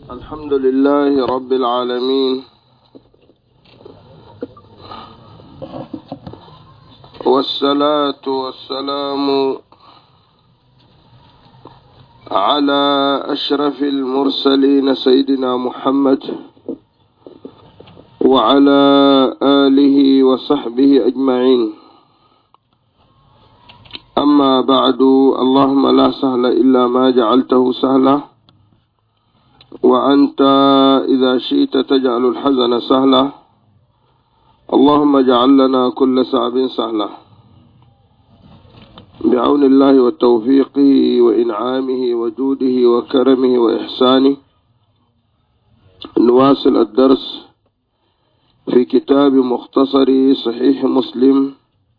الحمد لله رب العالمين، والصلاة والسلام على أشرف المرسلين سيدنا محمد وعلى آله وصحبه أجمعين. أما بعد، اللهم لا سهل إلا ما جعلته سهلا، وأنت إذا شئت تجعل الحزن سهلا. اللهم اجعل لنا كل صعب سهلا بعون الله وتوفيقه وإنعامه وجوده وكرمه وإحسانه. نواصل الدرس في كتاب مختصر صحيح مسلم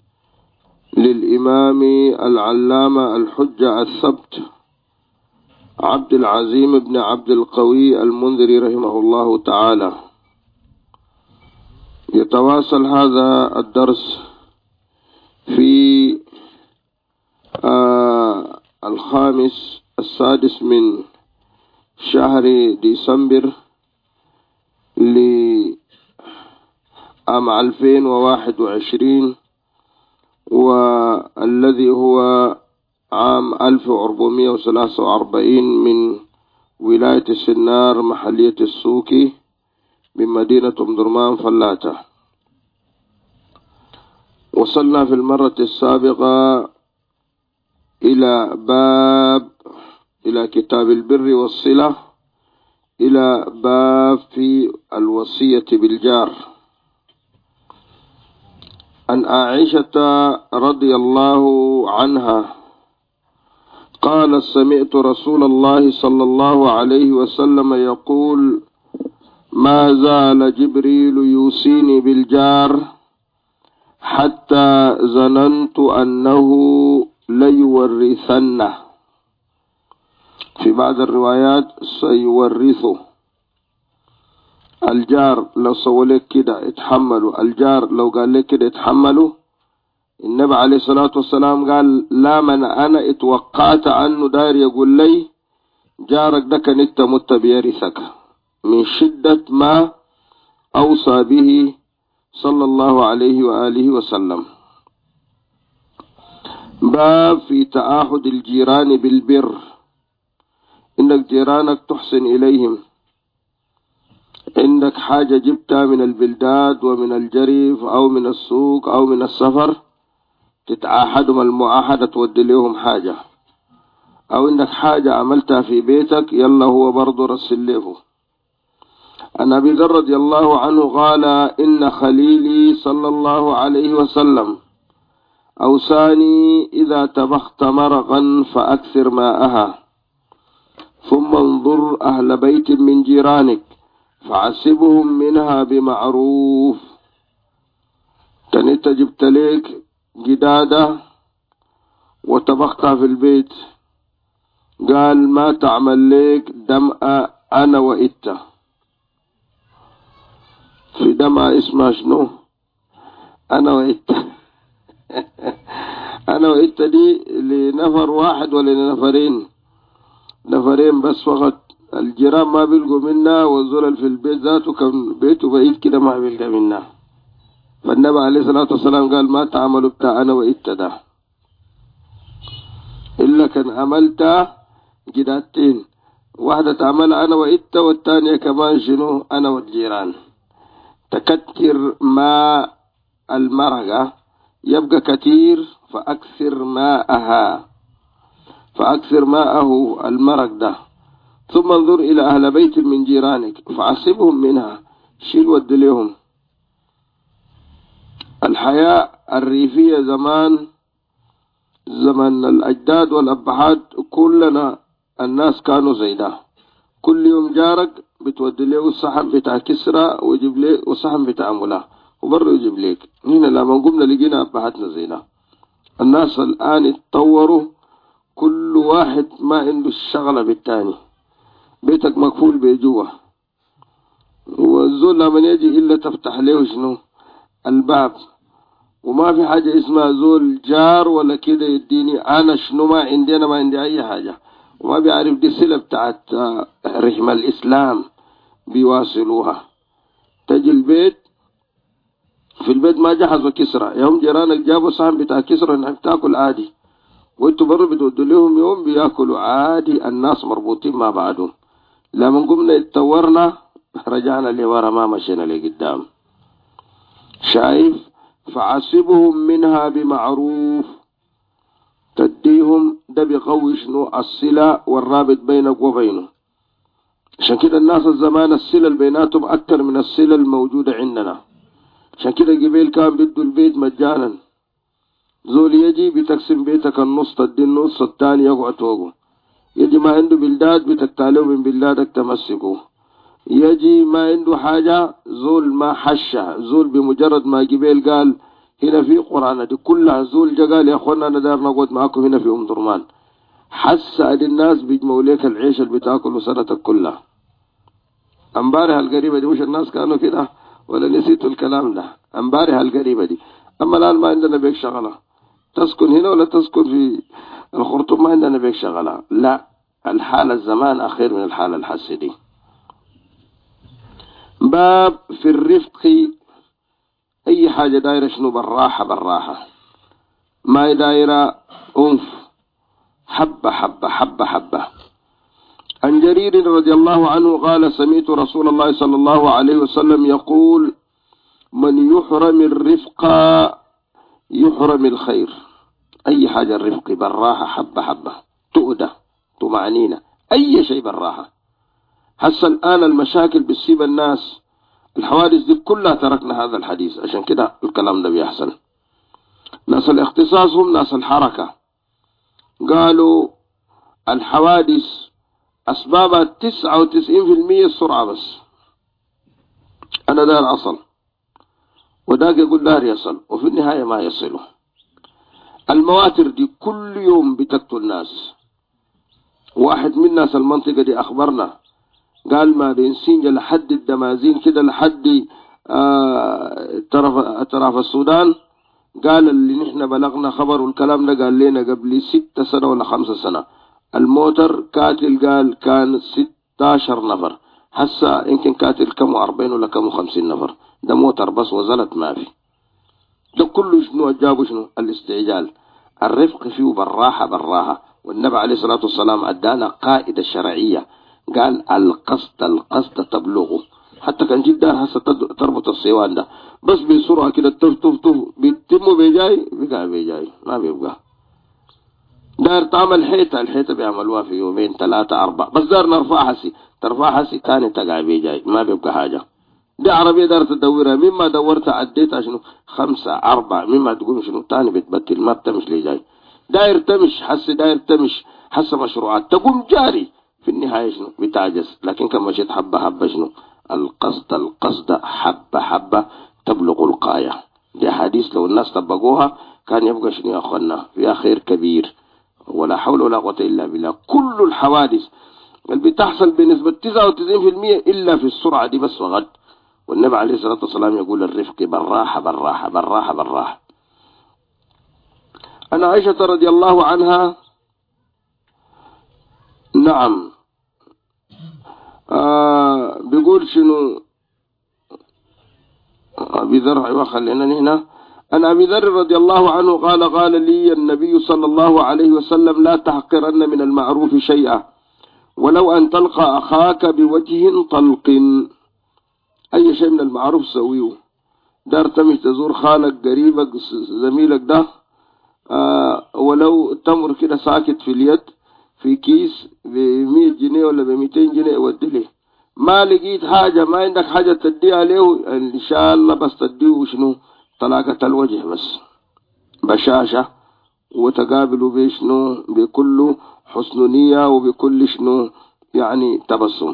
للإمام العلامة الحجة الثبت عبد العزيم بن عبد القوي المنذري رحمه الله تعالى. يتواصل هذا الدرس في السادس من شهر ديسمبر لعام 2021، والذي هو عام 1443 من ولاية السنار محلية السوكي بمدينة أم درمان فلاتة. وصلنا في المرة السابقة إلى كتاب البر والصلة، إلى باب في الوصية بالجار. عن عائشة رضي الله عنها قال: سمعت رسول الله صلى الله عليه وسلم يقول: ما زال جبريل يوصيني بالجار حتى ظننت أنه ليورثنه، في بعض الروايات سيورثه. الجار لو سولك كده اتحملوا، الجار لو قال لك كده اتحملوا. النبي عليه الصلاة والسلام قال: لا، من أنا اتوقعت أنه داير يقول لي جارك ده كان انت مت بيرثك، من شدة ما أوصى به صلى الله عليه وآله وسلم. باب في تعاهد الجيران بالبر، إنك جيرانك تحسن إليهم. عندك حاجة جبتها من البلداد ومن الجريف أو من السوق أو من السفر، تتعاهدهم المعاهدة، تودي لهم حاجة. أو عندك حاجة عملتها في بيتك، يلا هو برضو رسل له. عن أبي ذر رضي الله عنه قال: إن خليلي صلى الله عليه وسلم أوصاني إذا طبخت مرقا فأكثر ماءها، ثم انظر أهل بيت من جيرانك فعسبهم منها بمعروف. كانت جبت لك جدادة وطبختها في البيت، قال: ما تعمل لك دمأ أنا وإنت. في دمأ اسمها شنو؟ أنا وإنت. أنا وإنت دي لنفر واحد ولا لنفرين؟ نفرين بس فقط. الجيران ما بيلقوا منا، والزول في البيت ذاته كان بيته بعيد كده ما بيلقى منا. فالنبي عليه الصلاة والسلام قال: ما تعملوا بتاع أنا وإنت ده، إلا كان عملت جداتين، واحدة تعمل أنا وإنت، والتانية كمان شنو؟ أنا والجيران. تكتر ماء المرقة يبقى كثير، فأكثر ماءه المرق ده. ثم انظر إلى أهل بيت من جيرانك فعصبهم منها، شيل ود لهم. الحياة الريفية زمن الأجداد والأبهات كلنا الناس كانوا زي ده. كل يوم جارك بتودي له الصحن بتاع كسرة ويجيب له الصحن بتاع ملا، وبرضه يجيب لك. هنا لما قمنا لقينا أبهاتنا زي ده. الناس الآن اتطوروا، كل واحد ما عنده الشغلة بالتاني. بيتك مقفول بجوه، والزول لما يجي إلا تفتح له شنو؟ الباب. وما في حاجة اسمها زول جار ولا كده يديني أنا شنو، ما عندي، أنا ما عندي أي حاجة. وما بيعرف دي السلة بتاعت رحم الإسلام بيواصلوها. تجي البيت، في البيت ما جهزوا كسرى، يوم جيرانك جابوا صحن بتاع كسرى انك تاكل عادي، وانتوا برضه بتودوا لهم يوم بياكلوا عادي، الناس مربوطين مع بعضهم. لما قمنا اتطورنا رجعنا لورا ما مشينا لقدام. شايف؟ فعصبهم منها بمعروف، تديهم ده بيقوي شنو الصلة والرابط بينك وبينه. عشان كده الناس الزمان الصلة بيناتهم أكثر من الصلة الموجودة عندنا. عشان كده قبيل كان بده البيت مجانا، زول يجي بتقسم بيتك النص، تدي النص الثاني يقعد فوقه. يجي ما عنده بلداد بتكتاليه من بلادك تمسكه. يجي ما عنده حاجة، زول ما حشة، زول بمجرد ما قبيل قال هنا في قرآن دي كلها، زول جا قال يا أخوانا أنا دار نقعد معاكم هنا في درمان، حس أدي الناس بيجمعوا ليك العيش اللي بتاكلوا سنتك كلها. امبارح القريبة دي مش الناس كانوا كده ولا نسيتوا الكلام ده؟ امبارح القريبة دي. أما الآن ما عندنا بيك شغلة، تسكن هنا ولا تسكن في الخرطوم، ما عندنا بيك شغلة. لا، الحالة الزمان أخير من الحالة الحسي دي. باب في الرفق، أي حاجة دايرة شنو بالراحة بالراحة، ما دايرة أنف، حبة حبة حبة حبة. عن جرير رضي الله عنه قال سمعت رسول الله صلى الله عليه وسلم يقول من يحرم الرفق يحرم الخير. أي حاجة الرفق بالراحة حبة حبة، تؤدى طمأنينة، أي شيء بالراحة. هسه الآن المشاكل بتصيب الناس، الحوادث دي كلها تركنا هذا الحديث، عشان كده الكلام ده بيحصل. ناس الاختصاص هم ناس الحركة، قالوا الحوادث أسبابها 99% السرعة بس. أنا دار أصل وذاك يقول دار يصل، وفي النهاية ما يصلوا. المواتر دي كل يوم بتقتل الناس. واحد من ناس المنطقة دي أخبرنا قال ما بين سينجا لحد الدمازين كده لحد طرف السودان، قال اللي نحن بلغنا خبر والكلام ده قال لنا قبل 6 سنة ولا 5 سنة الموتر كاتل قال كان 16 نفر، هسا يمكن كاتل كم 40 ولا كم 50 نفر. ده موتر بس وزلت ما في. ده كله شنو جابوا شنو؟ الاستعجال. الرفق فيه بالراحة بالراحة. والنبي عليه الصلاة والسلام ادانا قاعدة شرعية، قال القصد تبلغه. حتى كان جدا هسه تربط الصيوان ده بس بسرعة كده تف تف تف بيتموا بيجاي بقى بيجاي ما بيبقى. دار تعمل الحيطة بيعملوها في 2 3 4 بس دار ترفعها سي تاني تقع بيجاي ما بيبقى حاجة. دي عربية دار تدورها، مما دورتها عديتها شنو 5 4 مما تقول شنو تاني بتبتل ما بتمش لي جاي. داير تمش حس مشروعات تقوم جاري، في النهاية شنو بتعجز. لكن كما مشيت حبة حبة شنو القصد حبة حبة تبلغ القاية. دي حديث لو الناس طبقوها كان يبقى شنو يا أخوانا فيها خير كبير، ولا حول ولا قوة إلا بالله. كل الحوادث اللي بتحصل بنسبة 99% إلا في السرعة دي بس فقط. والنبي عليه الصلاة والسلام يقول الرفق بالراحة بالراحة بالراحة بالراحة. أنا عائشة رضي الله عنها نعم بيقول شنو أبي ذر خلينا هنا. أنا أبي ذر رضي الله عنه قال لي النبي صلى الله عليه وسلم لا تحقرن من المعروف شيئا ولو أن تلقى أخاك بوجه طلق. أي شيء من المعروف سويه. دار تمش تزور خالك قريبك زميلك ده ولو تمر كده ساكت في اليد في كيس ب100 جنيه ولا ب200 جنيه ودي. ما لقيت حاجة، ما عندك حاجة تديها له إن شاء الله بس تديه شنو طلاقة الوجه بس بشاشة، وتقابلوا بشنو بكل حسن نية وبكل شنو يعني تبسم.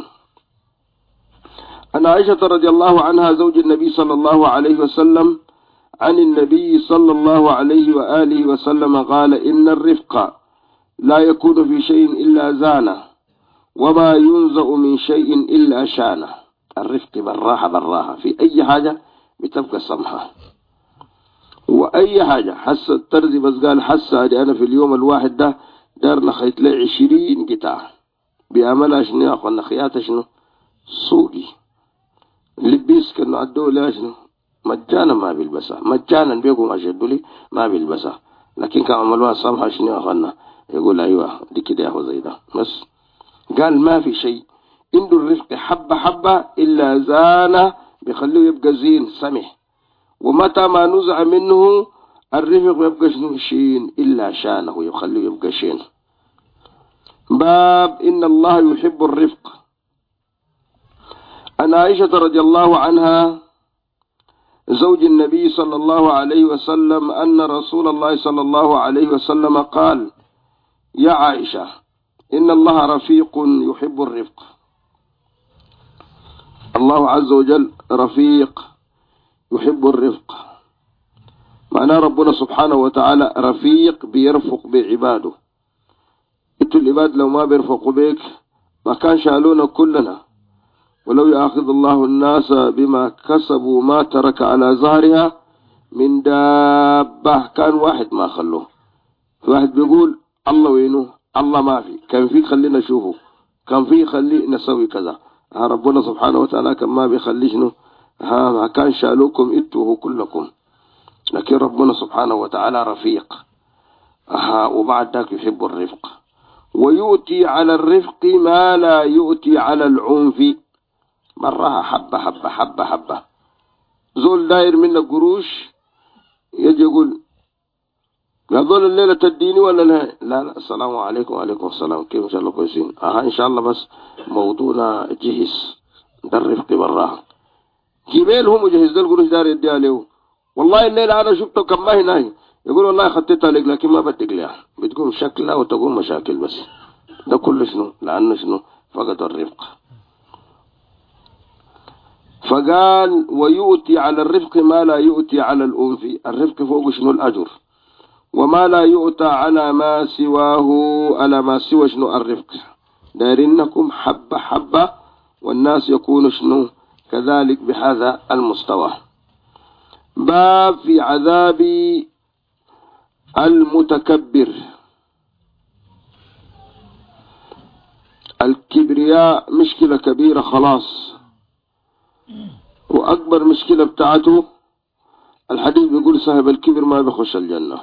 أنا عائشة رضي الله عنها زوج النبي صلى الله عليه وسلم عن النبي صلى الله عليه وآله وسلم قال إن الرفق لا يكون في شيء إلا زانه وما ينزأ من شيء إلا شانه. الرفق بالراحة بالراحة في أي حاجة بتبقى سمحة، وأي حاجة حس الترزي بس قال حس أنا في اليوم الواحد ده دار نخيت له 20 قطعة بيعملها شنو يا أخوانا خياطة شنو سوقي لبيس كانوا عدوا له شنو مجانا ما بيلبسها مجانا بيقوم أشدوا لي ما بيلبسها لكن كان عملوها سمحة شنو يا أخوانا يقول أيوة دي كده يا أخو زي ده بس قال ما في شيء عنده الرفق حبة حبة إلا زانه بيخليه يبقى زين سمح ومتى ما نزع منه الرفق يبقى شين إلا شانه يخليه يبقى شين. باب إن الله يحب الرفق. عن عائشة رضي الله عنها زوج النبي صلى الله عليه وسلم أن رسول الله صلى الله عليه وسلم قال يا عائشة إن الله رفيق يحب الرفق. الله عز وجل رفيق يحب الرفق معناه ربنا سبحانه وتعالى رفيق بيرفق بعباده. انتوا العباد لو ما بيرفقوا بيك ما كان شالونا كلنا ولو يأخذ الله الناس بما كسبوا ما ترك على ظهرها من دابة كان واحد ما خلوه. في واحد بيقول الله وينه الله ما في كان في خلينا نشوفه كان في خلي نسوي كذا ربنا سبحانه وتعالى كان ما بيخليشنه ما كان شالوكم انتوا كلكم لكن ربنا سبحانه وتعالى رفيق وبعد ذاك يحب الرفق ويؤتي على الرفق ما لا يؤتي على العنف. مرها حبة حبة حبة حبة زول داير منك قروش يجي يقول هذول الليلة تديني ولا لا؟ لا السلام عليكم وعليكم السلام كيف إن شاء الله كويسين إن شاء الله بس موضوعنا جهز ده الرفق براها كيميل هم مجهز ده القروش داير يدي عليه والله الليلة أنا شفته كم ما هنا يقول والله خطيتها لك لكن ما بدك لها بتقوم شكلها وتقوم مشاكل بس ده كله شنو لأنه شنو فقد الرفق. فقال ويؤتي على الرفق ما لا يؤتي على الأنف. الرفق فوق شنو الأجر وما لا يؤتى على ما سواه على ما سوى شنو الرفق دارينكم حبة حبة والناس يكون شنو كذلك بهذا المستوى. باب في عذاب المتكبر. الكبرياء مشكلة كبيرة خلاص وأكبر مشكلة بتاعته الحديث بيقول صاحب الكبر ما بيخش الجنة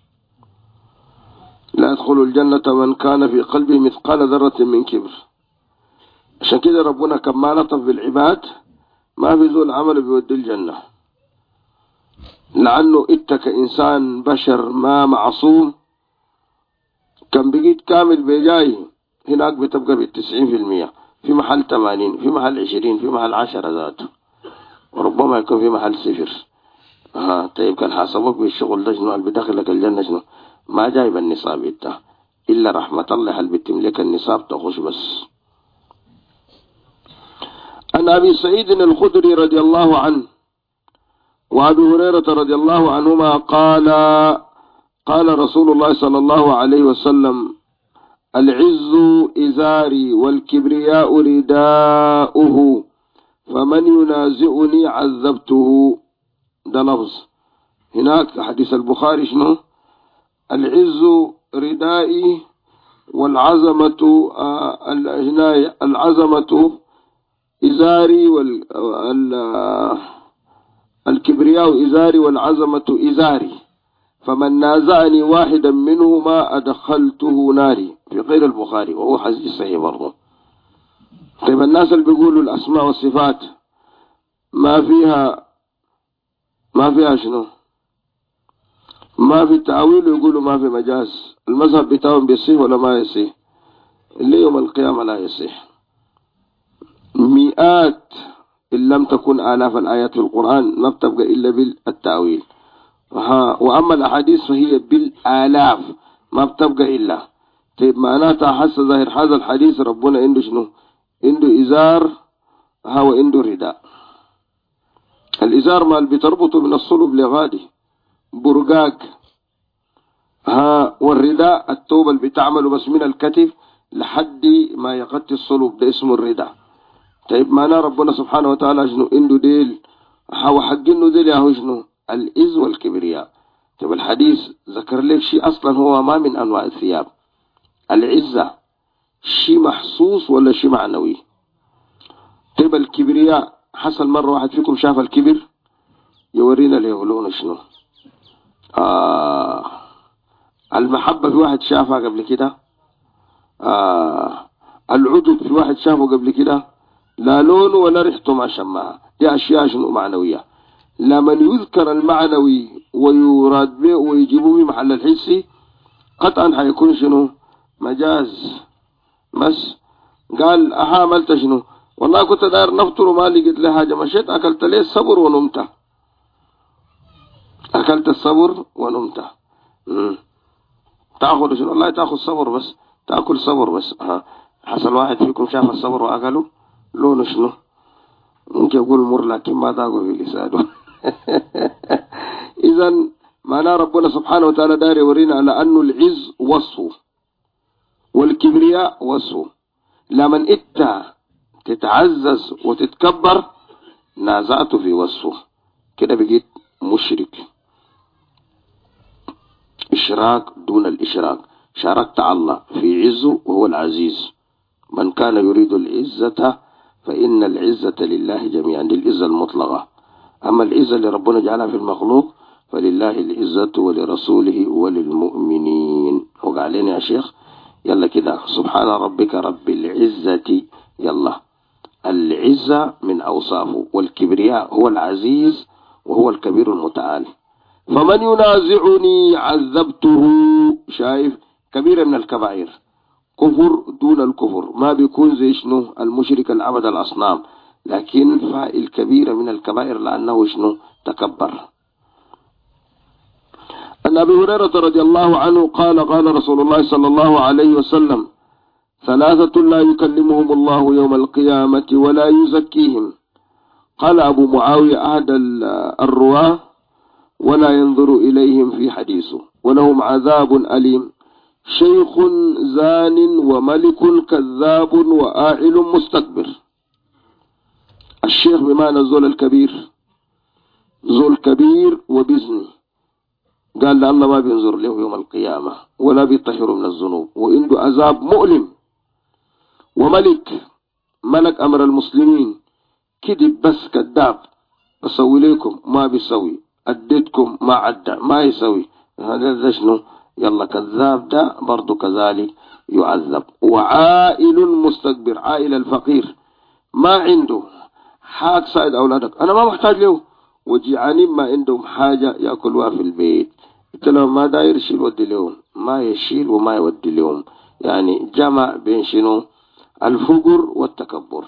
لا يدخل الجنة من كان في قلبه مثقال ذرة من كبر. عشان كده ربنا كما لطف بالعباد ما في زول عمل بيودي الجنة لأنه انت كإنسان بشر ما معصوم كان بقيت كامل بجاي هناك بتبقى ب90% في محل 80 في محل 20 في محل 10 ذاته وربما يكون في محل 0. طيب كان حاسبك بالشغل ده شنو اللي بدخلك الجنة شنو ما جايب النصاب انت إلا رحمة الله هل بتملك النصاب تخش بس. عن أبي سعيد الخدري رضي الله عنه وأبي هريرة رضي الله عنهما قال رسول الله صلى الله عليه وسلم العز إزاري والكبرياء رداؤه فمن ينازعني عذبته. ده لفظ هناك حديث البخاري شنو العز ردائي والعظمة العظمة إزاري الكبرياء إزاري والعظمة إزاري فمن نازعني واحدا منهما أدخلته ناري في غير البخاري وهو حديث صحيح برضه. طيب الناس اللي بيقولوا الأسماء والصفات ما فيها شنو ما في تعويل يقولوا ما في مجاز المذهب بتاعهم بيصيح ولا ما يصيح اللي يوم القيامة لا يصيح. مئات إن لم تكن آلاف الآيات في القرآن ما بتبقى إلا بالتأويل وأما الأحاديث فهي بالآلاف ما بتبقى إلا. طيب معناتها حس ظاهر هذا الحديث ربنا عنده شنو عنده إزار وعنده رداء. الإزار مال بتربطه من الصلب لغادي برقاق والرداء التوبة اللي بتعمله بس من الكتف لحد ما يغطي الصلب ده اسمه الرداء. طيب معناه ربنا سبحانه وتعالى شنو عنده ديل وحقنه ديل ياهو شنو الإز والكبرياء. طيب الحديث ذكر لك شيء أصلا هو ما من أنواع الثياب العزة شيء محسوس ولا شيء معنوي؟ طيب الكبرياء حصل مرة واحد فيكم شاف الكبر؟ يورينا له لونه شنو. المحبة في واحد شافها قبل كده؟ العدد في واحد شافه قبل كده؟ لا لونه ولا ريحته ما شمها. دي أشياء شنو معنوية. لما يذكر المعنوي ويراد به ويجيبه في محل الحسي قطعا حيكون شنو مجاز. بس قال عملت شنو؟ والله كنت داير نفطر وما لقيت لي حاجة، مشيت أكلت لي الصبر ونمت. أكلت الصبر ونمت. تأخذ شنو؟ والله تأخذ صبر بس، تأكل صبر بس. حصل واحد فيكم شاف الصبر وأكله لونه شنو؟ ممكن يقول مر لكن ما تأكل في لسانه. إذن معناه ربنا سبحانه وتعالى داير يورينا على أنه العز وصفه والكبرياء وصفه. لمن انت تتعزز وتتكبر نازعته في وصفه كده بقيت مشرك. إشراك دون الإشراك، شاركت الله في عزه وهو العزيز. من كان يريد العزة فإن العزة لله جميعا، للعزة المطلقة. أما العزة اللي ربنا جعلها في المخلوق فلله العزة ولرسوله وللمؤمنين. وقع علينا يا شيخ يلا كده سبحان ربك رب العزة. يلا العزة من أوصافه، والكبرياء هو العزيز وهو الكبير المتعال. فمن ينازعني عذبته. شايف كبيرة من الكبائر، كفر دون الكفر، ما بيكون زي شنو المشرك العبد الأصنام، لكن فائل كبيرة من الكبائر لأنه شنو تكبر. أن أبي هريرة رضي الله عنه قال قال رسول الله صلى الله عليه وسلم: ثلاثة لا يكلمهم الله يوم القيامة ولا يزكيهم. قال أبو معاوية أحد الرواه: ولا ينظر إليهم في حديثه ولهم عذاب أليم. شيخ زان وملك كذاب وآعل مستكبر. الشيخ بمعنى الزول الكبير، زول كبير وبزني. قال لا الله ما بينظر له يوم القيامة ولا بيطهر من الذنوب وعنده عذاب مؤلم. وملك، ملك أمر المسلمين، كذب بس كذاب، أسوي لكم ما بيسوي، أديتكم ما عدى ما يسوي. هذا شنو؟ يلا كذاب ده برضو كذلك يعذب. وعائل مستكبر، عائل الفقير ما عنده حاج ساعد أولادك، أنا ما محتاج له، وجيعانين ما عندهم حاجة يأكلوها في البيت. انت لو ما داير يشيل ودي لهم، ما يشيل وما يودي لهم. يعني جمع بين شنو الفقر والتكبر.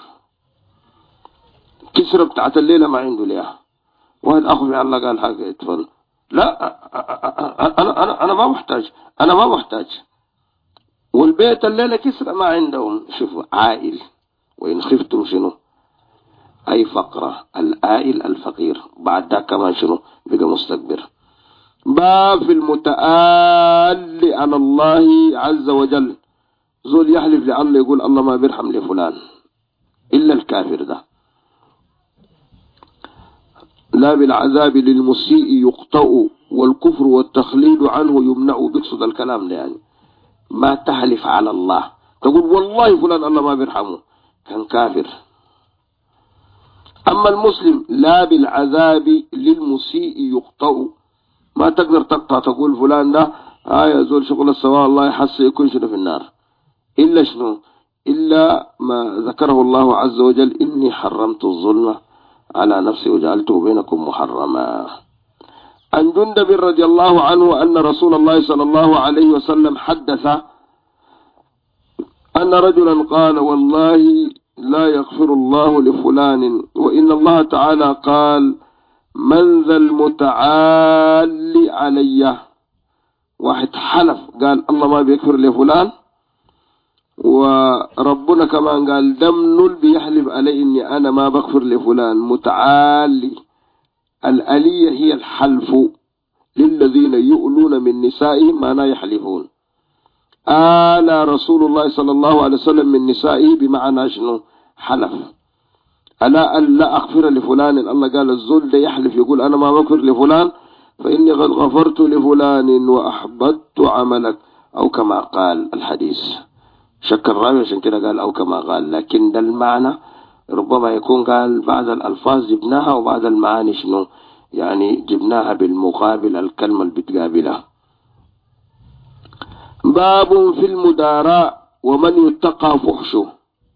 كسرة بتاعت الليلة ما عنده ليها. واحد أخو في الله قال حاجة يتفضل، لا أنا ما محتاج، أنا ما محتاج. والبيت الليلة كسرة ما عندهم. شوفوا عائل. وإن خفتم شنو أي فقرة، الآئل الفقير، بعد ذاك كمان شنو بقى مستكبر. باب في المتآل على الله عز وجل. زول يحلف لله يقول الله ما بيرحم لفلان إلا الكافر ده. لا بالعذاب للمسيء يقطع والكفر والتخليد عنه يمنع. بيقصد الكلام ده يعني ما تحلف على الله تقول والله فلان الله ما بيرحمه كان كافر. أما المسلم لا بالعذاب للمسيء يقطع، ما تقدر تقطع تقول فلان ده يا زول شغل السواء الله يحس يكون شنو في النار، إلا شنو إلا ما ذكره الله عز وجل: إني حرمت الظلم على نفسي وجعلته بينكم محرما. عن جندب رضي الله عنه أن رسول الله صلى الله عليه وسلم حدث أن رجلا قال: والله لا يغفر الله لفلان، وإن الله تعالى قال: من ذا المتعالي علي. واحد حلف قال الله ما بيغفر لفلان، وربنا كمان قال دم بيحلف علي إني أنا ما بغفر لفلان. متعالي، الألية هي الحلف للذين يؤلون من نسائهم ما لا يحلفون. آل رسول الله صلى الله عليه وسلم من نسائه بمعنى شنو حلف. ألا أن لا أغفر لفلان، الله قال الزول ده يحلف يقول أنا ما بغفر لفلان فإني قد غفرت لفلان وأحبطت عملك. أو كما قال الحديث. شك الراوي عشان كده قال أو كما قال، لكن ده المعنى ربما يكون قال بعض الألفاظ جبناها وبعض المعاني شنو يعني جبناها بالمقابل الكلمة اللي بتقابلها. باب في المداراة ومن يتقى فحشه.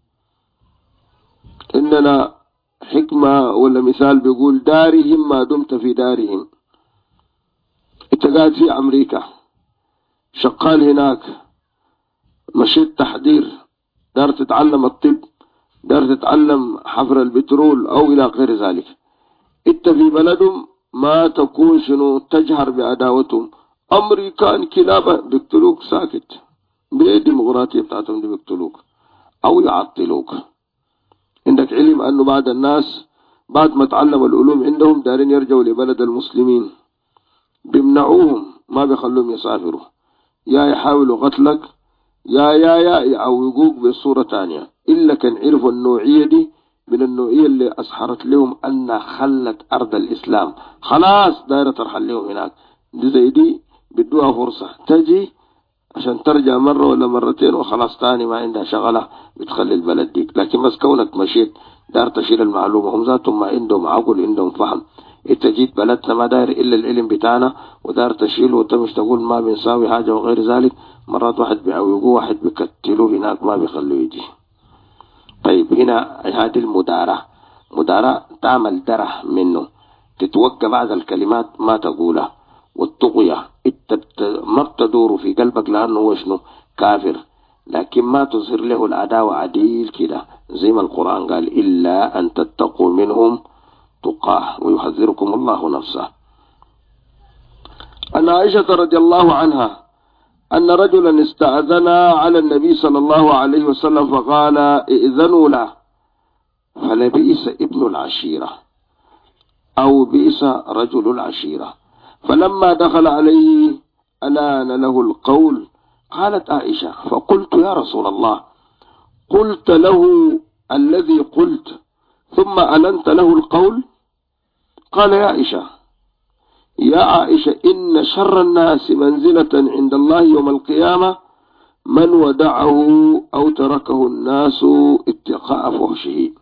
إننا حكمة ولا مثال بيقول دارهم ما دمت في دارهم. انت قاعد في أمريكا شغال هناك، مشيت تحضير، دار تتعلم الطب، دار تتعلم حفر البترول أو إلى غير ذلك، انت في بلدهم ما تكون شنو تجهر بعداوتهم. أمريكان كلابة بيقتلوك ساكت، بالديمقراطية بتاعتهم دي بيقتلوك أو يعطلوك. عندك علم أنه بعض الناس بعد ما تعلموا العلوم عندهم دارين يرجعوا لبلد المسلمين، بيمنعوهم ما بيخلوهم يسافروا، يا يحاولوا قتلك يا يعوقوك بصورة تانية، إلا كان عرفوا النوعية دي من النوعية اللي أسحرت لهم أنها خلت أرض الإسلام خلاص دايرة ترحل لهم هناك. دي زي دي بدوها فرصة تجي عشان ترجع مرة ولا مرتين وخلاص تاني ما عندها شغلة بتخلي البلد ديك. لكن بس كونك مشيت دار تشيل المعلومة، هم ذاتهم ما عندهم عقل عندهم فهم. انت جيت بلدنا ما داير الا العلم بتاعنا ودار تشيله وانت مش تقول ما بنساوي حاجة وغير ذلك. مرات واحد بيعوقوه، واحد بيكتلوه هناك ما بيخلوه يجي. طيب هنا هذه المدارة، مدارة تعمل درة منه، تتوقع بعض الكلمات ما تقولها. والتقية انت ما بتدور في قلبك لأنه هو شنو كافر، لكن ما تظهر له العداوة عديل كده، زي ما القرآن قال إلا أن تتقوا منهم تقاه ويحذركم الله نفسه. أن عائشة رضي الله عنها أن رجلا استأذن على النبي صلى الله عليه وسلم فقال ائذنوا له، فلبئس ابن العشيرة أو بئس رجل العشيرة. فلما دخل عليه ألان له القول. قالت عائشة فقلت يا رسول الله قلت له الذي قلت ثم ألنت له القول؟ قال يا عائشة إن شر الناس منزلة عند الله يوم القيامة من ودعه أو تركه الناس اتقاء فحشه.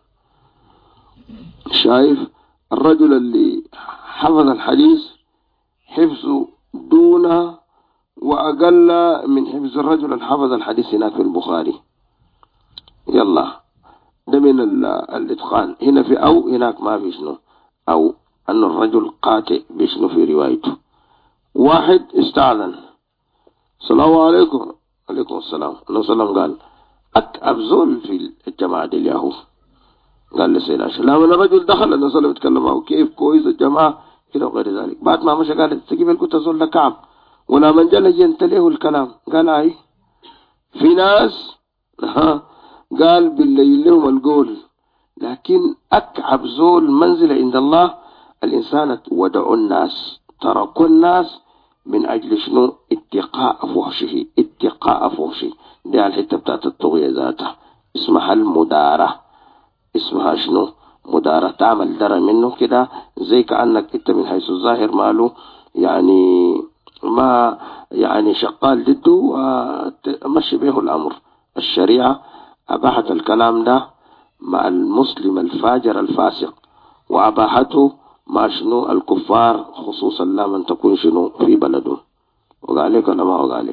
شايف الرجل اللي حفظ الحديث حفظه دون وأقل من حفظ الرجل اللي حفظ الحديث هناك في البخاري. يلا ده من الاتقان. هنا في أو هناك ما في شنو، أو أن الرجل قاطع بشنو في روايته. واحد استعلن السلام عليكم، عليكم السلام، النبي صلى الله عليه وسلم قال أكأب زول في الجماعة دي اليهود. قال لسيدنا عائشة لما الرجل دخل النبي صلى الله عليه وسلم يتكلم معه كيف كويس الجماعة كده وغير ذلك. بعد ما مشى قال كيف كنت زول لكعب، ولا من جل ينتليه الكلام. قال أي في ناس قال بالليل لهم القول، لكن أكعب زول منزل عند الله الإنسان ودعوا الناس تركوا الناس من أجل شنو اتقاء فحشه. اتقاء فحشه دي الحتة بتاعت الطغية ذاتها اسمها المدارة. اسمها شنو مدارة، تعمل درة منه كده زي كأنك انت من حيث الظاهر ماله يعني ما يعني شغال ضده ومشي به الأمر. الشريعة أباحت الكلام ده مع المسلم الفاجر الفاسق، وأباحته مع شنو الكفار خصوصا لا من تكون شنو في بلده. وقالك ولا ما وقالك.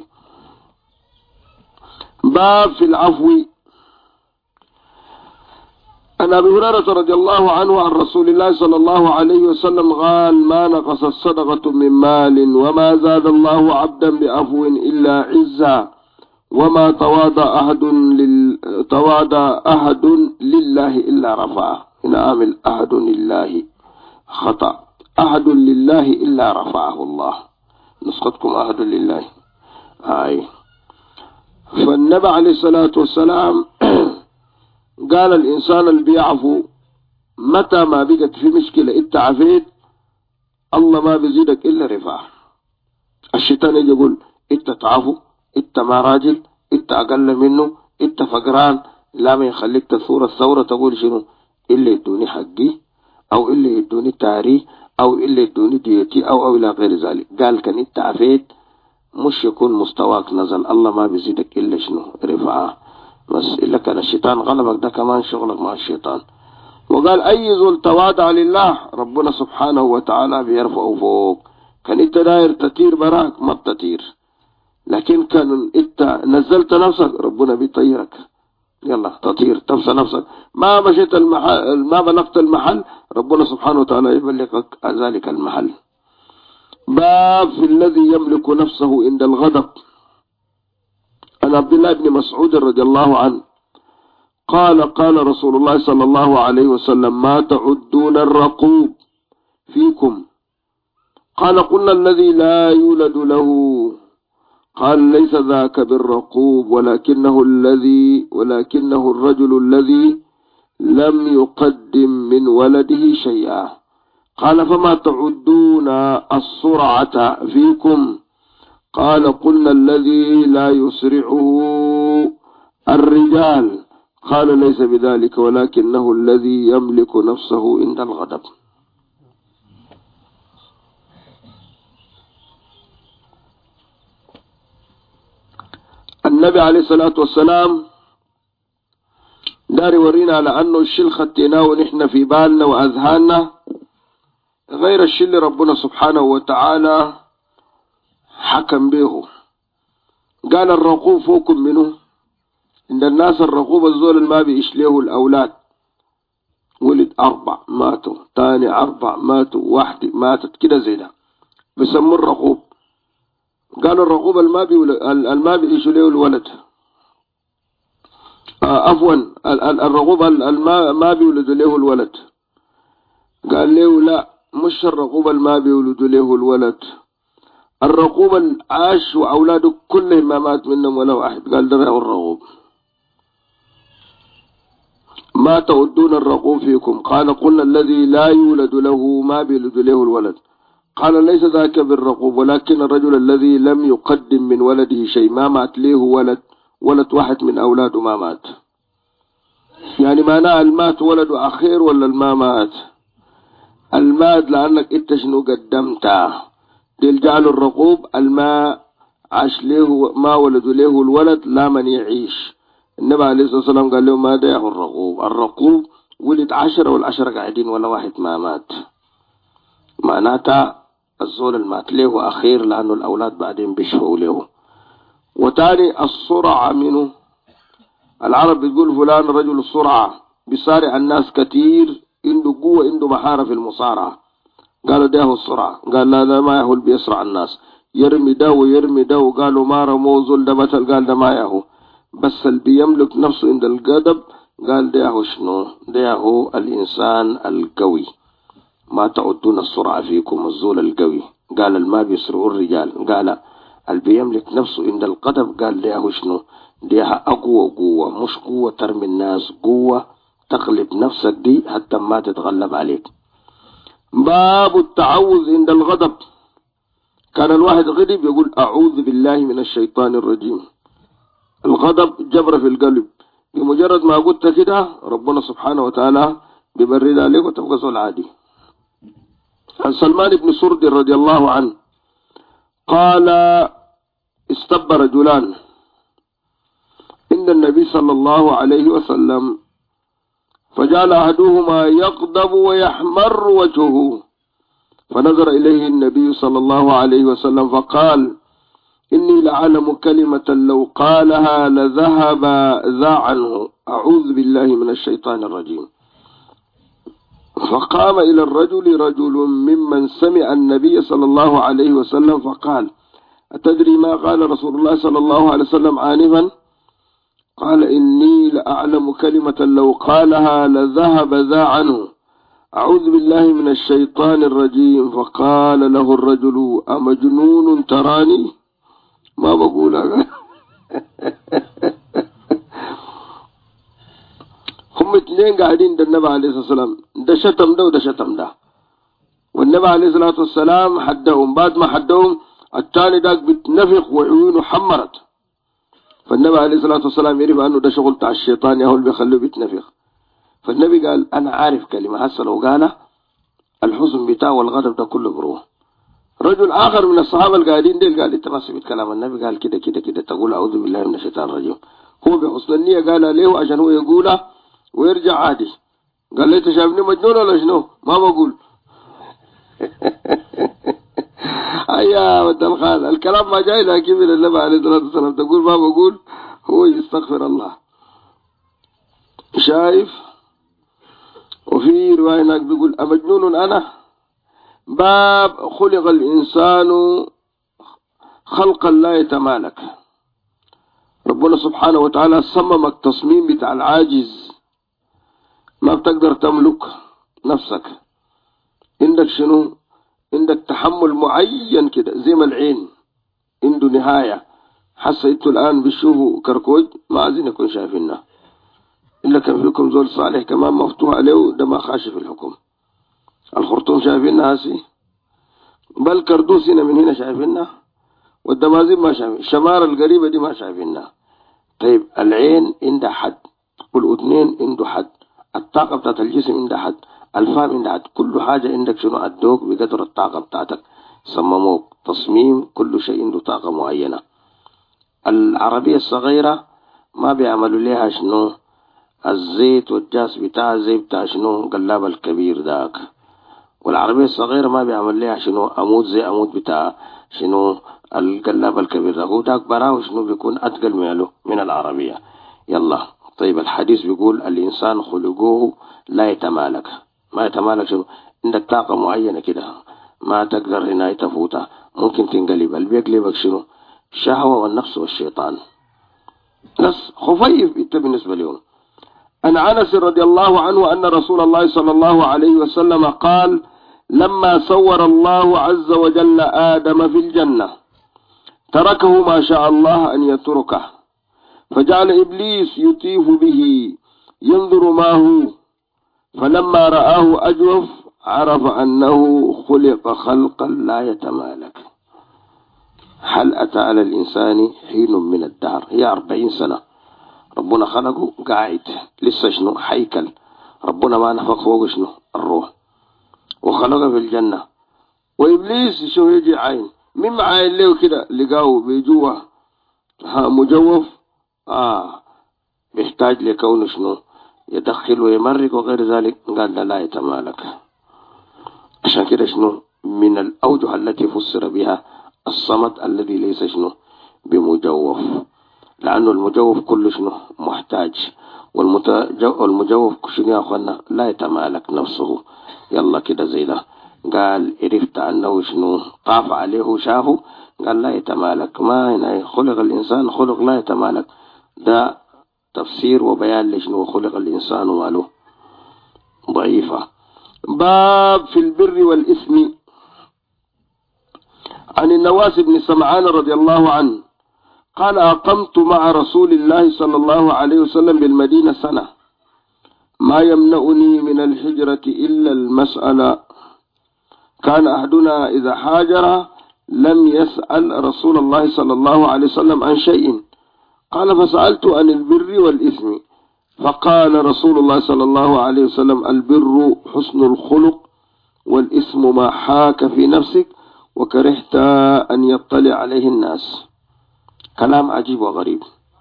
باب في العفو. عن أبي هريرة رضي الله عنه عن رسول الله صلى الله عليه وسلم قال ما نقص الصدقة من مال وما زاد الله عبدا بعفو إلا عزا وما تواضع أحد لله إلا رفعه. هنا عامل أحد لله خطأ، أحد لله إلا رفعه الله. نسختكم أحد لله فالنبي عليه الصلاة والسلام قال الإنسان اللي بيعفو متى ما بقت في مشكلة انت عفيت الله ما بيزيدك إلا رفعه. الشيطان يجي يقول انت تعفو، انت ما راجل، انت أقل منه، انت فقران، لا ما يخليك تثور الثورة تقول شنو اللي يدوني حقي أو اللي يدوني تاري أو اللي يدوني ديتي أو إلى غير ذلك. قال كان انت عفيت مش يكون مستواك نزل، الله ما بيزيدك إلا شنو رفعة بس. إلا كان الشيطان غلبك ده كمان شغلك مع الشيطان. وقال أي ذو تواضع لله ربنا سبحانه وتعالى بيرفعه فوق. كان انت داير تطير براك ما بتطير، لكن كان انت نزلت نفسك ربنا بيطيرك. يلا تطير تنسى نفسك، ما مشيت المحل ما بلغت المحل ربنا سبحانه وتعالى يبلغك ذلك المحل. باب في الذي يملك نفسه عند الغضب. عن عبد الله بن مسعود رضي الله عنه قال قال رسول الله صلى الله عليه وسلم ما تعدون الرقوب فيكم؟ قال قلنا الذي لا يولد له. قال ليس ذاك بالرقوب ولكنه الرجل الذي لم يقدم من ولده شيئا. قال فما تعدون السرعة فيكم؟ قال قلنا الذي لا يسرعه الرجال. قال ليس بذلك ولكنه الذي يملك نفسه عند الغضب. النبي عليه الصلاة والسلام دار يورينا على أنه الشل خدتناه ونحن في بالنا وأذهاننا غير الشل ربنا سبحانه وتعالى حكم به. قال الرقوب فوقكم منه. عند الناس الرقوب الزول ما بيشليه الأولاد، ولد 4 ماتوا، تاني 4 ماتوا، 1 ماتت كده زي ده بيسموه الرقوب. قالوا الرقوب الما بيشليه الولد، عفوا الرقوب ما بيولد له الولد. قال له لا، مش الرقوب ما بيولد له الولد، الرقوب العاش وأولاده كلهم ما مات منهم ولا واحد. قال ده الرقوب. ما تعدون الرقوب فيكم؟ قال قلنا الذي لا يولد له ما بيولد له الولد. قال ليس ذاك بالرقوب ولكن الرجل الذي لم يقدم من ولده شيء، ما مات له ولد واحد من أولاده ما مات. يعني معناه المات ولد أخير ولا الما مات؟ المات لأنك انت شنو قدمته. ديل جعلوا الرقوب الماء عاش له ما ولد له الولد لا من يعيش. النبي عليه الصلاة والسلام قال له ما ده الرقوب ولد 10 والعشرة قاعدين ولا واحد ما مات. معناتها الزول المات له أخير لأنه الأولاد بعدين بيشفوا له. وتاني السرعة منه. العرب بتقول فلان رجل السرعة، بيصارع الناس كتير، عنده قوة عنده مهارة في المصارعة. قالوا ده السرعة. قال لا ما يهو بيسرع الناس، يرمي ده قالوا ما رموه زول ده مثل. قال ده ما يهو، بس اللي بيملك نفسه عند الغضب قال ده هو شنو؟ ده هو الإنسان القوي. ما تعدون السرعة فيكم الزول القوي. قال الما بيسرعوا الرجال. قال اللي بيملك نفسه عند الغضب قال ده هو شنو؟ ده أقوى قوة، مش قوة ترمي الناس، قوة تغلب نفسك دي حتى ما تتغلب عليك. باب التعوذ عند الغضب. كان الواحد غضب يقول أعوذ بالله من الشيطان الرجيم. الغضب جبر في القلب، بمجرد ما قلت كده ربنا سبحانه وتعالى بيبرد عليك وتبقى زول عادي. عن سلمان بن سرد رضي الله عنه قال استب رجلان عند النبي صلى الله عليه وسلم، فجعل أحدهما يغضب ويحمر وجهه، فنظر إليه النبي صلى الله عليه وسلم فقال إني لأعلم كلمة لو قالها لذهب ذا عنه، أعوذ بالله من الشيطان الرجيم. فقام إلى الرجل رجل ممن سمع النبي صلى الله عليه وسلم فقال أتدري ما قال رسول الله صلى الله عليه وسلم آنفا؟ قال إني لأعلم كلمة لو قالها لذهب ذا عنه، أعوذ بالله من الشيطان الرجيم. فقال له الرجل أمجنون تراني؟ ما بقولها. هم 2 قاعدين ده النبي عليه الصلاة والسلام، ده شتم ده وده شتم ده، والنبي عليه الصلاة والسلام حدهم. بعد ما حدهم الثاني ده بتنفخ وعيونه حمرت، فالنبي عليه الصلاة والسلام يعرف أنه ده شغل تاع الشيطان يهو اللي بيخليه بيتنفخ. فالنبي قال أنا عارف كلمة هسه لو قالها الحزن بتاعه والغضب ده كله بروح. رجل آخر من الصحابة القاعدين ديل قال انت ما سمعت كلام النبي، قال كده كده كده تقول أعوذ بالله من الشيطان الرجيم. هو بحسن النية قال له عشان هو يقولها ويرجع عادي. قال لي انت شايفني مجنون ولا شنو؟ ما بقول. يا ود الخال الكلام ما جاي لكن من النبي عليه الصلاة والسلام تقول ما بقول، هو يستغفر الله. شايف؟ وفي رواية هناك بيقول أمجنون أنا؟ باب خلق الإنسان خلقا لا يتمالك. ربنا سبحانه وتعالى صممك تصميم بتاع العاجز، ما بتقدر تملك نفسك. عندك شنو؟ عندك تحمل معين كده، زي ما العين عنده نهاية. حتى انتوا الآن بتشوفوا كركوج ما عايزين يكون شايفيننا، إلا كان فيكم زول صالح كمان مفتوح عليه ده ما خاش في الحكم. الخرطوم شايفينها هسي، بل كردوسنا من هنا شايفينها، والدمازين ما شايفين، الشمارة القريبة دي ما شايفينها. طيب العين عندها حد، والأذنين عنده حد، الطاقة بتاعت الجسم عندها حد، الفهم عندها حد، كل حاجة عندك شنو أدوك بقدر الطاقة بتاعتك. صمموك تصميم كل شيء عنده طاقة معينة. العربية الصغيرة ما بيعملوا لها شنو الزيت والجاس بتاع زي بتاع شنو قلاب الكبير داك. والعربية الصغيرة ما بيعمل لها شنو أمود زي أمود بتاع شنو القلاب الكبير داك. هو داك براه شنو بيكون أتقل من العربية. يلا طيب الحديث بيقول الإنسان خلقوه لا يتمالك. ما يتمالك شنو؟ عندك طاقة معينة كده ما تقدر هنا تفوتها، ممكن تنقلب. اللي بيقلبك شنو؟ الشهوة والنفس والشيطان. نفس خفيف انت بالنسبة لهم. عن أنس رضي الله عنه أن رسول الله صلى الله عليه وسلم قال لما صور الله عز وجل آدم في الجنة تركه ما شاء الله أن يتركه، فجعل إبليس يطيف به ينظر ما هو، فلما رآه أجوف عرف أنه خلق خلقا لا يتمالك. هل أتى على الإنسان حين من الدهر، هي 40 سنة ربنا خلقه قاعد لسه شنو هيكل، ربنا ما نفخ فوق شنو الروح، وخلقه في الجنة. وإبليس شو يجي عين مما عين له كده لقاه بجوه مجوف بيحتاج لكونه شنو يدخل ويمرق وغير ذلك. قال لا يتمالك. عشان كده شنو من الأوجه التي فسر بها الصمد الذي ليس شنو بمجوف، لأنه المجوف كله شنو محتاج، والمجوف شنو يا أخوانا لا يتمالك نفسه. يلا كده زي ده. قال عرفت أنه شنو طاف عليه شافه، قال لا يتمالك. ما هنا خلق الإنسان خلق لا يتمالك، ده تفسير وبيان لشنو خلق الإنسان وماله ضعيفة. باب في البر والإثم. عن النواس بن سمعان رضي الله عنه قال أقمت مع رسول الله صلى الله عليه وسلم بالمدينة سنة، ما يمنعني من الهجرة إلا المسألة. كان أحدنا إذا هاجر لم يسأل رسول الله صلى الله عليه وسلم عن شيء، قال فسألت عن البر والإثم، فقال رسول الله صلى الله عليه وسلم البر حسن الخلق، والإثم ما حاك في نفسك وكرهت أن يطلع عليه الناس. كلام عجيب وغريب.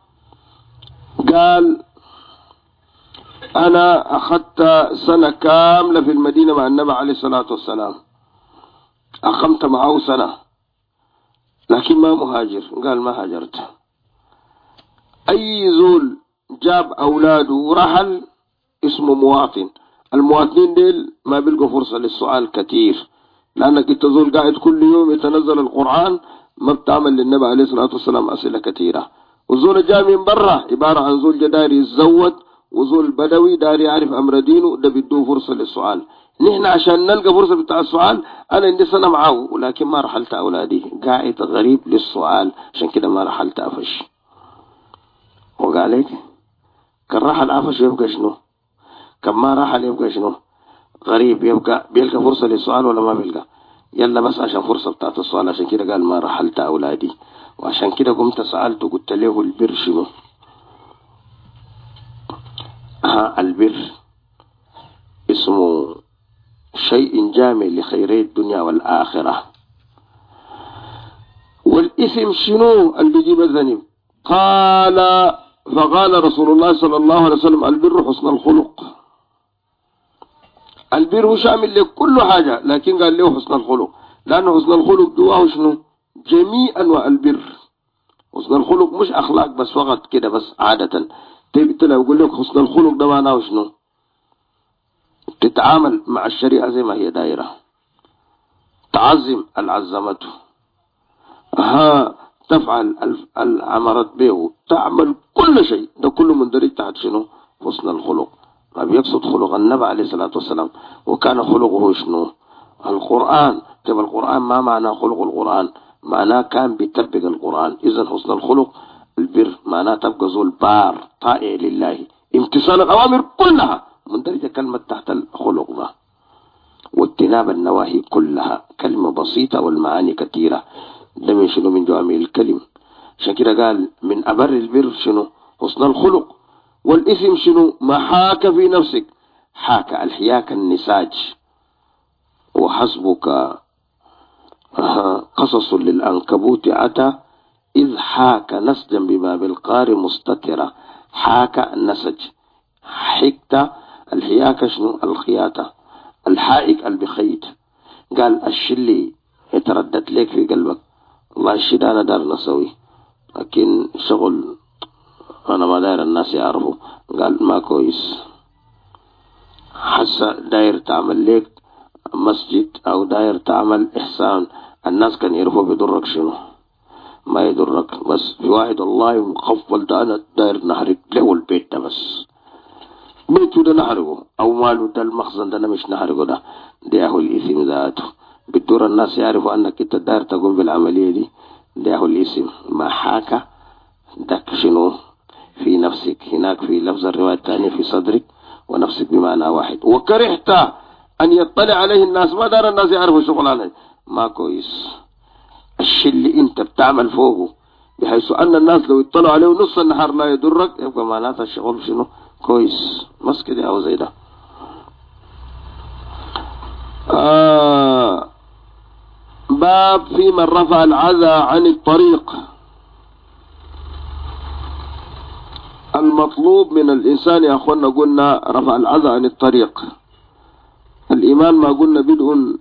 قال أنا أخذت سنة كاملة في المدينة مع النبي عليه الصلاة والسلام، أقمت معه سنة لكن ما مهاجر. قال ما هاجرت. أي زول جاب أولاده ورحل اسمه مواطن. المواطنين ديل ما بيلقوا فرصة للسؤال كتير، لأنك انت زول قاعد كل يوم يتنزل القرآن ما بتعمل للنبي عليه الصلاة والسلام أسئلة كثيرة. وزول جاء من برا عبارة عن زول جداري يتزود، وزول بدوي داري يعرف أمر دينه، ده بيدوه فرصة للسؤال. نحن عشان نلقى فرصة بتاع السؤال أنا عندي سنة معه ولكن ما رحلت أولادي، قاعد غريب للسؤال، عشان كده ما رحلت أفش. وقال لك كان رحل أفش يبقى شنو؟ كان ما رحل يبقى شنو؟ غريب، يبقى بيلقى فرصة للسؤال ولا ما بيلقى؟ يلا بس عشان فرصة بتاعت السؤال، عشان كده قال ما رحلت أولادي. وعشان كده قمت سألت وقلت له البر شنو؟ البر اسمه شيء جامع لخيري الدنيا والآخرة. والإثم شنو اللي بيجيب الذنب؟ فقال رسول الله صلى الله عليه وسلم البر حسن الخلق. البر هو شامل لكل حاجة، لكن قال له حسن الخلق، لأنه حسن الخلق جواه شنو؟ جميع أنواع البر. حسن الخلق مش أخلاق بس فقط كده بس عادة. تبي لو يقول لك حسن الخلق ده معناه شنو؟ تتعامل مع الشريعة زي ما هي دايرة، تعظم العزمته، تفعل العمرت به، تعمل كل شيء، ده كله مندرج تحت شنو؟ حسن الخلق. ما بيقصد خلق النبي عليه الصلاة والسلام، وكان خلقه شنو؟ القرآن. طيب القرآن ما معنى خلق القرآن؟ معناه كان بيتبق القرآن. إذن حسن الخلق البر معناه تبقى زول بار طائع لله، امتثال الأوامر كلها مندرجة كلمة تحت الخلق ده، واجتناب النواهي كلها. كلمة بسيطة والمعاني كثيرة، ده من شنو؟ من جوامع الكلم. عشان كده قال من أبر البر شنو؟ حسن الخلق. والإثم شنو؟ ما حاك في نفسك. حاك الحياك النساج. وحسبك قصص للأنكبوت أتى إذ حاك نسجا بباب القار مستترة. حاك النسج، حكت الحياك شنو؟ الخياطة. الحائك البخيت. قال الشلي يتردد لك في قلبك، والله الشي ده أنا دار نسوي، لكن شغل أنا ما داير الناس يعرفوا. قال ما كويس. حسا داير تعمل لك مسجد أو داير تعمل إحسان، الناس كان يعرفوا بيضرك شنو؟ ما يضرك. بس في واحد الله مخفل ده أنا داير نحرق له البيت ده، بس بيته ده نحرقه، أو ماله ده المخزن ده أنا مش نحرقه، ده هو الإثم ذاته. بدور الناس يعرفوا أنك أنت داير تقوم بالعملية دي، ده هو الإثم. ما حاك دك شنو في نفسك، هناك في لفظ الرواية الثانية في صدرك ونفسك بمعنى واحد. وكرهت أن يطلع عليه الناس، ما دار الناس يعرفوا شغلانه، ما كويس. الشيء اللي انت بتعمل فوقه بحيث أن الناس لو اطلعوا عليه نص النهار لا يضرك، يبقى معناتها الشغل شنو؟ كويس. مس كده أو زي ده. باب في من رفع العذى عن الطريق. المطلوب من الإنسان يا أخوانا قلنا رفع العذى عن الطريق. الإيمان ما قلنا بدء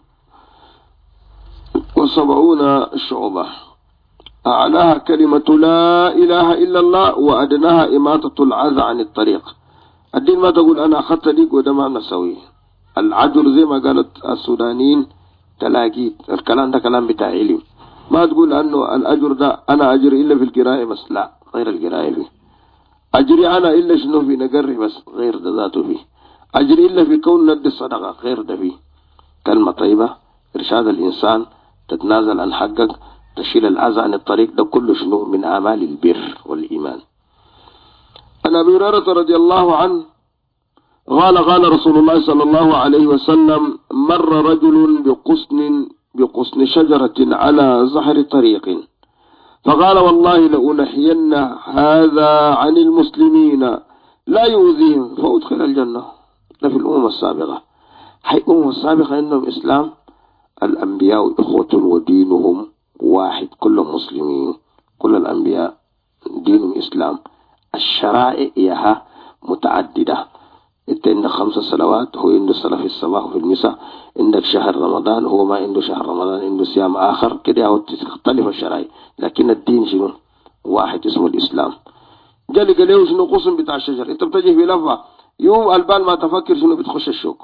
70 شعبة، أعلاها كلمة لا إله إلا الله، وأدناها إماتة العذى عن الطريق. الدين ما تقول أنا أخذت ليك وده ما نسوي. العجر زي ما قالت السودانيين تلاقيت، الكلام ده كلام بتاع علم. ما تقول أنه الأجر ده أنا أجري إلا في القراءة بس، لا، غير القراءة فيه. أجري أنا إلا شنو في نقري بس، غير ده ذاته فيه. أجري إلا في كون ند الصدقة، غير ده فيه. كلمة طيبة، إرشاد الإنسان، تتنازل عن حقك، تشيل الأذى عن الطريق، ده كله شنو؟ من أعمال البر والإيمان. عن أبي هريرة رضي الله عنه قال رسول الله صلى الله عليه وسلم مر رجل بقصن شجرة على ظهر طريق، فقال والله لأنحين هذا عن المسلمين لا يؤذيهم فأدخل الجنة. ده في الأمم السابقة. الأمم السابقة إنهم إسلام، الأنبياء إخوة ودينهم واحد، كلهم مسلمين، كل الأنبياء دينهم إسلام. الشرائع إياها متعددة. انت عندك 5 صلوات، هو عنده صلاة في الصباح وفي المساء. عندك شهر رمضان، هو ما عنده شهر رمضان، عنده صيام آخر كده، أو تختلف الشرائع، لكن الدين شنو؟ واحد اسمه الإسلام. جالي قال له شنو قسم بتاع الشجر، انت بتجي في لفة يوم البال ما تفكر شنو بتخش الشوك،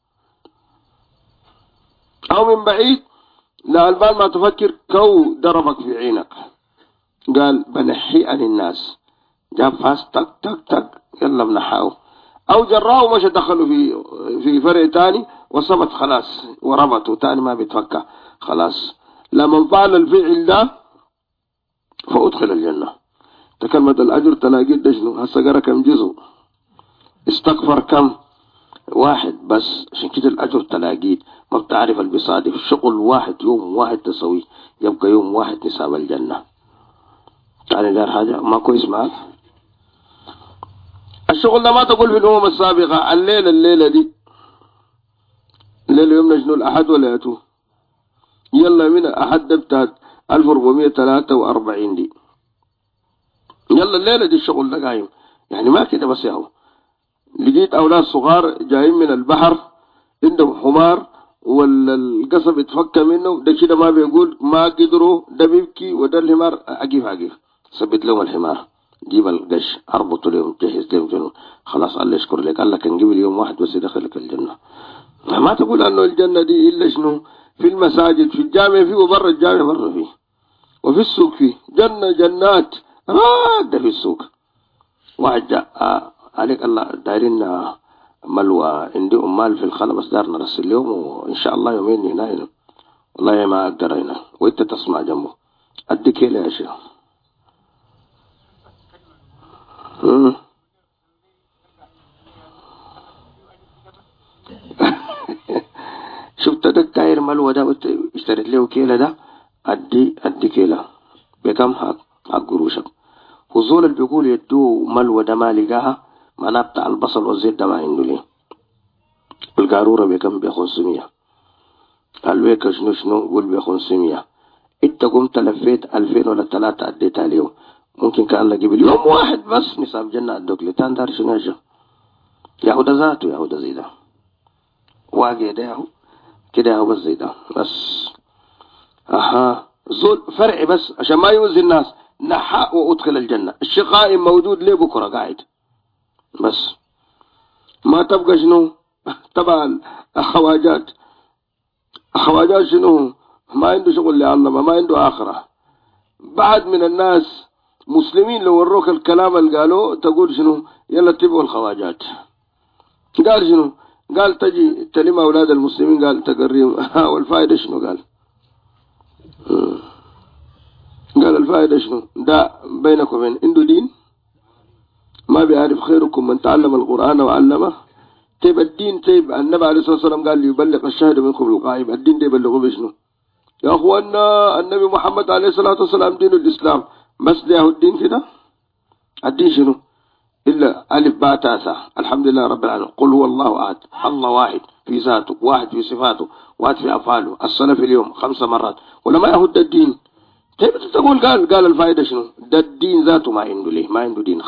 أو من بعيد لا البال ما تفكر كو ضربك في عينك. قال بنحي عن الناس، جاب فاس تك تك تك يلا بنحاو، أو جراه ومشى دخلوا في فرع تاني وصبت خلاص وربطوا تاني ما بيتفكى خلاص. لما فعل الفعل ده فأدخل الجنة. تكلمة الأجر تلاقيت ده شنو؟ هسه قرأ كم جزء، استغفر كم؟ 1 بس. عشان كده الأجر تلاقيت ما بتعرف البصادف. شغل واحد يوم واحد تسوي يبقى يوم واحد نساب الجنة. يعني دار حاجة ما كويس معك. الشغل ده ما تقول في الأمم السابقة الليلة دي، الليلة يوم نجنو الأحد ولا يتو، يلا من الأحد ده بتاعت 1443 دي. يلا الليلة دي الشغل ده قايم يعني ما كده بس ياهو. لقيت أولاد صغار جايين من البحر عندهم حمار ولا القصب اتفك منه ده كده ما بيقول ما قدروا ده بيبكي وده الحمار عجيب ثبت لهم الحمار جيب القش اربطوا لهم جهز لهم جنون خلاص الله يشكر لك الله كان جيب اليوم واحد بس يدخلك الجنة. ما تقول انه الجنة دي الا شنو في المساجد في الجامع فيه وبر الجامع مرة فيه وفي السوق فيه جنات راقدة في السوق. واحد جاء عليك الله دايرين ملوى عندي أمال في الخلا بس دار نرسل اليوم وإن شاء الله يومين هنا والله ما أقدر هنا وإنت تسمع جنبه أديك يا شيخ. شفت ده داير ملوى ده اشتريت له كيلة ده أدي كيلة بكم حق قروشك. وزول اللي بيقول يدو ملوى ده ما لقاها ما بتاع البصل والزيت ده ما عنده ليه. القارورة بكم ب500 الويك شنو قول ب500 انت قمت لفيت 2000 ولا 3 اديتها اليوم ممكن كان الله يجيب اليوم واحد بس نصاب جنة ادوك لتان دار شنو ياهو ده ذاته ياهو ده زي ده واقع ده ياهو كده ياهو بس زي ده بس. زول فرع بس عشان ما يوزي الناس نحاء وادخل الجنة. الشقاء موجود ليه بكرة قاعد بس ما تبقى شنو طبعا الخواجات شنو ما عنده شغل لله ما عنده آخرة. بعد من الناس مسلمين لو وروك الكلام اللي قالوه تقول شنو يلا تبقوا الخواجات. قال شنو قال تجي تلم أولاد المسلمين قال تقريهم والفائدة شنو قال الفائدة شنو ده بينكم وبين عنده دين ما بيعرف خيركم من تعلم القرآن وعلمه. تيب الدين تيب النبي عليه الصلاة والسلام قال يبلغ الشاهد منكم الغائب. الدين ده يبلغه بشنو يا أخوانا؟ النبي محمد عليه الصلاة والسلام دين الإسلام بس ده الدين كده. الدين شنو إلا ألف باء تاء الحمد لله رب العالمين قل هو الله أحد الله واحد في ذاته واحد في صفاته واحد في أفعاله الصلاة في اليوم 5 مرات ولا ما يهد الدين. تيب تقول قال الفائدة شنو ده الدين ذاته ما عنده ليه ما عنده دين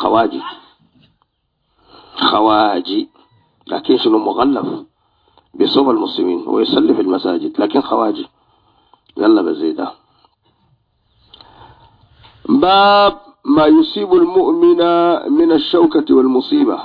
خواجي لكن شنو مغلف بصوب المسلمين ويصلي في المساجد لكن خواجي. يلا بزيده. باب ما يصيب المؤمن من الشوكة والمصيبة.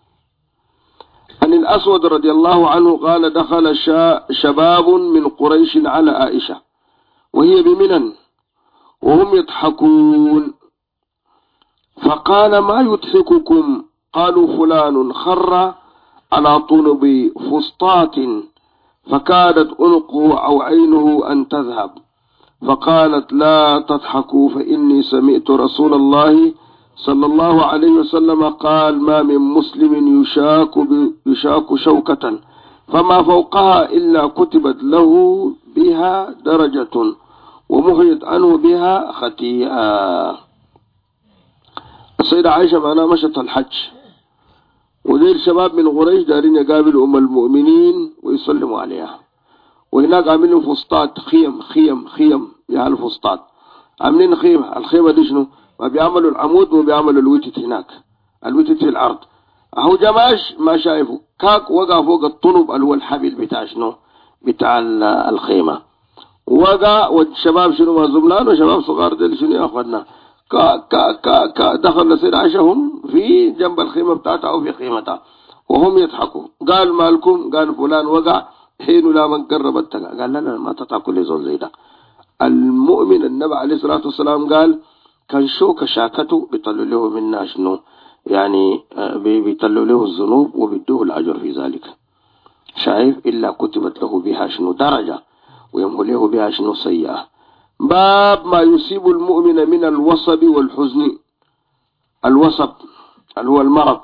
عن الأسود رضي الله عنه قال دخل شباب من قريش على عائشة وهي بمنن وهم يضحكون فقال ما يضحككم؟ قالوا فلان خر على طنب فسطاط فكادت عنقه أو عينه أن تذهب فقالت لا تضحكوا فإني سمعت رسول الله صلى الله عليه وسلم قال ما من مسلم يشاك شوكة فما فوقها إلا كتبت له بها درجة ومحيت عنه بها خطيئة. السيدة عائشة معنا مشت الحج ودير شباب من قريش دارين يقابلوا أم المؤمنين ويسلموا عليها وهناك عاملين فسطاط خيم يا الفسطاط عاملين خيمة. الخيمة دي شنو ما بيعملوا العمود وبيعملوا الوتد هناك الوتد في الأرض أهو جماش ما شايفه كاك وقع فوق الطنب اللي هو الحبل بتاع شنو بتاع الخيمة وقع والشباب شنو ما زملان وشباب صغار دل شنو ياخذنا كا دخل السيدة عائشة هم في جنب الخيمة بتاعتها أو في خيمتها وهم يضحكوا. قال مالكم؟ قال فلان وقع حين لا من قربت قال لا ما تتاكل لزول زي ده. المؤمن النبي عليه الصلاة والسلام قال كان شوك شاكته بيطلوا له منا شنو يعني بيطلوا له الذنوب وبيدوه الأجر في ذلك. شايف إلا كتبت له بها شنو درجة ويمحو له بها شنو سيئة. باب ما يصيب المؤمن من الوصب والحزن. الوصب اللي هو المرض.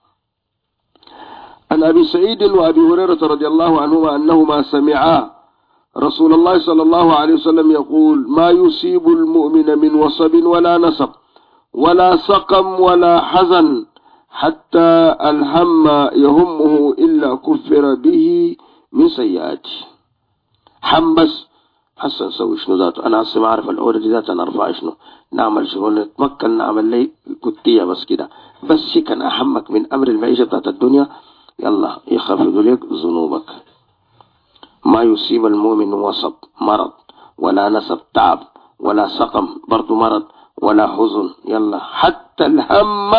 عن أبي سعيد وأبي هريرة رضي الله عنهما أنهما سمعا رسول الله صلى الله عليه وسلم يقول ما يصيب المؤمن من وصب ولا نصب ولا سقم ولا حزن حتى الهم يهمه إلا كفر به من سيئاته. هم بس حسن نسوي شنو ذاته. أنا هسه ما أعرف الأوردر دي ذات نرفع شنو نعمل شنو نتمكن نعمل لي كتية بس كده. بس شي كان أهمك من أمر المعيشة بتاعت الدنيا يلا يخفض لك ذنوبك. ما يصيب المؤمن وصب مرض ولا نسب تعب ولا سقم برضو مرض ولا حزن يلا حتى الهم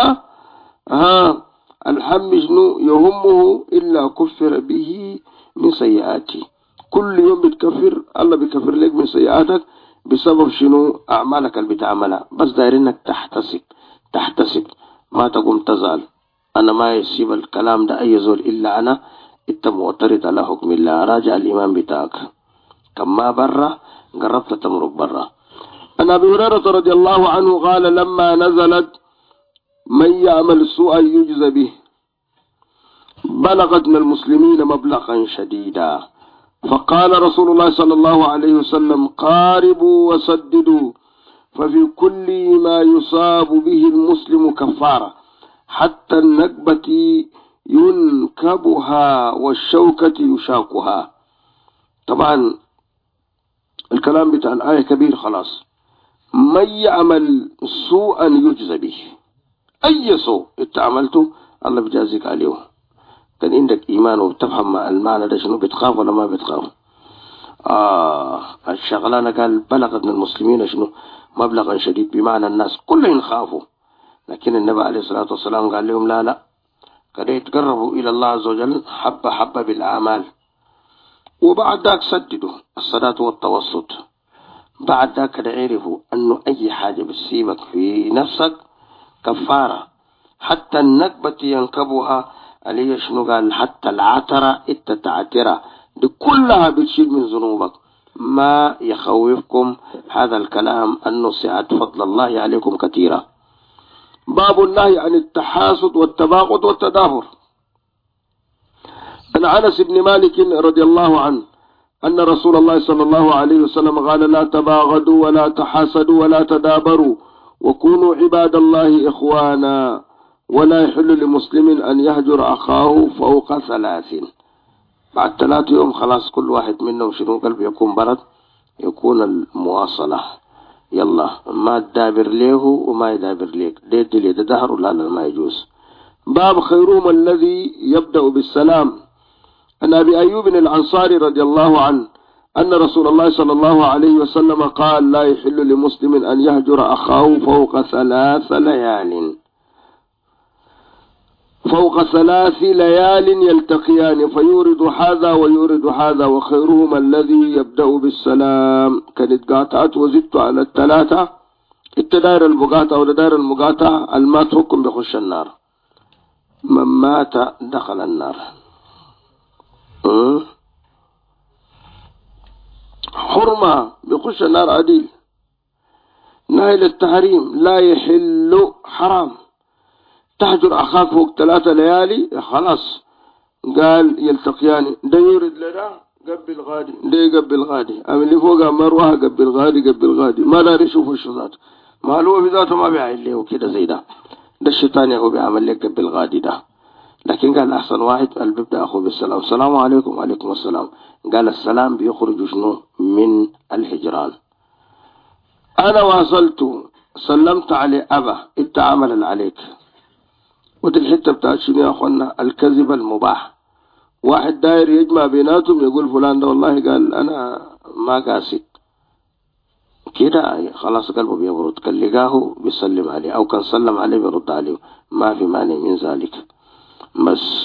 الهم شنو يهمه إلا كفر به من سيئاته. كل يوم بتكفر الله بكفر لك من سيئاتك بسبب شنو أعمالك اللي بتعملها. بس داير انك تحتسب ما تقوم تزعل. أنا ما يصيب الكلام ده أي زول إلا أنا انت معترض على حكم الله. راجع الإيمان بتاعك كما برا قربت تمرق برا. أن أبي هريرة رضي الله عنه قال لما نزلت من يعمل سوءا يجزى به بلغت من المسلمين مبلغا شديدا. فقال رسول الله صلى الله عليه وسلم قاربوا وسددوا ففي كل ما يصاب به المسلم كفارة حتى النكبة ينكبها والشوكة يشاكها. طبعا الكلام بتاع الآية كبير خلاص. من يعمل سوءا يجزى به أي سوء انت عملته الله بجازيك عليه. كان عندك إيمان وبتفهم المعنى ده شنو بتخاف ولا ما بتخاف. الشغلانة قال بلغت من المسلمين شنو مبلغا شديد بمعنى الناس كلهم خافوا. لكن النبي عليه الصلاة والسلام قال لهم لا كده يتقربوا إلى الله عز وجل حبة حبة بالأعمال. وبعد ذاك سددوا الصلاة والتوسط. بعد ذاك كده عرفوا أنه أي حاجة بتصيبك في نفسك كفارة حتى النكبة ينكبها عليه شنو قال حتى العترة التتعترة دي كلها بتشيل من ذنوبك. ما يخوفكم هذا الكلام أنه سعة فضل الله عليكم كثيرة. باب النهي عن التحاسد والتباغض والتدابر. عن أنس بن مالك رضي الله عنه أن رسول الله صلى الله عليه وسلم قال لا تباغضوا ولا تحاسدوا ولا تدابروا وكونوا عباد الله إخوانا ولا يحل لمسلم أن يهجر أخاه فوق 3. بعد 3 يوم خلاص كل واحد منهم شنو قلب يكون برد يكون المواصلة يلا ما تدابر له وما يدابر ليك ديت لي ده دهر ولا لا ما يجوز. باب خيرهم الذي يبدأ بالسلام. عن أبي أيوب الأنصاري رضي الله عنه أن رسول الله صلى الله عليه وسلم قال لا يحل لمسلم أن يهجر أخاه فوق 3 ليال يلتقيان فيورد هذا ويورد هذا وخيرهما الذي يبدأ بالسلام. كانت قاطعت وزدت على 3 التداير البقاطع وداير المقاطعة المات حكم بخش النار. من مات دخل النار. حرمة بخش النار عديل. نهي للتحريم لا يحل حرام. تهجر أخاك فوق 3 ليالي خلاص قال يلتقيان ده يورد لنا قبل غادي ده قبل غادي أما اللي فوقها مروها قبل غادي ما داري يشوف الشذات ما هو بذاته ما بيعمل له كده زي ده الشيطان هو بيعمل لك قبل غادي ده. لكن قال أحسن واحد اللي بيبدأ أخوه بالسلام السلام عليكم وعليكم السلام. قال السلام بيخرج شنو من الهجران. أنا واصلت سلمت عليه أبا انت عمل عليك. ودي الحتة بتاعت شنو يا أخوانا الكذب المباح. واحد داير يجمع بيناتهم يقول فلان ده والله قال أنا ما قاسي كده خلاص قلبه بيبرد. كان لقاه بيسلم عليه أو كان سلم عليه بيرد عليه ما في مانع من ذلك. بس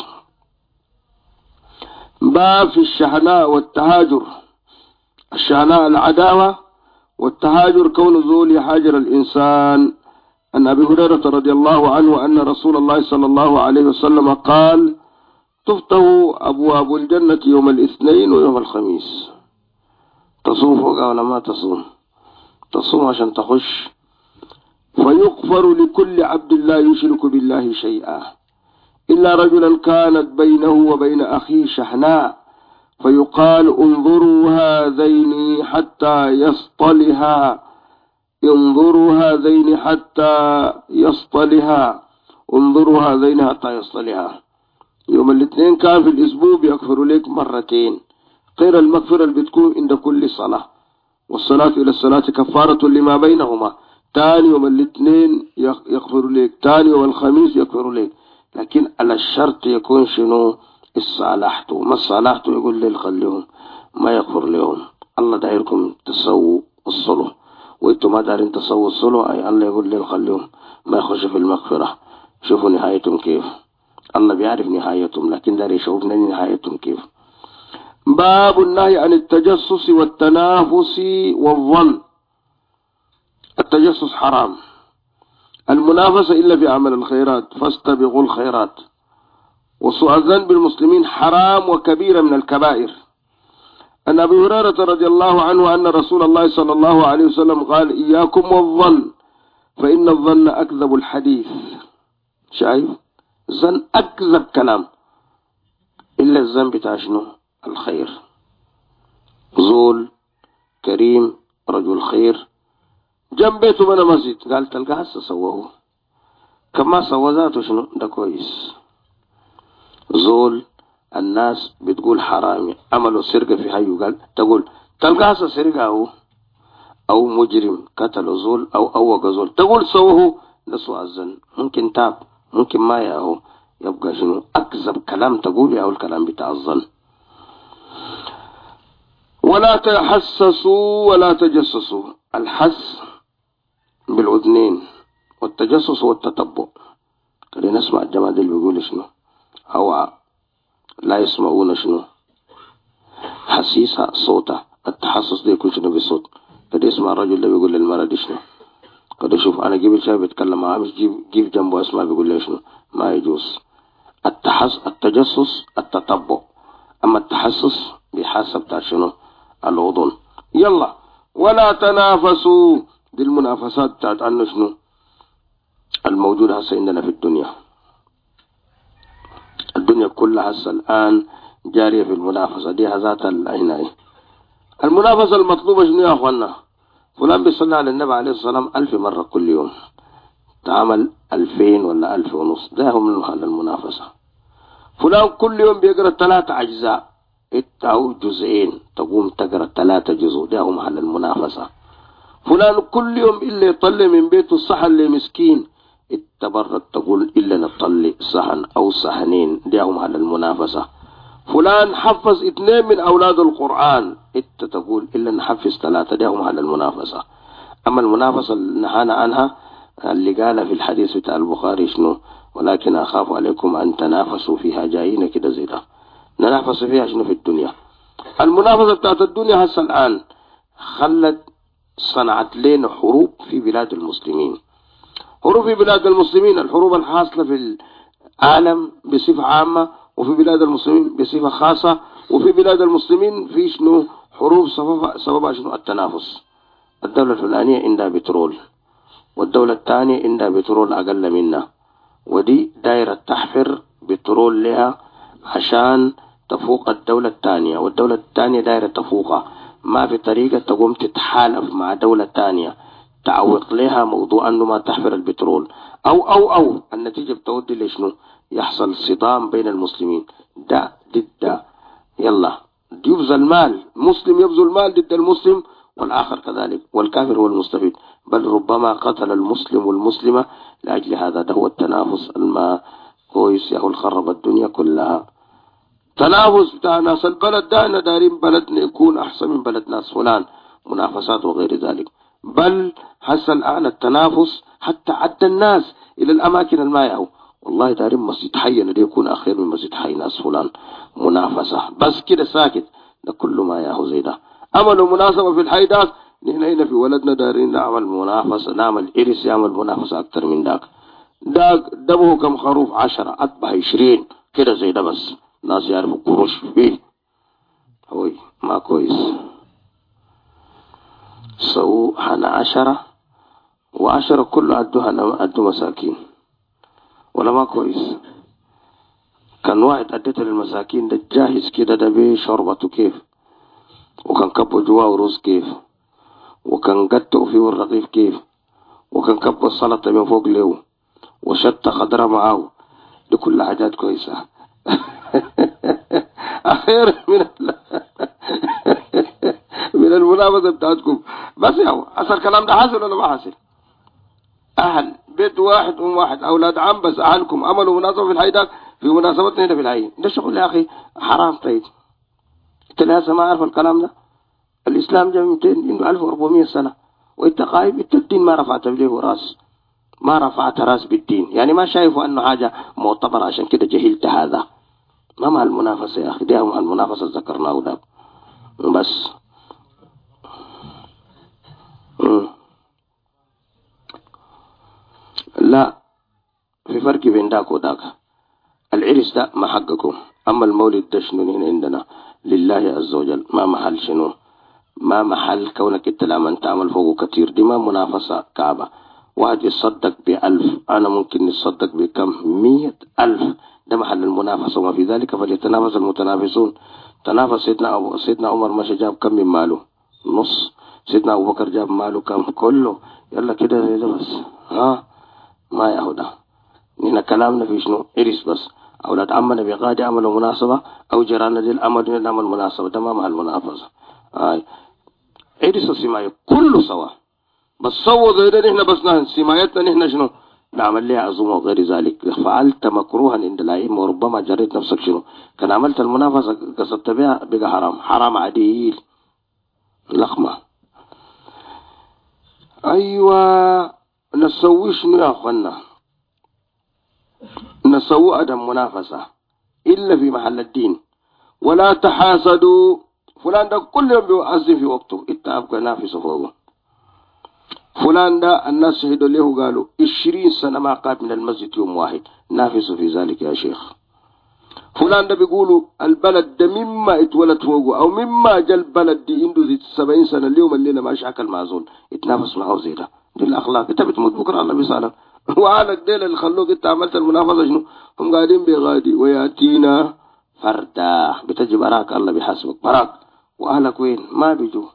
باب في الشحناء والتهاجر. الشحناء العداوة والتهاجر كون ذول يهاجر الإنسان. أن أبي هريرة رضي الله عنه أن رسول الله صلى الله عليه وسلم قال تفتح أبواب الجنة يوم الاثنين ويوم الخميس. تصوم فوق ولا ما تصوم؟ تصوم عشان تخش. فيغفر لكل عبد لا يشرك بالله شيئا إلا رجلا كانت بينه وبين أخيه شحناء فيقال انظروا هذين حتى يصطلها انظروا هذين حتى يصطلها. يوم الاثنين كان في الأسبوع بيغفروا لك 2 غير المغفرة اللي بتكون عند كل صلاة. والصلاة إلى الصلاة كفارة لما بينهما. تاني يوم الاثنين يغفر لك، تاني يوم الخميس يغفر لك، لكن على الشرط يكون شنو؟ الصالحته. ما الصالحته يقول لي خليهم ما يغفر لهم. الله دايركم تسووا الصلح، وانتم ما دارين تسووا الصلح، اي الله يقول لي خليهم ما يخش في المغفرة. شوفوا نهايتهم كيف. الله بيعرف نهايتهم، لكن دار يشوفنا نهايتهم كيف. باب النهي عن التجسس والتنافس والظن. التجسس حرام، المنافسة إلا في عمل الخيرات، فاستبقوا الخيرات. وسوء الظن بالمسلمين حرام وكبيرة من الكبائر. أن أبي هريرة رضي الله عنه أن رسول الله صلى الله عليه وسلم قال: إياكم والظن فإن الظن أكذب الحديث. شايف؟ الظن أكذب كلام، إلا الظن بتاع شنو؟ الخير. زول كريم رجل خير جنبيته من مسجد، قال تلقى هسه سواه، كما سوى ذاته شنو؟ ده كويس. زول الناس بتقول حرامي عملوا سرقة في حيه، قال تقول تلقى هسه سرقة أو مجرم قتل زول أو أوق زول، تقول سواه. ده سوء الظن. ممكن تاب، ممكن ما ياهو، يبقى شنو؟ أكذب كلام تقول ياهو الكلام بتاع الظن. ولا تحسسوا ولا تجسسوا. الحس بالأذنين، والتجسس هو التتبع. خلينا نسمع الجماعة اللي بيقول شنو، أو لا يسمعون شنو حسيسها صوتها. التحسس ده يكون شنو؟ بالصوت. قد يسمع الرجل اللي بيقول للمرأة دي شنو، قد يشوف أنا قبل شايف بيتكلم معاه، مش جيب جنبه اسمع بيقول له شنو، ما يجوز. التجسس التتبع، أما التحسس بحسب بتاع شنو؟ الأذن. يلا. ولا تنافسوا، دي المنافسات بتاعت عنه شنو الموجودة هسه عندنا في الدنيا. الدنيا كلها هسه الآن جارية في المنافسة دي ذات العناية. المنافسة المطلوبة شنو يا أخوانا؟ فلان بيصلي على النبي عليه الصلاة والسلام 1000 مرة كل يوم، تعمل 2000 ولا 1500، ده هم من محل المنافسة. فلان كل يوم بيقرأ 3 أجزاء أو جزئين، تقوم تقرأ 3 جزء، ده هم محل المنافسة. فلان كل يوم إلا يطلع من بيته الصحن لمسكين، اتبرك تقول إلا نطلع صحن أو صحنين، ده هم محل المنافسة. فلان حفظ 2 من أولاد القرآن، انت تقول إلا نحفظ 3، ده هم محل المنافسة. أما المنافسة اللي نهانا عنها اللي قال في الحديث بتاع البخاري شنو؟ ولكن أخاف عليكم أن تنافسوا فيها، جايين كده زي ده ننافس فيها شنو في الدنيا. المنافسة بتاعت الدنيا هسه الآن خلت صنعت لنا حروب في بلاد المسلمين. حروب في بلاد المسلمين، الحروب الحاصلة في العالم بصفة عامة، وفي بلاد المسلمين بصفة خاصة. وفي بلاد المسلمين في شنو حروب سببها شنو؟ التنافس. الدولة الفلانية عندها بترول، والدولة الثانية عندها بترول أقل منا، ودي دايرة تحفر بترول لها عشان تفوق الدولة الثانية، والدولة الثانية دايرة تفوقها. ما في طريقة تقوم تتحالف مع دولة ثانية تعوق لها موضوع أنه ما تحفر البترول، أو النتيجة بتودي لشنو؟ يحصل صدام بين المسلمين، ده ضد ده. يلا يبذل المال، مسلم يبذل مال ضد المسلم، والآخر كذلك، والكافر هو المستفيد. بل ربما قتل المسلم والمسلمة لأجل هذا. ده هو التنافس الما كويس يا خرب الدنيا كلها. تنافس بتاع ناس البلد ده، أنا دارين بلدنا يكون أحسن من بلد ناس فلان، منافسات وغير ذلك. بل حس الآن التنافس حتى عدى الناس إلى الأماكن المايعة، والله دارين مسجد حي الذي يكون أخير من مسجد حي ناس فلان. منافسة بس كده ساكت، ده كله ما ياهو زي ده. عملوا مناسبة في الحي داك، نحن هنا في ولدنا دارين نعمل منافسة، نعمل إرس يعمل منافسة أكتر من داك. دمه كم خروف 10 أطبع 20 كده زي ده، بس ناس يعرفوا قروش فيه. هوي ما كويس. سووا حنا 10 و10 كله أدوا مساكين، ولا ما كويس. كان واحد أديته للمساكين ده جاهز كده، ده بيه شربته كيف، وكان كبه جواه رز كيف، وكان قدته فيه الرغيف كيف، وكان كبه السلطة من فوق له، وشتى خضرة معاه. دي كل حاجات كويسة. أخير من المنافسة بتاعتكم بس يا أصل الكلام ده حاصل ولا ما حاصل؟ أهل بيت واحد واحد أولاد عم بس أهلكم عملوا مناسبة في الحي ده في مناسبتنا هنا في الحي ده شغل يا أخي حرام. طيب أنت لسه ما عارف الكلام ده؟ الإسلام جاء 1400 سنة وأنت قايم الدين ما رفعت له راس، ما رفعت راس بالدين، يعني ما شايفه أنه حاجة معتبرة، عشان كده جهلت هذا. ما مع المنافسة يا أخي، ده مع المنافسة ذكرناه ده بس. لا، في فرق بين داك وداك. العرس ده ما حقكم، أما المولد ده شنو هنا عندنا لله عز وجل، ما محل شنو، ما محل كونك انت لما تعمل فوقه كتير، دي ما منافسة كعبة. واحد يصدق ب1000 أنا ممكن نصدق بكم 100,000، ده محل المنافسة. وما في ذلك فليتنافس المتنافسون. تنافس سيدنا عمر ماشي جاب كم من ماله؟ نص. سيدنا أبو بكر جاب ماله كم؟ كله. يلا كده بس ما يهودا. هنا كلامنا في شنو؟ إرس بس. أولاد عمنا بغادي عملوا مناسبة أو جيراننا دي الأمر نعمل مناسبة، ده ما مع المنافسة. إرس السماية كله سوا، بس صوّد إذا نحن بس نحن سمايتنا نحن شنو نعمل لها عزومة وغير ذلك. فعلت مكروها عند الأئمة وربما جريت نفسك شنو كان عملت المنافسة قصدت بها بقى حرام، حرام عديل لخمة. أيوة نسوي شنو يا أخوانا؟ نسوي أدم منافسة إلا في محل الدين. ولا تحاسدوا، فلان ده كل يوم بيؤذن في وقته أبقى نافسه فوقه. فلان ده الناس شهدوا له قالوا 20 سنة ما قاد من المسجد يوم واحد، نافسه في ذلك يا شيخ. فلان ده بيقولوا البلد ده مما اتولد فوقه أو مما جا البلد دي عنده 70 سنة، اليوم الليلة ما شاكل معزول يتنافس معه زي ده. دي الأخلاق. انت بتموت بكرة الله بيسألك. وعالك ديل اللي خلوك انت عملت المنافسة شنو؟ هم قاعدين بغادي ويأتينا فردا، بتجي براك الله بيحاسبك براك. وأهلك وين؟ ما بيجوا.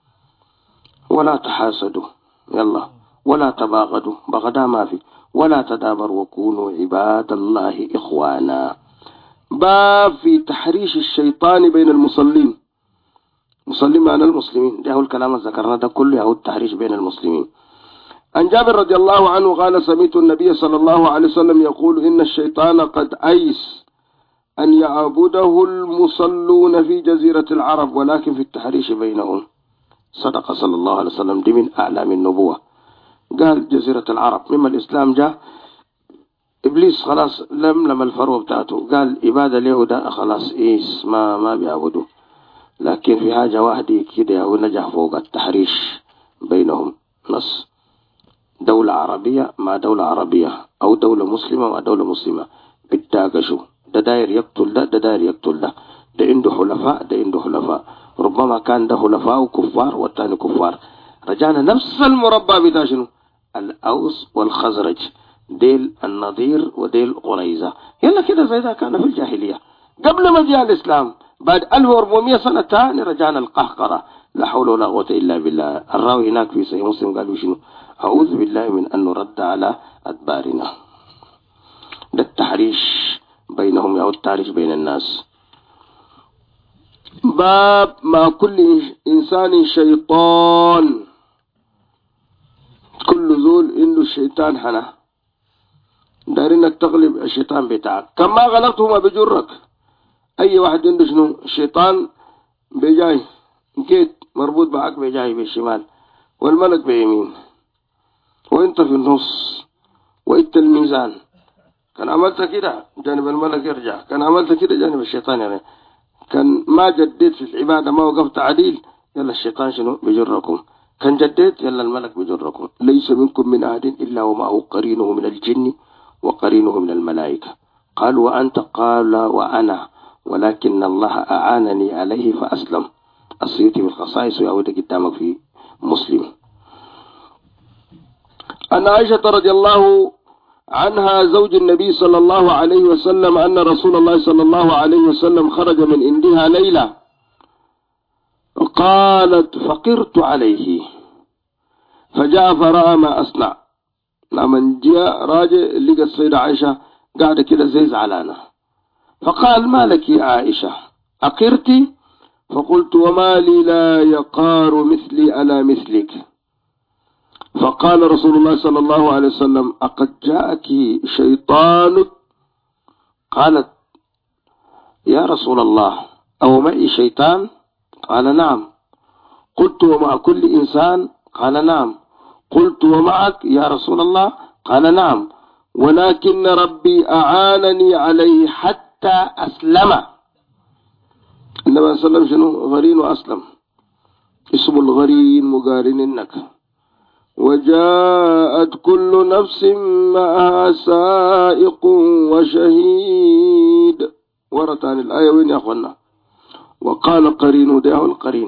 ولا تحاسدوا، يلا ولا تباغدوا، بغدا ما في. ولا تدابروا وكونوا عباد الله إخوانا. باب في تحريش الشيطان بين المصلين. مصلين معنى المسلمين، ده هو الكلام اللي ذكرنا ده كله هو التحريش بين المسلمين. عن جابر رضي الله عنه قال سمعت النبي صلى الله عليه وسلم يقول إن الشيطان قد أيس أن يعبده المصلون في جزيرة العرب ولكن في التحريش بينهم. صدق صلى الله عليه وسلم، دي من أعلام النبوة. قال جزيرة العرب مما الإسلام جاء إبليس خلاص لم الفروة بتاعته، قال إبادة له ده خلاص إيس ما بيعبدوا. لكن في حاجة واحدة كده هو نجح فوق التحريش بينهم. نص دولة عربية مع دولة عربية أو دولة مسلمة مع دولة مسلمة بتداقشوا، ده داير يقتل ده داير يقتل ده عنده حلفاء ده عنده حلفاء. ربما كان ده حلفاء كفار والتاني كفار. رجعنا نفس المربع بتاع شنو؟ الأوس والخزرج، ديل النضير وديل قريظة. يلا كده زي ده كان في الجاهلية قبل ما جاء الإسلام. بعد 1400 سنة تاني رجعنا القهقرة. لا حول ولا قوة إلا بالله. الراوي هناك في صحيح مسلم قالوا شنو؟ أعوذ بالله من أن نرد على أدبارنا. ده التحريش بينهم أو التحريش بين الناس. باب ما كل إنسان شيطان، كل زول إنه الشيطان حنا دارينك تغلب الشيطان بتاعك كما غلبته ما بجرك. أي واحد عنده شنو الشيطان بجاي جيت مربوط معك بجاي بالشمال والملك بيمين وانت في النص وانت الميزان. كان عملت كده جانب الملك يرجع، كان عملت كده جانب الشيطان يعني. كان ما جديت في العبادة ما وقفت عديل يلا الشيطان شنو بجركم. كان جديت يلا الملك بجركم. ليس منكم من أحد إلا ومعه قرينه من الجن وقرينه من الملائكة. قال وأنت؟ قال وأنا ولكن الله أعانني عليه فأسلم. السيوطي بالخصائص ويعود قدامك في مسلم. أن عائشة رضي الله عنها زوج النبي صلى الله عليه وسلم أن رسول الله صلى الله عليه وسلم خرج من عندها ليلة قالت فقرت عليه فجاء فرأى ما أصنع. لما جاء راجل لقى السيدة عائشة قاعدة كده زي زعلانة، فقال ما لك يا عائشة أقرتي؟ فقلت وما لي لا يقار مثلي على مثلك؟ فقال رسول الله صلى الله عليه وسلم أقد جاءك شيطان؟ قالت يا رسول الله أو معي شيطان؟ قال نعم. قلت ومع كل إنسان؟ قال نعم. قلت ومعك يا رسول الله؟ قال نعم، ولكن ربي أعانني عليه حتى أسلم. النبي صلى الله عليه وسلم شنو؟ غرين وأسلم. اسم الغرين مقارن النكهة. وجاءت كل نفس معها سائق وشهيد. ورتان الآية وين يا أخوانا؟ وقال قرين ده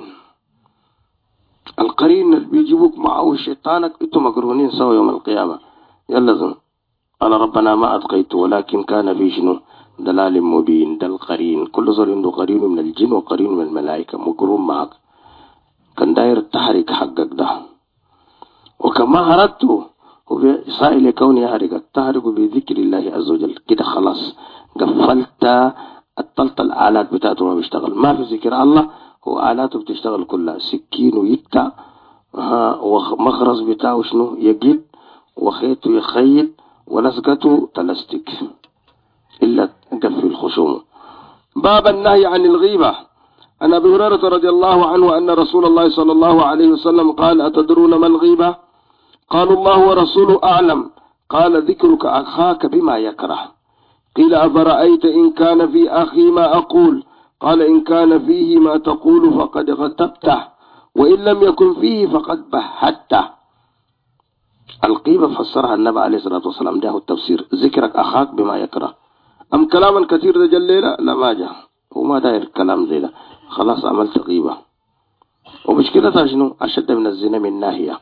القرين اللي بيجيبوك معه شيطانك انتم مقرونين سوا يوم القيامة. يلا زن أنا ربنا ما أتقيته ولكن كان في شنو دلال مبين. ده القرين، كل زول عنده قرين من الجن وقرين من الملائكة مقرون معك، كان داير التحريك حقك ده. وكما هردته هو سائل كوني يحرقك تحرق بذكر الله عز وجل كده خلاص قفلت الطلط الآلات بتاعته ما بيشتغل، ما في ذكر الله هو آلاته بتشتغل كلها، سكين ويكتا ومخرز بتاعه شنو يجد، وخيته يخيط، ولسقته تلستك إلا قفل الخشوم. باب النهي عن الغيبة. عن أبي هريرة رضي الله عنه أن رسول الله صلى الله عليه وسلم قال أتدرون ما الغيبة؟ قالوا الله ورسوله أعلم. قال ذكرك أخاك بما يكره. قيل أفرأيت إن كان في أخي ما أقول؟ قال إن كان فيه ما تقول فقد غتبته، وإن لم يكن فيه فقد بهته. الغيبة فسرها النبي عليه الصلاة والسلام، ده التفسير، ذكرك أخاك بما يكره. أم كلاما كثير ده جليلة؟ لا ما جاء، وما داير كلام زي ده، خلاص عملت غيبة. ومشكلتها شنو؟ أشد من الزنا من ناحية.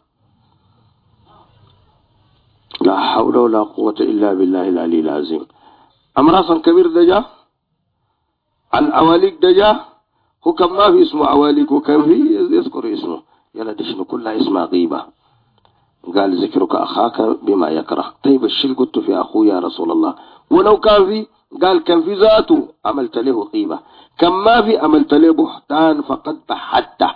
لا حول ولا قوة إلا بالله العلي العظيم. أمراض كبير دجا، الأواليك دجا، هو كم ما في اسمه أواليك وكم في يذكر اسمه. يلا دشنو كلها اسمها غيبة. قال ذكرك أخاك بما يكره. طيب الشيء قلت في أخوه يا رسول الله، ولو كان في؟ قال كان في ذاته عملت له غيبة، كم ما في عملت له بهتان فقد بحته.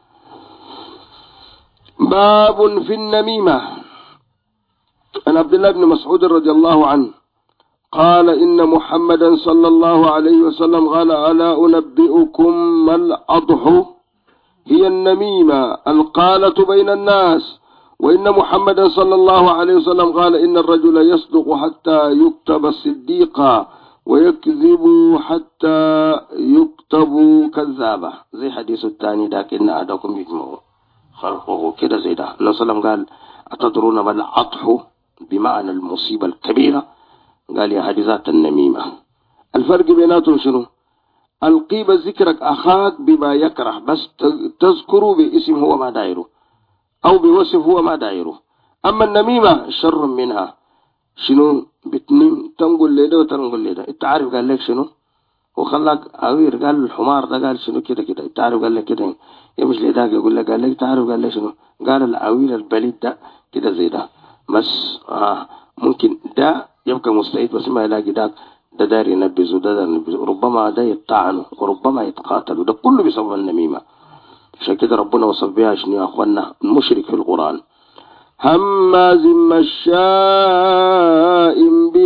باب في النميمة. عن عبد الله بن مسعود رضي الله عنه قال إن محمدا صلى الله عليه وسلم قال ألا أنبئكم ما الأضح؟ هي النميمة القالة بين الناس. وإن محمدا صلى الله عليه وسلم قال إن الرجل يصدق حتى يكتب صديقا ويكذب حتى يكتب كذابا، زي حديث الثاني داك إن أحدكم يجمع خلقه كده زي ده. النبي صلى الله عليه وسلم قال أتدرون ما الأضح؟ بمعنى المصيبة الكبيرة. قال يا حديثات النميمة. الفرق بيناتهم شنو؟ الغيبة ذكرك أخاك بما يكره، بس تذكره باسم هو ما دايره أو بوصف هو ما دايره. أما النميمة شر منها. شنو؟ بتنم تنقل لي وتنقل لي. انت عارف قال لك شنو؟ وخلاك أوير. قال الحمار ده قال شنو كده كده. انت عارف قال لك كده يمشي لداك يقول لك قال لك تعرف قال لك شنو؟ قال الأوير البليد ده كده زي ده بس ممكن ده يبقى مستعد بس ما يلاقي داك ده داري ينبذ ده ينبذ، ربما ده يطعنه وربما يتقاتلوا، ده كله بسبب النميمة. عشان كده ربنا وصف بها شنو يا اخوانا؟ المشرك في القرآن هماز مشاء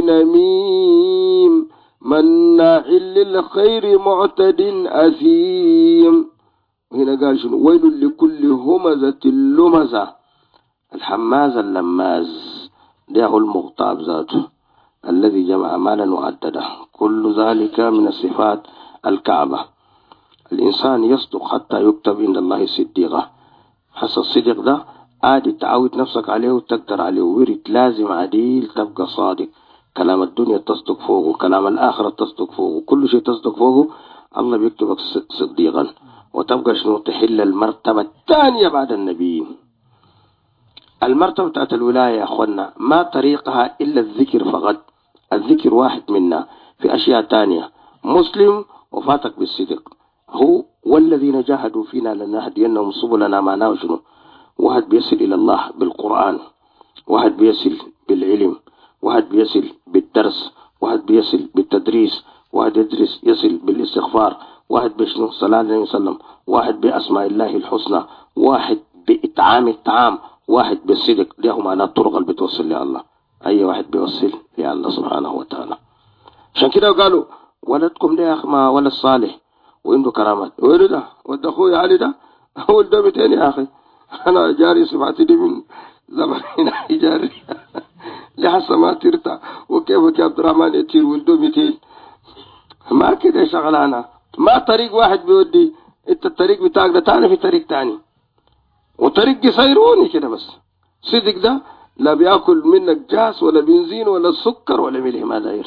بنميم مناع للخير معتد أثيم. هنا قال شنو؟ ويل لكل همزة لمزة. الحماز اللماز ده هو المغتاب ذاته الذي جمع مالا وعدده. كل ذلك من الصفات الكعبة. الإنسان يصدق حتى يكتب عند الله صديقا. حس الصدق ده عادي تعود نفسك عليه وتقدر عليه، ورد لازم عديل تبقى صادق. كلام الدنيا تصدق فوقه، كلام الآخرة تصدق فوقه، كل شيء تصدق فوقه. الله بيكتبك صديقا وتبقى شنو؟ تحل المرتبة الثانية بعد النبيين. المرتبة بتاعت الولاية يا أخوانا ما طريقها إلا الذكر فقط. الذكر واحد منا، في أشياء تانية. مسلم وفاتك بالصدق. هو والذين جاهدوا فينا لنهدينهم سبلنا. معناه شنو؟ واحد بيصل إلى الله بالقرآن، واحد بيصل بالعلم، واحد بيصل بالدرس، واحد بيصل بالتدريس، واحد يصل بالاستغفار، واحد بشنو صلاة عليه وسلم، واحد بأسماء الله الحسنى، واحد بإطعام الطعام، واحد بالصدق. ده معناه الطرق اللي بتوصل لله. أي واحد بيوصل لله سبحانه وتعالى. عشان كده قالوا ولدكم ده يا أخي ما ولد صالح وعنده كرامات. ولده ود أخوي علي ده ولده 200 يا أخي. أنا جاري سمعت دي من زمان جاري لحسن ما ترتع. وكيف عبد الرحمن يطير ولده 200؟ ما كده شغلانة. ما طريق واحد بيودي انت الطريق بتاعك ده تاني في طريق تاني، وطريق قصيروني كده بس. صدق ده لا بياكل منك جاس ولا بنزين ولا سكر ولا ملح، ما داير،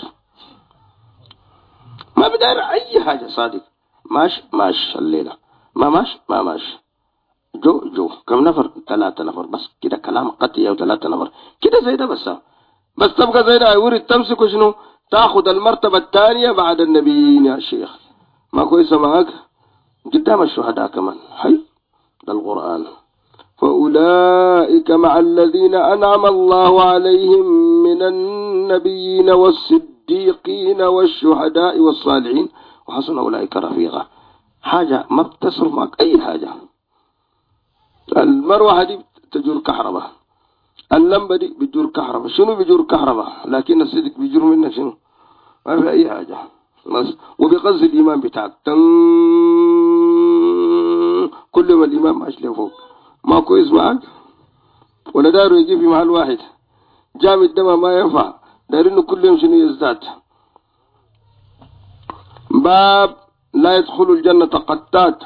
ما بداير اي حاجة. صادق ماش الليلة ما ماش جو كم نفر؟ 3 نفر بس كده. كلام قطعي او 3 نفر كده زي ده بس تبقى زي ده. يوري تمسك شنو؟ تاخذ المرتبة الثانية بعد النبيين يا شيخ. ما كويسة معك قدام الشهداء كمان. حي ده القرآن. فأولئك مع الذين أنعم الله عليهم من النبيين والصديقين والشهداء والصالحين وحسن أولئك رفيقا. حاجة ما بتصرف معك أي حاجة. المروحة دي تجور كهرباء، اللمبة دي بتجور كهرباء. شنو بيجور كهرباء؟ لكن الصدق بيجور منك شنو؟ ما في أي حاجة. بس وبيغذي الإيمان بتاعك كل ما الإيمان ماشي لفوق. ما كويس معك ولا دارو يجي في محل واحد جامد دم ما ينفع، دار إنه كل يوم شنو يزداد. باب لا يدخل الجنة قتات.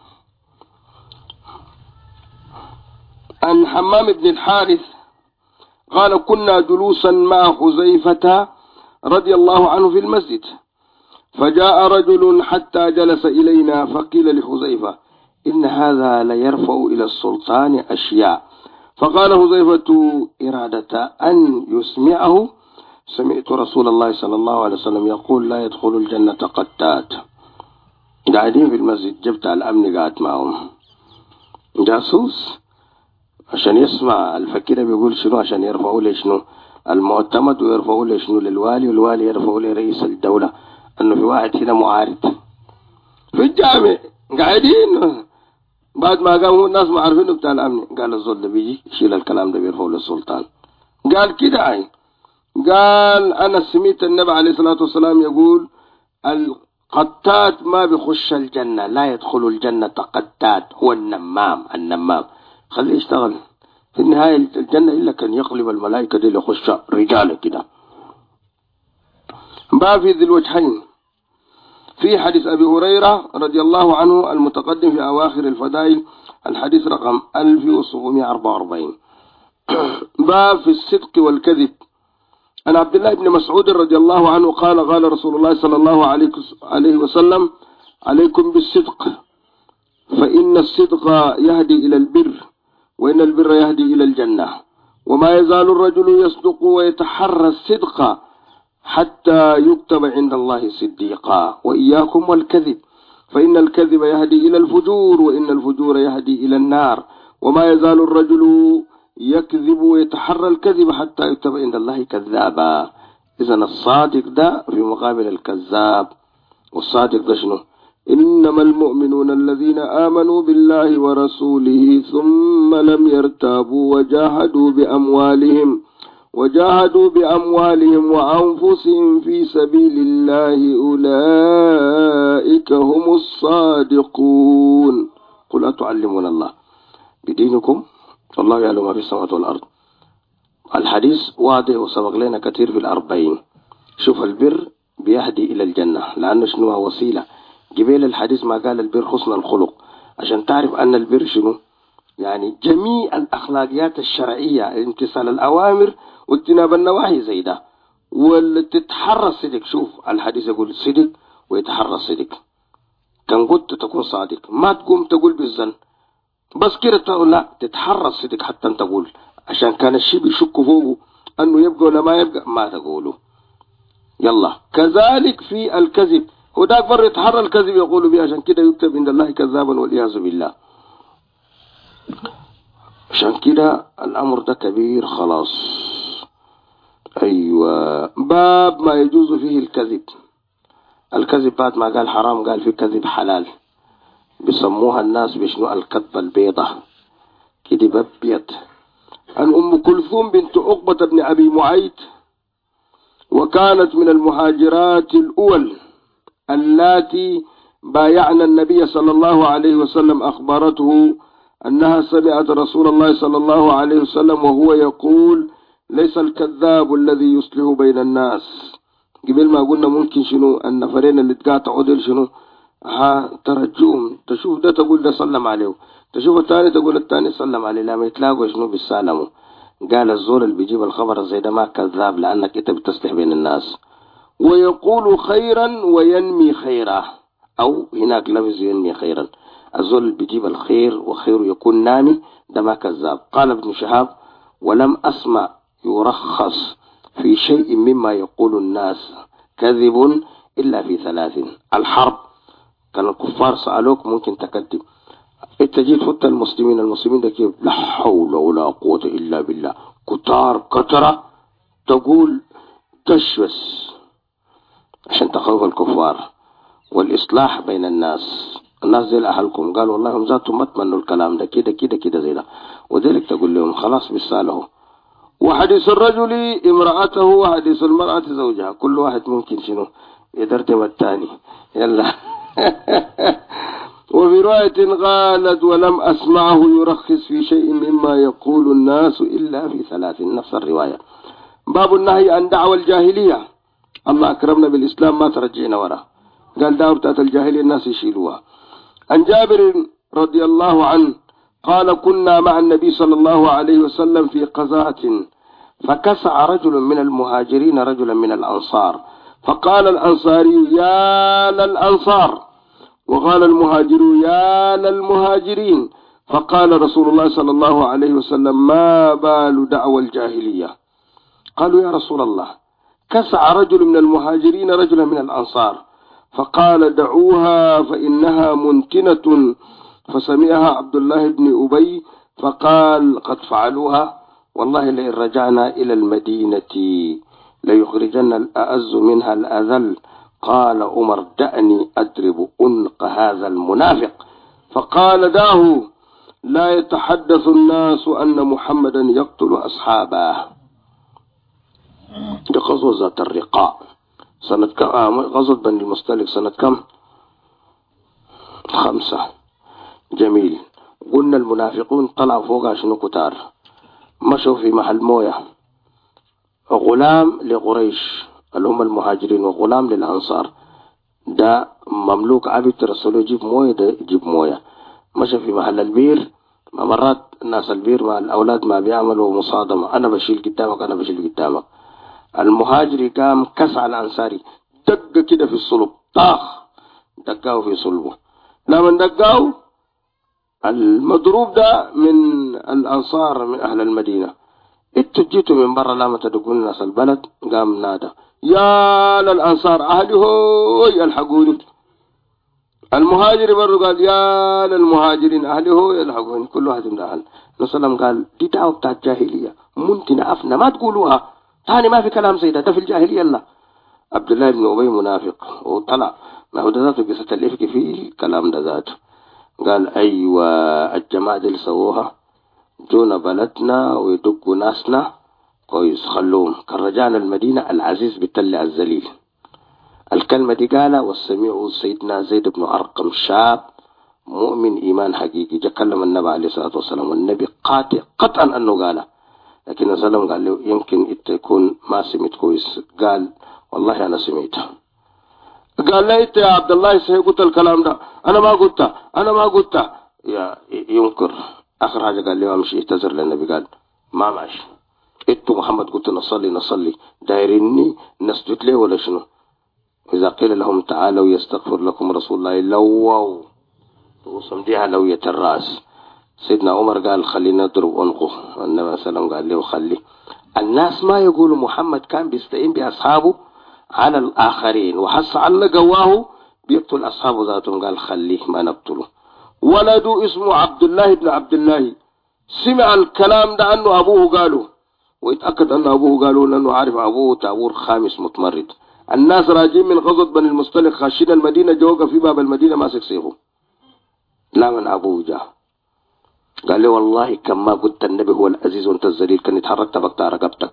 عن حمام بن الحارث قال كنا جلوسا مع حذيفة رضي الله عنه في المسجد، فجاء رجل حتى جلس إلينا فقيل لحذيفة إن هذا ليرفع إلى السلطان أشياء. فقال حذيفة إرادة أن يسمعه سمعت رسول الله صلى الله عليه وسلم يقول لا يدخل الجنة قتات. قاعدين في المسجد، جبت الأمن قاعد معهم جاسوس عشان يسمع الفكير بيقول شنو، عشان يرفعوا لي شنو المعتمد ويرفعوا لي شنو للوالي، والوالي يرفعوا لي رئيس الدولة انه في واحد هنا معارض في الجامع. قاعدين بعد ما قاموا الناس ما عارفينه بتاع الامن، قال الزول ده بيجي يشيل الكلام ده بيرفعه للسلطان. قال كده عين. قال انا سمعت النبي عليه الصلاة والسلام يقول القتات ما بيخش الجنة، لا يدخل الجنة قتات. هو النمام خليه يشتغل في النهاية الجنة إلا كان يقلب الملائكة دي لخش رجال كده. باب في ذي الوجهين. في حديث أبي هريرة رضي الله عنه المتقدم في أواخر الفضائل، الحديث رقم 1744. باب في الصدق والكذب. عن عبد الله بن مسعود رضي الله عنه قال قال رسول الله صلى الله عليه وسلم عليكم بالصدق فإن الصدق يهدي إلى البر وإن البر يهدي إلى الجنة، وما يزال الرجل يصدق ويتحرى الصدق حتى يكتب عند الله صديقا، وإياكم والكذب فإن الكذب يهدي إلى الفجور وإن الفجور يهدي إلى النار، وما يزال الرجل يكذب ويتحرى الكذب حتى يكتب عند الله كذابا. إذن الصادق ده في مقابل الكذاب. والصادق ده شنو؟ إنما المؤمنون الذين آمنوا بالله ورسوله ثم لم يرتابوا وجاهدوا بأموالهم وأنفسهم في سبيل الله أولئك هم الصادقون. قل أتعلمون الله بدينكم والله يعلم ما في السماوات والأرض. الحديث واضح وسبق لنا كثير في 40. شوف البر بيهدي إلى الجنة لأنه شنو وسيلة. قبيل الحديث ما قال البر حسن الخلق، عشان تعرف أن البر شنو يعني جميع الأخلاقيات الشرعية، امتثال الأوامر واجتناب النواهي زي ده، وتتحرى الصدق. شوف الحديث يقول صدق ويتحرى الصدق. كان قلت تكون صادق، ما تقوم تقول بالزن بس كده تقول لا، تتحرى الصدق حتى تقول، عشان كان الشيء بيشك فوقه أنه يبقى ولا ما يبقى ما تقوله. يلا كذلك في الكذب، وذاك بر يتحرى الكذب يقول به، عشان كده يكتب عند الله كذابا والعياذ بالله. عشان كده الأمر ده كبير خلاص. أيوة. باب ما يجوز فيه الكذب. الكذب بعد ما قال حرام قال في كذب حلال، بيسموها الناس بشنو الكذبة البيضة، كذب أبيض. عن أم كلثوم بنت عقبة بن أبي معيط، وكانت من المهاجرات الأول اللاتي بايعن النبي صلى الله عليه وسلم، أخبرته أنها سمعت رسول الله صلى الله عليه وسلم وهو يقول: ليس الكذاب الذي يصلح بين الناس. قبل ما قلنا ممكن شنو النفرين اللي تقاطعوا دول شنو ترجوهم، تشوف ده تقول ده سلم عليه، تشوف الثاني تقول الثاني سلم عليه، لما يتلاقوا شنو بالسلام. قال الزول اللي بيجيب الخبر زي ده ما كذاب، لأنك انت بتصلح بين الناس. ويقول خيرا وينمي خيرا، أو هناك لفظ ينمي خيرا. الزول اللي بيجيب الخير وخيره يكون نامي، ده ما كذاب. قال ابن شهاب: ولم أسمع يرخص في شيء مما يقول الناس كذب إلا في 3: الحرب، كان الكفار سألوك ممكن تكذب، انت جيت فت المسلمين ده كيف؟ لا حول ولا قوة إلا بالله، كتار كترة تقول تشوس عشان تخوف الكفار. والإصلاح بين الناس زي أهلكم، قال والله هم ذاتهم ما تمنوا الكلام ده كده كده كده زي ده، وذلك تقول لهم خلاص بالساله. وحديث الرجل امرأته وحديث المرأة زوجها، كل واحد ممكن شنو يترتب الثاني. يلا. وفي رواية قالت: ولم أسمعه يرخص في شيء مما يقول الناس إلا في 3، نفس الرواية. باب النهي عن دعوى الجاهلية. الله أكرمنا بالإسلام ما ترجعنا وراه، قال دعوة بتاعت الجاهلية الناس يشيلوها. عن جابر رضي الله عنه قال: كنا مع النبي صلى الله عليه وسلم في قزاة، فكسع رجل من المهاجرين رجلا من الأنصار، فقال الأنصاري: يا للأنصار، وقال المهاجر: يا للمهاجرين. فقال رسول الله صلى الله عليه وسلم: ما بال دعوى الجاهلية؟ قالوا: يا رسول الله، كسع رجل من المهاجرين رجلا من الأنصار. فقال: دعوها فإنها منتنة. فسمعها عبد الله بن أبي فقال: قد فعلوها، والله لئن رجعنا إلى المدينة ليخرجن الأعز منها الأذل. قال عمر: دعني أضرب عنق هذا المنافق. فقال: داه، لا يتحدث الناس أن محمدا يقتل أصحابه. دي غزوة ذات الرقاع سنة كم؟ غزوة بني المصطلق سنة كم؟ 5. جميل. قلنا المنافقون طلعوا فوق عشان كتار، مشوا في محل مويه، غلام لقريش اللي هم المهاجرين وغلام للأنصار، ده مملوك عبد رسوله يجيب مويه، ده يجيب مويه. مشى في محل البير، مرات الناس البير مع الأولاد ما بيعملوا مصادمة، أنا بشيل قدامك أنا بشيل قدامك. المهاجري قام كسع الأنصاري، دق كده في الصلب، طاخ دقاه في صلبه. لما دقاه المضروب ده من الأنصار من أهل المدينة، انتوا جيتوا من برا لما تدقون الناس البلد، قام نادى: يا للأنصار أهلي هو يلحقوني. المهاجر برضو قال: يا للمهاجرين أهلي هو يلحقوني. كل واحد من أهل. النبي قال: دي دعوة بتاعت جاهلية منتنة أفنى، ما تقولوها تاني، ما في كلام زي ده في الجاهلية. الله. عبد الله بن أبي منافق وطلع، ما هو ده ذاته قصة الإفك فيه الكلام ده ذاته. قال: أيوة الجماعة اللي سووها جونا بلدنا ويدقوا ناسنا كويس، خلوهم. كان رجعنا المدينة العزيز بالتل الذليل. الكلمة دي قالها والسميع سيدنا زيد بن أرقم، شاب مؤمن إيمان حقيقي، جاء كلم النبي عليه الصلاة والسلام، والنبي قاطع قطعا أنه قالها، لكن السلام قال له يمكن يكون ما سمعت كويس. قال: والله أنا سمعتها. قال: لا انت يا عبد الله قلت الكلام ده، انا ما قلت يا ينكر. اخر حاجه قال له امشي اعتذر للنبي، قال: ما ماشي، انتوا محمد قلت نصلي دايريني نسجد له ولا شنو؟ اذا قيل لهم تعالوا يستغفر لكم رسول الله لووا وصمديها لوية الراس. سيدنا عمر قال: خلينا نضرب عنقه. النبي صلى الله عليه وسلم قال له: خلي الناس ما يقولوا محمد كان بيستعين باصحابه على الآخرين، وحس على قواه بيقتل أصحابه ذاتهم، قال: خليه ما نقتله. ولده اسمه عبد الله بن عبد الله، سمع الكلام ده أنه أبوه قاله، ويتأكد أن أبوه قاله لأنه عارف أبوه تابور خامس متمرد. الناس راجعين من غزوة بني المصطلق خاشين المدينة، جوقف في باب المدينة ماسك سيفه. لا من أبوه جاء قال لي والله كما قلت النبي هو العزيز وانت الذليل كان يتحرك تبقى رقبتك.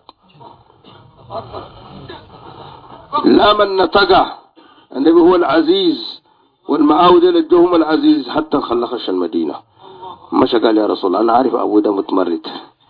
لا من نتقى النبي هو العزيز والمعاودة للجهم العزيز حتى خلقش المدينة. مشى قال يا رسول الله أنا عارف أبو ده متمرد.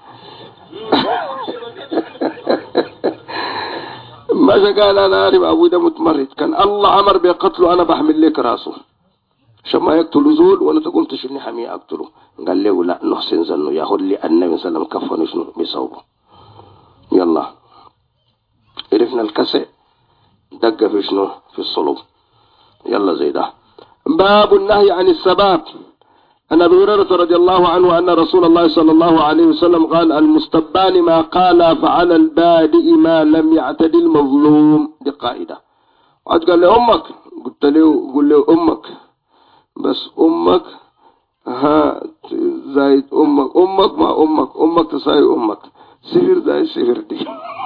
مشى قال أنا عارف أبو ده متمرد، كان الله أمر بقتله أنا بحمل لك راسه عشان ما يقتل زول ولا تقوم تشيلني حمية أقتله. قال له لا نحسن ظنه ياخذ لي النبي صلى الله عليه وسلم كفن شنو بيصوبه. يلا عرفنا الكسع دق في شنو في الصلب. يلا زي ده. باب النهي عن السباب. أن أبي هريرة رضي الله عنه أن رسول الله صلى الله عليه وسلم قال المستبان ما قال فعلى البادئ ما لم يعتدي المظلوم. دي قاعدة. وقد قال لي أمك، قلت له قل له أمك بس أمك ها زايد أمك ما أمك تساوي أمك صفر زايد صفر دي.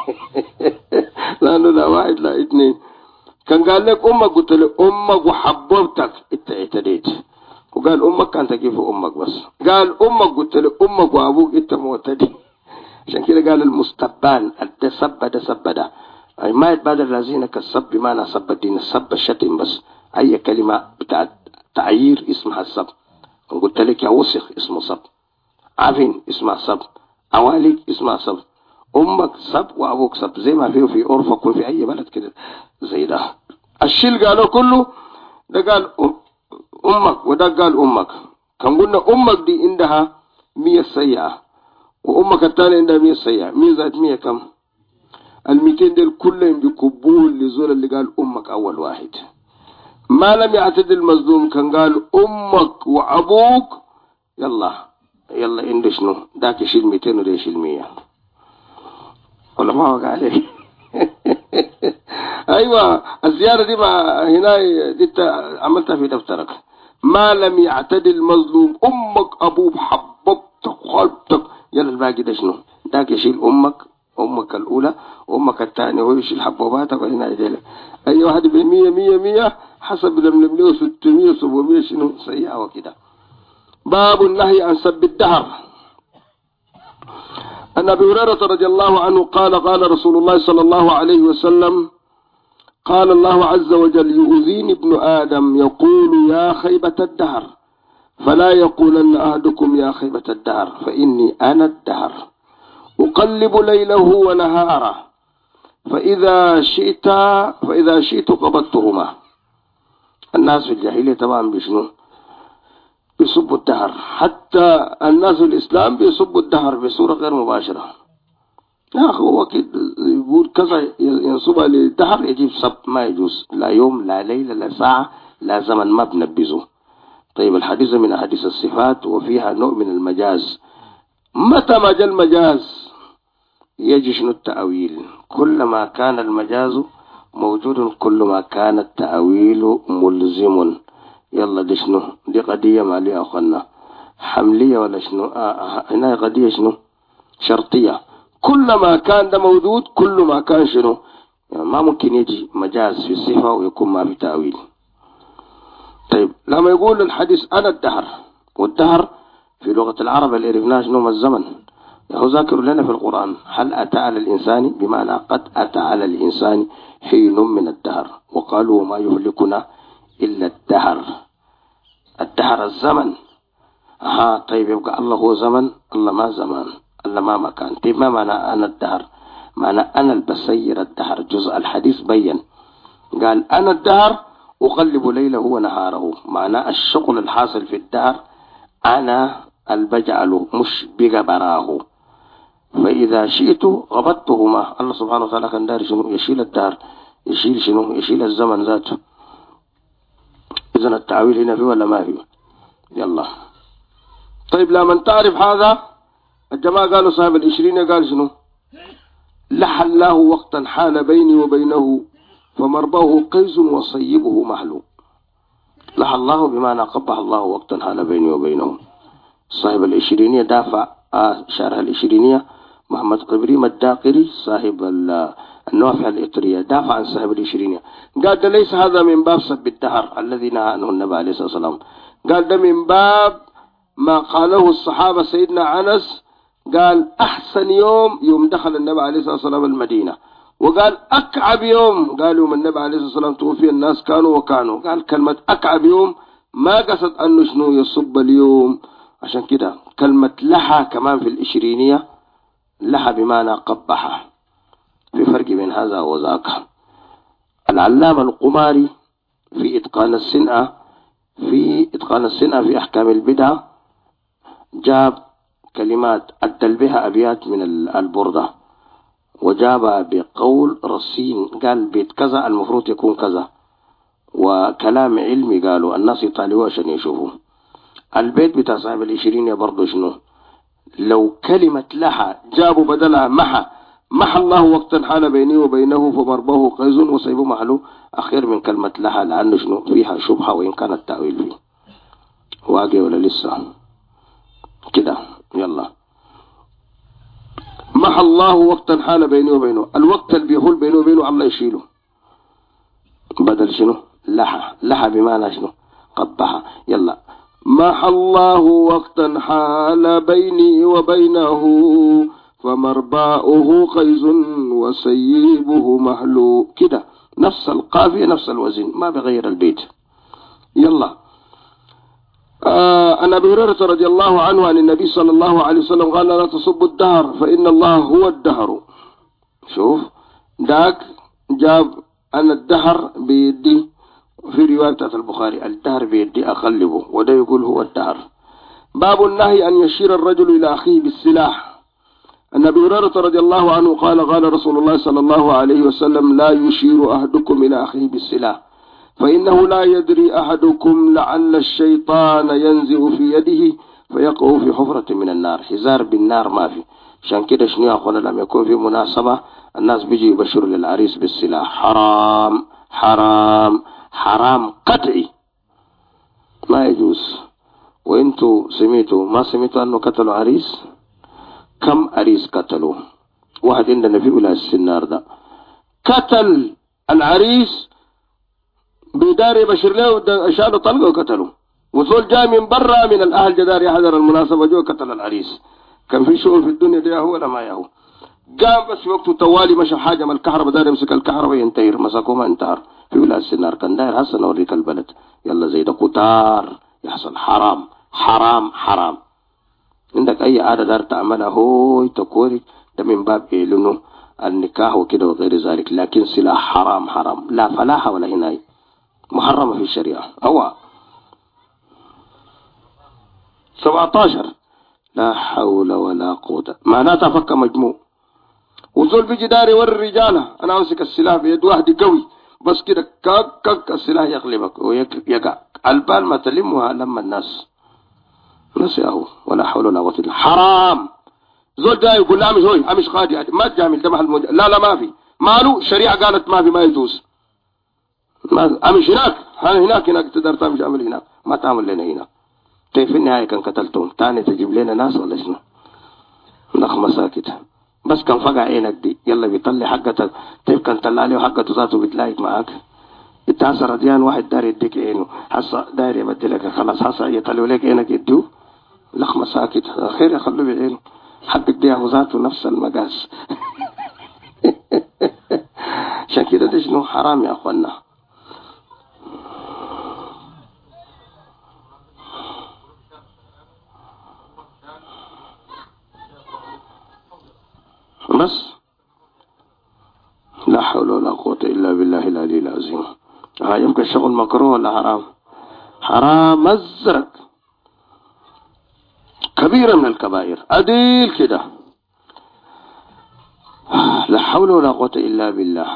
لأنه لا واحد لا اثنين. كان قال لك أمك قلت له أمك وحببتك انت اعتديت. وقال أمك كانت كيف أمك بس. قال أمك قلت له أمك وأبوك انت معتدي. عشان كده قال المستبان التسب ده أي ما يتبادل الذين كالسب بمعنى سب الدين، السب الشتم بس. أي كلمة بتاعت تعيير اسمها السب. قلت لك يا وسخ اسمه سب، عفن اسمها سب، أواليك اسمها سب، أمك سب وأبوك سب زي ما فيه في أورفك وفي أي بلد كده زي ده. الشيل قالوا كله ده قال أمك وده قال أمك. كان قلنا أمك دي عندها 100 سيئة وأمك الثانية عندها 100 سيئة. 100 زائد 100 كم؟ 200 دول كلهم بقبول لزول اللي قال أمك أول واحد. ما لم يعتد المظلوم كان قال أمك وأبوك يلا عند شنو داك يشيل 200 وده يشيل 100 ولا ما وقع عليه. أيوة الزيارة دي ما هنا دي عملتها في دفترك. ما لم يعتد المظلوم أمك أبوك حببتك خلبتك يلا الباقي ده شنو داك يشيل أمك الأولى وأمك الثانية هو يشيل حبوباتك وهنا يديلك. أي واحد بالمية 100 حسب لملم له 600 700 شنو سيئة وكده. باب النهي عن سب الدهر. أن أبي هريرة رضي الله عنه قال رسول الله صلى الله عليه وسلم قال الله عز وجل يؤذيني ابن آدم يقول يا خيبة الدهر فلا يقولن أحدكم يا خيبة الدهر فإني أنا الدهر أقلب ليله ونهاره فإذا شئت قبضتهما. الناس في الجاهلية طبعا بيشنو بيصبوا الدهر، حتى الناس في الإسلام بيصبوا الدهر بصورة غير مباشرة. يا أخي هو كده يقول كذا ينصبها للدهر يجيب سب ما يجوز، لا يوم لا ليلة لا ساعة لا زمن ما بنبذه. طيب الحديث من أحاديث الصفات وفيها نوع من المجاز. متى ما جاء المجاز يجي شنو التأويل. كلما كان المجاز موجود كلما كان التأويل ملزم. يلا دي شنو دي قضية ما لي أخونا حملية ولا شنو هنا قضية شنو شرطية. كلما كان ده موجود كل ما كان شنو يعني ما ممكن يجي مجاز في الصفة ويكون ما في تأويل. طيب لما يقول الحديث أنا الدهر، والدهر في لغة العرب اللي عرفناه شنو الزمن. يهو ذاكر لنا في القرآن هل أتى على الإنسان بمعنى قد أتى على الإنسان حين من الدهر وقالوا ما يهلكنا إلا الدهر. الدهر الزمن. طيب يبقى الله هو زمن، الله ما زمان، الله ما مكان. طيب ما معنى أنا الدهر؟ معنى أنا البسير الدهر. جزء الحديث بين قال أنا الدهر أقلب ليله ونهاره، معنى الشغل الحاصل في الدهر أنا البجعله مش بقى براه. فإذا شئت غبطتهما. الله سبحانه وتعالى كان دار شنو يشيل الدهر يشيل شنو يشيل الزمن ذاته. إذن التعويل هنا فيه ولا ما فيه؟ يلا طيب لما تعرف هذا الجماعة قالوا صاحب العشرين قال شنو لح الله وقتا حال بيني وبينه فمرباه قيس وصيبه محلو. لح الله بمعنى قبح الله وقتا حال بيني وبينه. صاحب العشرينية دافع شارح العشرينية محمد قبريم الداقري صاحب النوافع الإطرية دافع عن صاحب العشرينية. قال ده ليس هذا من باب سب الدهر الذي نهى عنه النبي عليه الصلاة والسلام، قال ده من باب ما قاله الصحابة. سيدنا أنس قال أحسن يوم دخل النبي عليه الصلاة والسلام المدينة، وقال أكعب يوم قال يوم النبي عليه الصلاة والسلام توفي الناس كانوا وكانوا. قال كلمة أكعب يوم ما قصد أنه شنو يصب اليوم. عشان كده كلمة لحى كمان في العشرينية، لحى بمعنى قبحة، في فرق بين هذا وذاك. العلامة القماري في إتقان السنة في أحكام البدع جاب كلمات أدل بها أبيات من البردة، وجاب بقول رصين قال بيت كذا المفروض يكون كذا، وكلام علمي قالوا الناس يطالعوه عشان يشوفوا. البيت بتاع صاحب العشرين برضه شنو؟ لو كلمة لها جابوا بدلها محى الله وقتا حال بيني وبينه فمرباه قيز وسيب محله أخير من كلمة لها، لأنه شنو فيها شبهة وإن كان التأويل فيه واقع ولا لسه كده. يلا محى الله وقتا حال بيني وبينه، الوقت اللي بيحول بينه وبينه الله يشيله، بدل شنو لها بمعنى شنو قبحها. يلا محى الله وقتا حال بيني وبينه فمرباؤه قيز وسيبه محلو، كده نفس القافية نفس الوزن ما بغير البيت. يلا عن أبي هريرة رضي الله عنه عن النبي صلى الله عليه وسلم قال لا تصبوا الدهر فإن الله هو الدهر. شوف داك جاب أن الدهر بيدي في رواية البخاري الدهر بيدي أقلبه، وده يقول هو الدهر. باب النهي أن يشير الرجل إلى أخيه بالسلاح. أن أبي هريرة رضي الله عنه قال رسول الله صلى الله عليه وسلم لا يشير أحدكم إلى أخيه بالسلاح فإنه لا يدري أحدكم لعل الشيطان ينزغ في يده فيقع في حفرة من النار. حزار بالنار ما في. عشان كده شنو أقول لما يكون في مناسبة الناس بيجي يبشروا للعريس بالسلاح، حرام حرام حرام قطعي ما يجوز. وانتوا ما سمعتوا أنه قتلوا عريس؟ كم عريس قتلوا؟ واحد عندنا في ولاية السنار ده قتل العريس بدار بشر له شالوا طلقه وقتلوا، وزول جاي من برا من الأهل جدار يحضر المناسبة جو قتل العريس. كان في شغل في الدنيا ده هو ولا ما يهو؟ قام بس وقته توالي مشى حاجة من الكهرباء دار يمسك الكهرباء ينتهر مسكوه ما انتهر في ولاية السنار. كان داير هسه نوريك البلد. يلا زي ده قطار يحصل حرام حرام حرام. عندك أي عادة دار تعملها هو تكورك ده من باب إعلانه النكاح وكده وغير ذلك، لكن سلاح حرام حرام لا فلاح ولا هناي محرمة في الشريعة. أو 17 لا حول ولا قوة معناتها فك مجموع. وزول بيجي داري ور الرجالة أنا أمسك السلاح بيد واحد قوي بس كده كك السلاح يغلبك ويقع البال ما تلمها لما الناس نسيه ولا حول ولا قوة إلا حرام. زول ده يقول لا مش هوي مش قاضي ما تجامل ده محل لا ما في ماله الشريعة قالت ما في ما يجوز. ما مش هناك تقدر تعمل عمل هناك ما تعمل لنا هنا. طيب في النهاية كان قتلتهم تاني تجيب لنا ناس ولا شنو؟ نخمة ساكتة بس كان فقع عينك دي يلا بيطلع حقته. طيب كان طلع له حقته ذاته بتلاقيك معاك انت هسه رديان واحد داري يديك عينه هسه داري يبدلك خلاص هسه يطلعوا لك عينك يدوه لخمة ساكتة خير يخلوا بعينه حقك دي ذاته نفس المقاس. عشان كده ده شنو حرام يا اخوانا. بس لا حول ولا قوة إلا بالله العلي العظيم. يبقى الشغل مكروه ولا حرام؟ حرام مزرق كبيرة من الكبائر أديل كده. لا حول ولا قوة إلا بالله.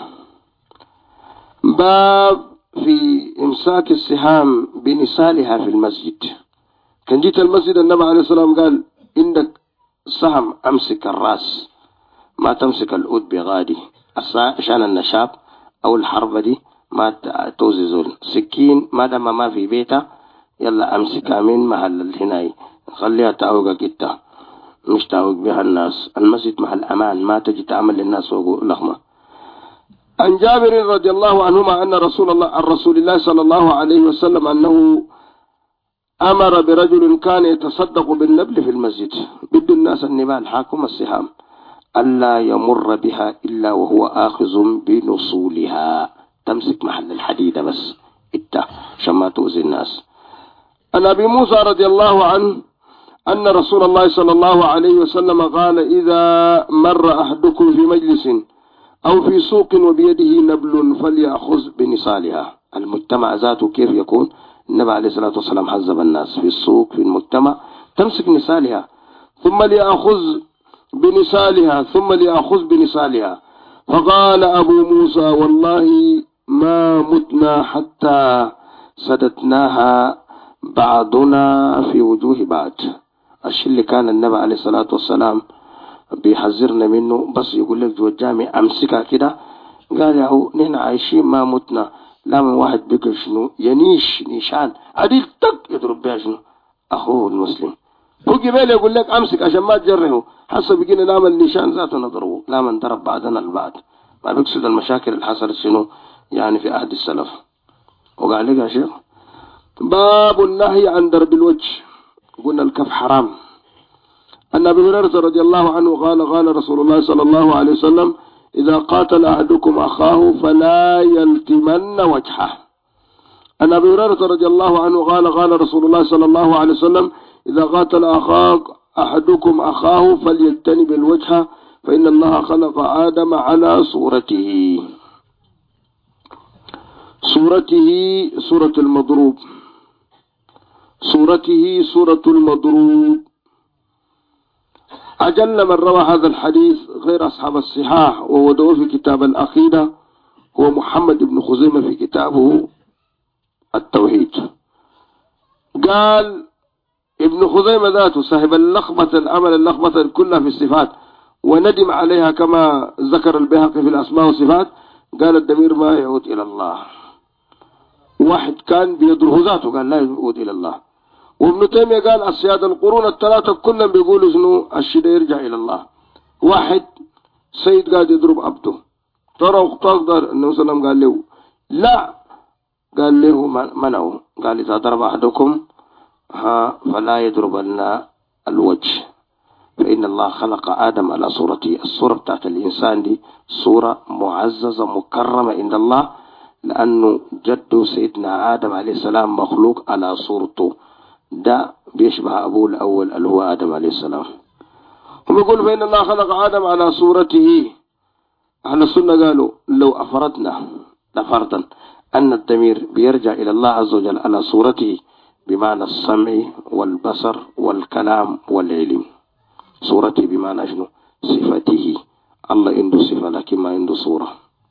باب في إمساك السهام بنسالها في المسجد. كان جيت المسجد النبي عليه الصلاة والسلام قال عندك سهم أمسك الرأس ما تمسك الأود بغادي عشان النشاب أو الحربة دي ما توززون سكين ما دام ما في بيتها يلا أمسكها من محل الهناي خليها تعوقك انت مش تعوق بها الناس. المسجد محل أمان ما تجي تعمل للناس فوق لخمة. عن جابر رضي الله عنهما أن رسول الله صلى الله عليه وسلم أنه أمر برجل كان يتصدق بالنبل في المسجد، بد الناس النبال حاكم السهام ألا يمر بها إلا وهو آخذ بنصولها، تمسك محل الحديد بس إتا شما تؤذي الناس. عن أبي موسى رضي الله عنه أن رسول الله صلى الله عليه وسلم قال إذا مر أحدكم في مجلس أو في سوق وبيده نبل فليأخذ بنصالها. المجتمع ذاته كيف يكون؟ النبي عليه الصلاة والسلام حزب الناس في السوق في المجتمع تمسك نصالها ثم ليأخذ بنصالها. فقال أبو موسى والله ما متنا حتى سدتناها بعضنا في وجوه بعض. الشيء اللي كان النبي عليه الصلاة والسلام بيحذرنا منه بس يقول لك جوا الجامع امسكها كده، قال يا هو نحن عايشين ما متنا، لا من واحد بيقول شنو ينيش نيشان عديل تك يضرب بها شنو اخوه المسلم، هو قبل يقول لك امسك عشان ما تجرحه، حسب بقينا نعمل نيشان ذاته نضربه، لا من ضرب بعدنا البعض، ما بيقصد المشاكل اللي حصلت شنو يعني في عهد السلف. وقال لك يا شيخ باب النهي عن ضرب الوجه، قلنا الكف حرام. أن أبي هريرة رضي الله عنه قال رسول الله صلى الله عليه وسلم إذا قاتل أحدكم أخاه فلا يلتمن وجهه. أن أبي هريرة رضي الله عنه قال رسول الله صلى الله عليه وسلم إذا قاتل أحدكم أخاه فليجتنب الوجه فإن الله خلق آدم على صورته سورة المضروب، سورة المضروب. أجل من روى هذا الحديث غير أصحاب الصحاح وودوه في كتاب العقيدة هو محمد بن خزيمة في كتابه التوحيد. قال ابن خزيمة ذاته صاحب اللخبطة كلها في الصفات وندم عليها كما ذكر البيهقي في الأسماء والصفات، قال الضمير ما يعود إلى الله. واحد كان بيدره ذاته قال لا يعود إلى الله. وابن تيمية قال السيادة القرون الثلاثة كلهم بيقولوا شنو الشيء يرجع إلى الله. واحد سيد قاعد يضرب عبده ترى تقدر النبي صلى الله عليه وسلم قال له لا، قال له منعه، قال إذا ضرب أحدكم فلا يضربن الوجه فإن الله خلق آدم على صورته. الصورة بتاعت الإنسان دي صورة معززة مكرمة عند الله، لأنه جده سيدنا آدم عليه السلام مخلوق على صورته، ده بيشبه أبوه الأول اللي هو آدم عليه السلام. هم يقولوا فإن الله خلق آدم على صورته. أهل السنة قالوا لو أفرضنا لفرضا أن الضمير بيرجع إلى الله عز وجل على صورته بمعنى السمع والبصر والكلام والعلم. صورته بمعنى شنو؟ صفته. الله عنده صفة لكن ما عنده صورة.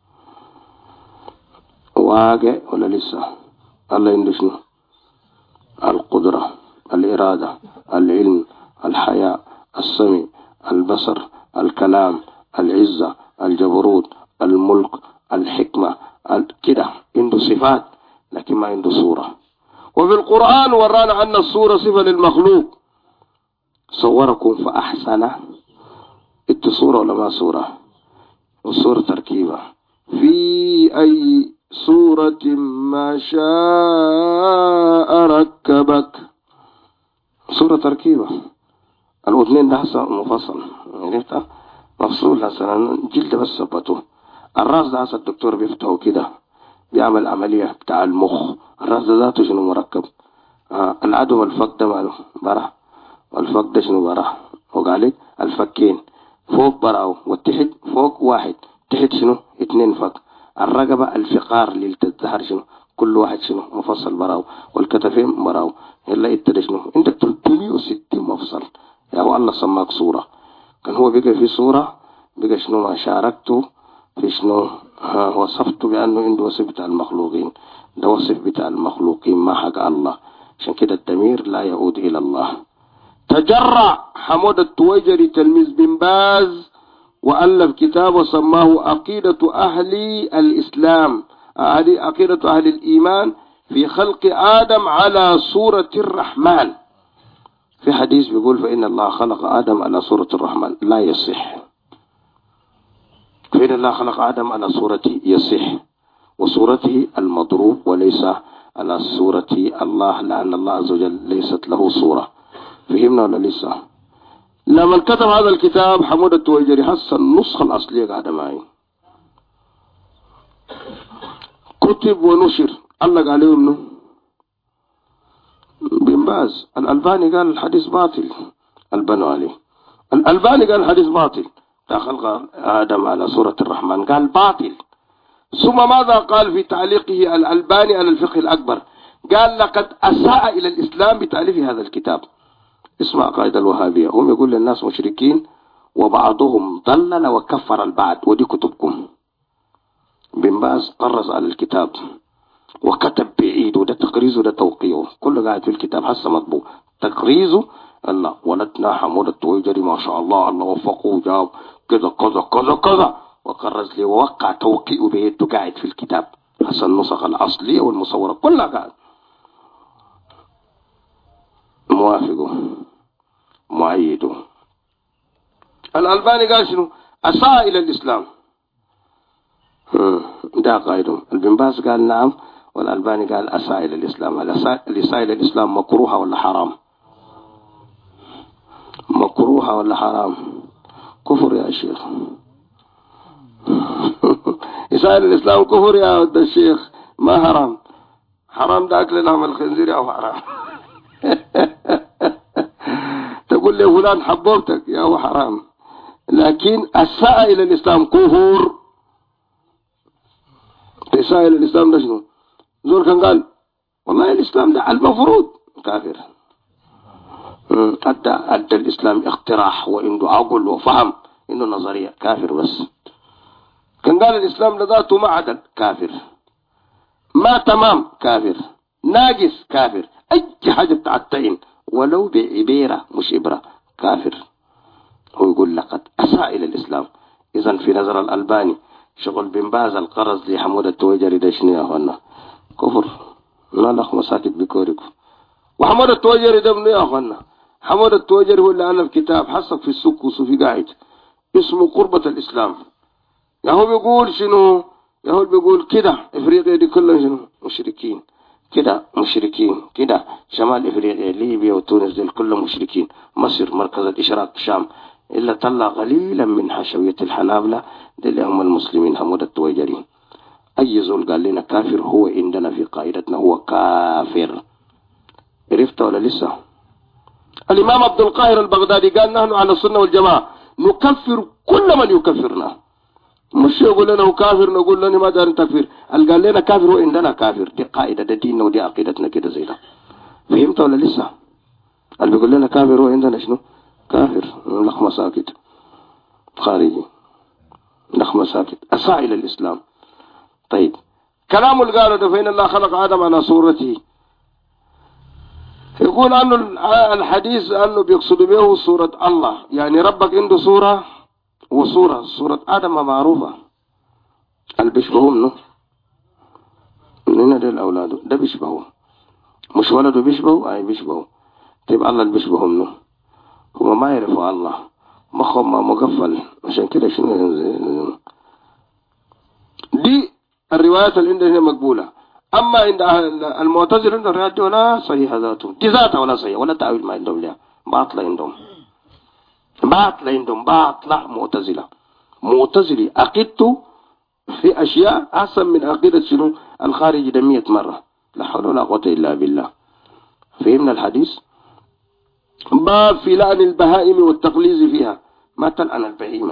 واقع ولا لسه؟ الله عنده شنو؟ القدرة، الإرادة، العلم، الحياة، السمع، البصر، الكلام، العزة، الجبروت، الملك، الحكمة، كده عنده صفات لكن ما عنده صورة. وفي القرآن ورانا أن الصورة صفة للمخلوق. صوركم فأحسن، انت صورة ولا ما صورة؟ والصورة تركيبة في أي صورة ما شاء ركبك. صورة تركيبة، الاثنين ده هسه منفصل عرفتها مفصول. هسه جلد بس ثبته. الراس ده هسه الدكتور بيفتحه كده بيعمل عملية بتاع المخ. الراس ده ذاته شنو مركب؟ العدو والفك ده ماله برا، والفك ده شنو برا وقالك الفكين فوق براو والتحت فوق واحد تحت شنو اتنين فك. الرقبة الفقار اللي تتظهر شنو كل واحد شنو مفصل براو، والكتفين براو. إلا إنت شنو عندك 360 مفصل. يا هو الله سماك صورة، كان هو بقى في صورة بقى شنو ما شاركته في شنو وصفته بأنه عنده وصف بتاع المخلوقين. ده وصف بتاع المخلوقين ما حق الله، عشان كده الضمير لا يعود إلى الله. تجرع حمود التويجري تلميذ بن باز وألف كتاب وسماه عقيدة أهل الإسلام، عقيدة أهل الإيمان في خلق آدم على صورة الرحمن. في حديث بيقول فإن الله خلق آدم على صورة الرحمن، لا يصح. فإن الله خلق آدم على صورته يصح، وصورته المضروب، وليس على صورة الله، لأن الله عز وجل ليست له صورة. فهمنا ولا لسه؟ لما كتب هذا الكتاب حمود التويجري حس النسخة الأصلية قاعدة معي، كتب ونشر، علق عليه انه بن باز. الألباني قال الحديث باطل، البنوا عليه. الألباني قال الحديث باطل، خلق آدم على صورة الرحمن قال باطل. ثم ماذا قال في تعليقه الألباني على الفقه الأكبر؟ قال لقد أساء إلى الإسلام بتأليف هذا الكتاب. اسمع قاعدة الوهابية، هم يقول للناس مشركين وبعضهم ضلل وكفر البعض، ودي كتبكم. بن باز قرص على الكتاب وكتب بعيد، وده تقريزه وده توقيعه، كله قاعد في الكتاب حسه مطبوع. تقريزه الله ولدنا حمود التويجري ما شاء الله، الله وفقه جاب كذا كذا كذا كذا، وقرز لي ووقع توقيعه بيده قاعد في الكتاب حسن النسخ الأصلية والمصورة كلها قاعد موافقه معيده. الألباني قال شنو؟ أساء إلى الإسلام، ده قائدهم. البن باز قال نعم، والألباني قال أساء إلى الإسلام. الإساء إلى الإسلام مكروهة ولا حرام؟ مكروهة ولا حرام؟ كفر يا شيخ. إساء إلى الإسلام كفر يا ود الشيخ، ما حرام. حرام ده أكل لحم الخنزير أو حرام. تقول لي فلان حبوبتك يا هو حرام، لكن أساء إلى الإسلام كفر. إساء إلى الإسلام ده شنو؟ زور كان قال والله الإسلام ده المفروض كافر. أدى الإسلام اقتراح وإنه عقل وفهم إنه نظرية، كافر. بس كان قال الإسلام لذاته ما عدل، كافر. ما تمام، كافر. ناقص، كافر. أي حاجة بتاعتين ولو بعبيرة مش إبرة، كافر. هو يقول لقد أساء إلى الإسلام. إذن في نظر الألباني شغل بن باز القرز لحمود التويجري ده شنو يا أخوانا؟ كفر. لا لخ مساكت بكوركم. وحمود التويجري ده منو يا أخوانا؟ حمود التويجري هو اللي ألف كتاب حصك في السوق وصوفي قاعد اسمه قربة الإسلام. يا هو بيقول شنو؟ يا هو بيقول كده إفريقيا دي كلها شنو؟ مشركين. كده مشركين، كده شمال إفريقيا ليبيا وتونس دي كلها مشركين. مصر مركز الإشراق الشام، إلا طلع قليلا من حشوية الحنابلة دي اللي هم المسلمين. حمود التويجري أي زول قال لنا كافر هو عندنا في قائدتنا هو كافر. عرفت ولا لسه؟ الإمام عبد القاهر البغدادي قال نحن على السنة والجماعة نكفر كل من يكفرنا، مش يقول لنا هو كافر نقول لنا ما دار تكفير. قال لنا كافر هو عندنا كافر، دي قاعدة، ده ديننا ودي عقيدتنا كده زي ده. فهمت ولا لسه؟ اللي بيقول لنا كافر هو عندنا شنو؟ كافر. لخمة ساكت خارجي، لخمة ساكت أساء إلى الإسلام. طيب كلام القارة ده فإن الله خلق آدم على صورته، يقول أنه الحديث أنه بيقصد به صورة الله، يعني ربك عنده صورة وصورة. صورة آدم معروفة، اللي بيشبهه منه مننا ده الأولاد ده بيشبهه، مش ولده بيشبهه، أي بيشبهه. طيب الله اللي بيشبهه منه هو ما يعرفوا الله، مخهم مقفل، عشان كده شنو دي الروايات اللي عندنا مقبولة. أما عند المعتزلة عندهم الروايات دي ولا صحيحة ذاته، دي ذاتها ولا صحيحة ولا تأويل ما عندهم لها، باطلة عندهم، باطلة عندهم، باطلة. معتزلي عقيدته في أشياء أحسن من عقيدة شنو الخارج ده 100 مرة. لا حول ولا قوة إلا بالله. فهمنا الحديث؟ باب في لعن البهائم والتقليز فيها، ما تلعن البهيمة.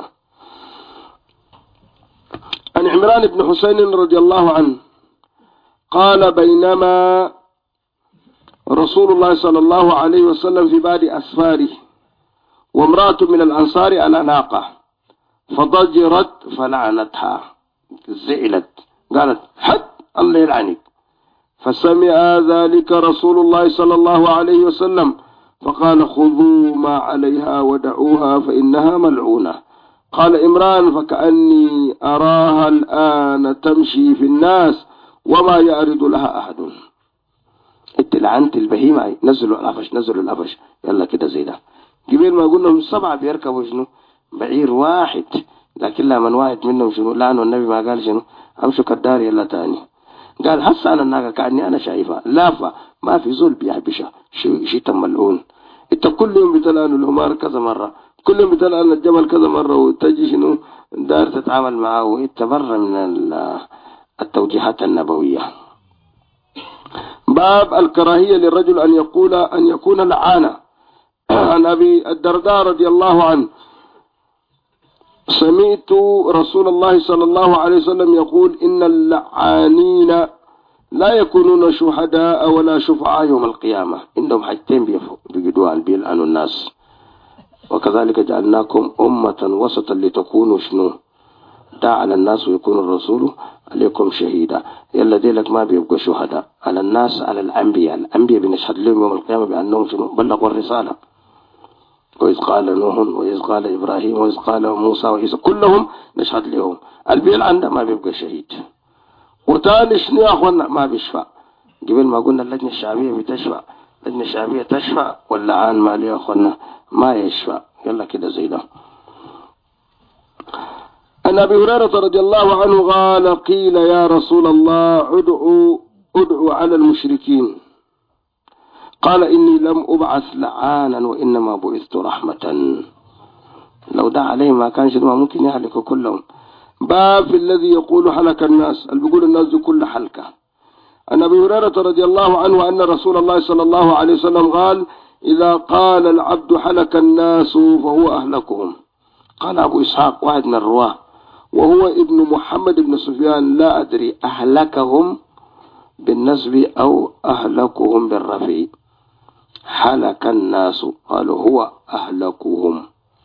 عن عمران بن حسين رضي الله عنه قال بينما رسول الله صلى الله عليه وسلم في بعض أسفاره وامرأة من الأنصار على ناقة فضجرت فلعنتها، زعلت قالت حد الله يلعنك. فسمع ذلك رسول الله صلى الله عليه وسلم فقال خذوا ما عليها ودعوها فإنها ملعونة. قال إمران فكأني أراها الآن تمشي في الناس وما يعرض لها أحد. اتلعنت البهيمة، نزلوا الأفش، نزلوا الأفش، يلا كده زي ده. قبل ما قلنا 7 بيركبوا شنو بعير واحد، لكن لا من واحد منهم شنو لعنوا النبي ما قال شنو امشوا كالدار يلا تاني. قال حس انا الناقه كاني انا شايفها لافه ما في زول بيحبشها شيء ملعون. انت كل يوم بتلعن الحمار كذا مره، كل يوم بتلعن الجمل كذا مره، وتجي شنو دار تتعامل معه، وانت بره من التوجيهات النبويه. باب الكراهيه للرجل ان يكون لعانا. عن ابي الدرداء رضي الله عنه سمعت رسول الله صلى الله عليه وسلم يقول إن اللعانين لا يكونون شهداء ولا شفعاء يوم القيامة. عندهم حاجتين بيجدوا عن بيلعنوا الناس. وكذلك جعلناكم أمة وسطا لتكونوا شنو داع على الناس ويكون الرسول عليكم شهيدا. يلا ديلك ما بيبقوا شهداء على الناس، على الأنبياء بنشهد لهم يوم القيامة بأنهم شنو بلغوا الرسالة. وإذ قال نوح وإذ قال إبراهيم وإذ قال موسى وعيسى كلهم نشهد لهم. البيل عنده ما بيبقى شهيد. وتاني شنو يا أخوانا ما بيشفع. قبل ما قلنا اللجنة الشعبية بتشفع، اللجنة الشعبية تشفع واللعان ما لي يا أخوانا ما يشفع. يلا كده زي ده. أن أبي هريرة رضي الله عنه قال قيل يا رسول الله ادعو على المشركين، قال إني لم أبعث لعانا وإنما بعثت رحمة. لو دعا عليهم ما كانش ما ممكن يهلكوا كلهم. باب الذي يقول حلك الناس، اللي بيقول الناس دي كل حلقة. أن أبي هريرة رضي الله عنه أن رسول الله صلى الله عليه وسلم قال إذا قال العبد حلك الناس فهو أهلكهم. قال أبو إسحاق واحد من الرواه وهو ابن محمد بن سفيان لا أدري أهلكهم بالنسب أو أهلكهم بالرفع. حلك الناس قالوا هو أهلكهم،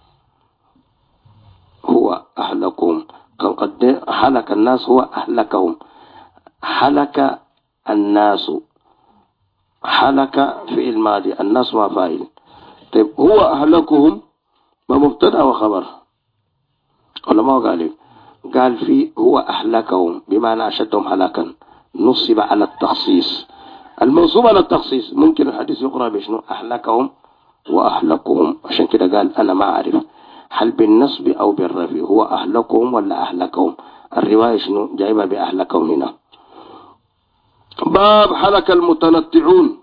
هو أهلكهم. كان قد حلك الناس هو أهلكهم. حلك الناس، حلك فعل ماضي الناس ما فاعل. طيب هو أهلكهم ما مبتدأ وخبر ولا ما قال في هو أهلكهم بمعنى أشدهم هلاكا، نصب على التخصيص. المنصوب على التخصيص ممكن الحديث يقرأ بشنو أهلكهم وأهلكهم. عشان كده قال أنا ما أعرف هل بالنصب أو بالرفع هو أهلكهم ولا أهلكهم. الرواية شنو جايبها بأهلكهم هنا. باب حلك المتنطعون.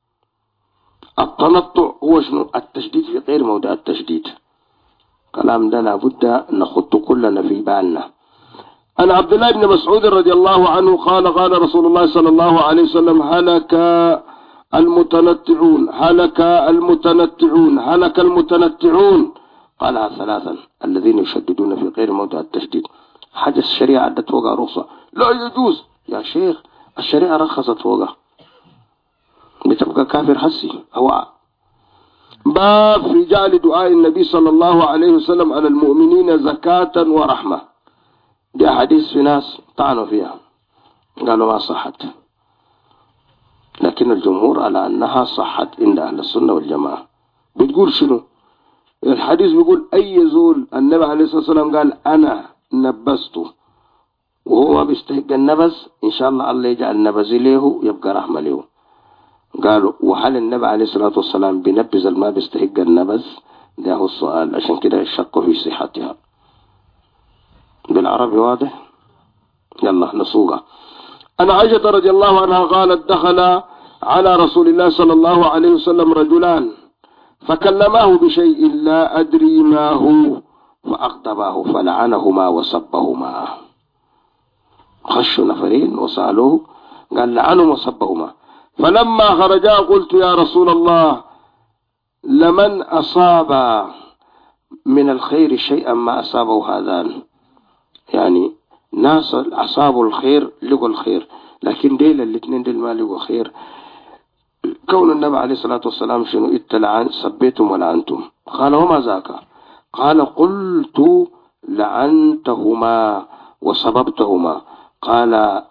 التنطع هو شنو التشديد في غير موضع التشديد. كلام ده لابد نخط كلنا في بالنا. أنا عبد الله بن مسعود رضي الله عنه قال رسول الله صلى الله عليه وسلم هلك المتنطعون، هلك المتنطعون، هلك المتنطعون. قالها ثلاثا الذين يشددون في غير موضع التشديد. حاجة الشريعة عدت فوقها رخصة لا يجوز يا شيخ، الشريعة رخصت فوقها بتبقى كافر حسي هو. باب في جعل دعاء النبي صلى الله عليه وسلم على المؤمنين زكاة ورحمة. دي حديث في ناس طعنوا فيها قالوا ما صحت، لكن الجمهور على أنها صحت عند أهل السنة والجماعة. بتقول شنو الحديث؟ بيقول أي زول النبي عليه الصلاة والسلام قال أنا نبسته وهو ما بيستحق النبس إن شاء الله يجعل نبزي له يبقى رحمة له. قالوا وهل النبي عليه الصلاة والسلام بينبذ ما بيستحق النبذ؟ ده هو السؤال. عشان كده الشك في صحتها. بالعربي واضح؟ يلا نسوقها. أنا عائشة رضي الله عنها قالت دخل على رسول الله صلى الله عليه وسلم رجلان فكلماه بشيء لا أدري ما هو فأغضباه فلعنهما وسبهما. خشوا نفرين وسألوه قال لعنهم وسبهما. فلما خرجا قلت يا رسول الله لمن أصاب من الخير شيئا ما أصابه هذان. يعني ناس أصابوا الخير لقوا الخير، لكن ديل الاثنين ديل ما لقوا خير. كون النبي عليه الصلاة والسلام شنو اتلعن سبيتم ولعنتم. قال وما ذاك؟ قال قلت لعنتهما وسببتهما. قال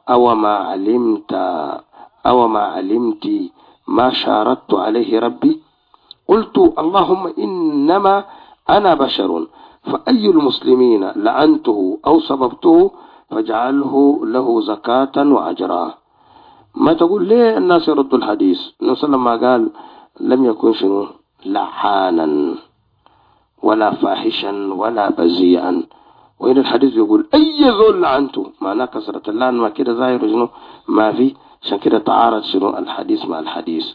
أو ما علمت ما شاردت عليه ربي؟ قلت اللهم إنما أنا بشر فأي المسلمين لعنته أو سببته فاجعله له زكاة وأجرا. ما تقول ليه الناس يردوا الحديث؟ النبي لما قال لم يكن شنو لعانا ولا فاحشا ولا بذيئا، وين الحديث يقول أي ذل لعنته، معناه كسرة اللعن ما كده ظاهر شنو ما في، عشان كده تعارض شنو الحديث مع الحديث.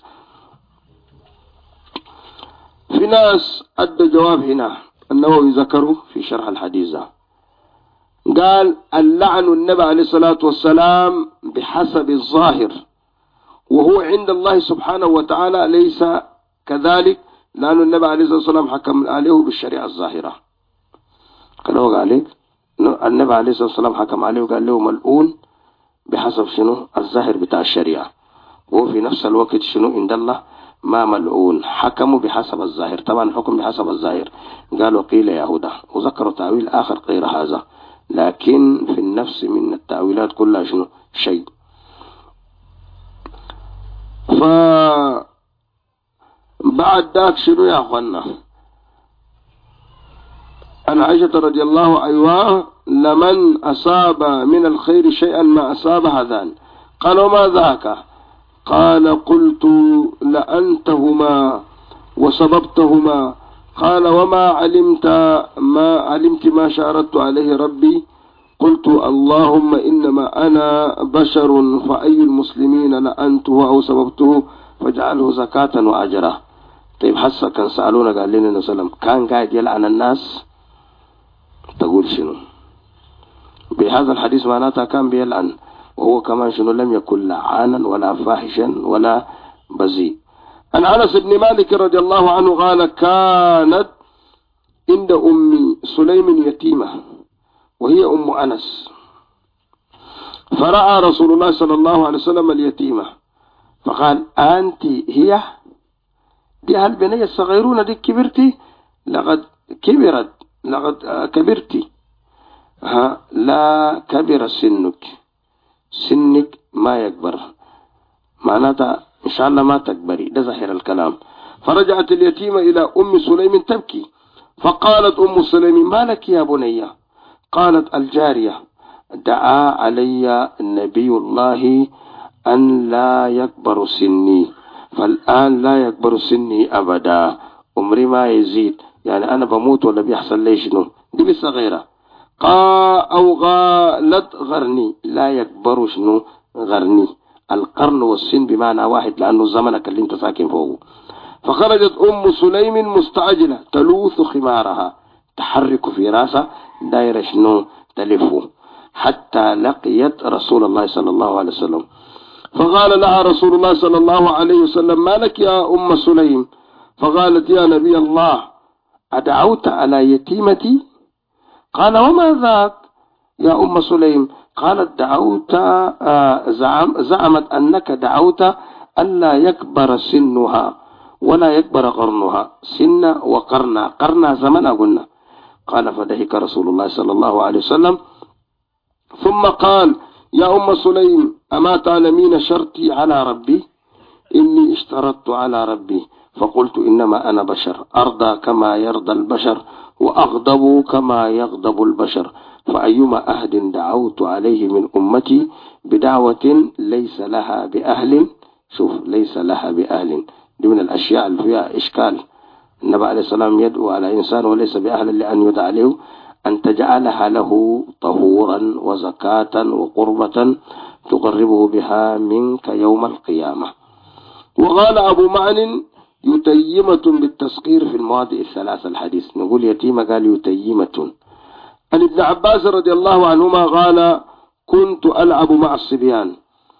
في ناس أدى جواب هنا النووي ذكره في شرح الحديث ده، قال اللعن النبي عليه الصلاة والسلام بحسب الظاهر، وهو عند الله سبحانه وتعالى ليس كذلك، لأن النبي عليه الصلاة والسلام حكم عليه بالشريعة الظاهرة. قالوا عليك النبي عليه الصلاة والسلام حكم عليه وقال له ملعون بحسب شنو الظاهر بتاع الشريعة، وفي نفس الوقت شنو عند الله ما ملعون، حكموا بحسب الظاهر. طبعا حكم بحسب الظاهر قالوا قيل يهودا، وذكروا تأويل آخر غير هذا، لكن في النفس من التأويلات كلها شنو شيء. فبعد ذاك شنو يا أخوانا، عن عائشة رضي الله عنها لمن أصاب من الخير شيئا ما أصاب هذان، قالوا ما ذاك؟ قال قلت لأنتهما وسببتهما. قال وما علمت ما شاردت عليه ربي؟ قلت اللهم إنما أنا بشر، فأي المسلمين لأنته أو سببته فاجعله زكاة وأجره. طيب حسا كان سألونا قال لنا وسلم كان قاعد يلعن الناس، تقول شنو بهذا الحديث؟ معناتها كان بيلعن، وهو كمان شنو لم يكن لعانا ولا فاحشا ولا بذيء. عن أنس بن مالك رضي الله عنه قال كانت عند أم سليم يتيمة وهي أم أنس، فرأى رسول الله صلى الله عليه وسلم اليتيمة فقال أنت هي دي هالبنية الصغيرون دي كبرتي؟ لقد كبرتي لا كبر سنك ما يكبر، معناتها إن شاء الله ما تكبري، ده ظاهر الكلام. فرجعت اليتيمة إلى أم سليم تبكي، فقالت أم سليم ما لك يا بني؟ قالت الجارية دعا علي نبي الله أن لا يكبر سني، فالآن لا يكبر سني أبدا، عمري ما يزيد، يعني أنا بموت ولا بيحصل لي شنو؟ دي بس غيرها. أو غالت غرني، لا يكبر شنو غرني، القرن والسن بمعنى واحد لأنه زمنك اللي انت ساكن فوقه. فخرجت أم سليم مستعجلة تلوث خمارها، تحرك في راسها دايرة شنو تلفه، حتى لقيت رسول الله صلى الله عليه وسلم. فقال لها رسول الله صلى الله عليه وسلم ما لك يا أم سليم؟ فقالت يا نبي الله أدعوت على يتيمتي؟ قال وما ذاك يا أم سليم؟ قالت دعوت زعمت أنك دعوت ألا يكبر سنها ولا يكبر قرنها، سن قرنا زمن قلنا. قال فضحك رسول الله صلى الله عليه وسلم ثم قال يا أم سليم أما تعلمين شرطي على ربي؟ إني اشترطت على ربي فقلت إنما أنا بشر أرضى كما يرضى البشر وأغضب كما يغضب البشر، فأيما أهد دعوت عليه من أمتي بدعوة ليس لها بأهل، شوف ليس لها بأهل، دي من الأشياء اللي فيها إشكال. النبي عليه السلام يدعو على إنسان وليس بأهل لأن يدعى له أن تجعلها له طهورا وزكاة وقربة تقربه بها منك يوم القيامة. وقال أبو معن يتيمة بالتسقير في المواضع الثلاثة الحديث، نقول يتيمة قال يتيمة. عن ابن عباس رضي الله عنهما قال كنت ألعب مع الصبيان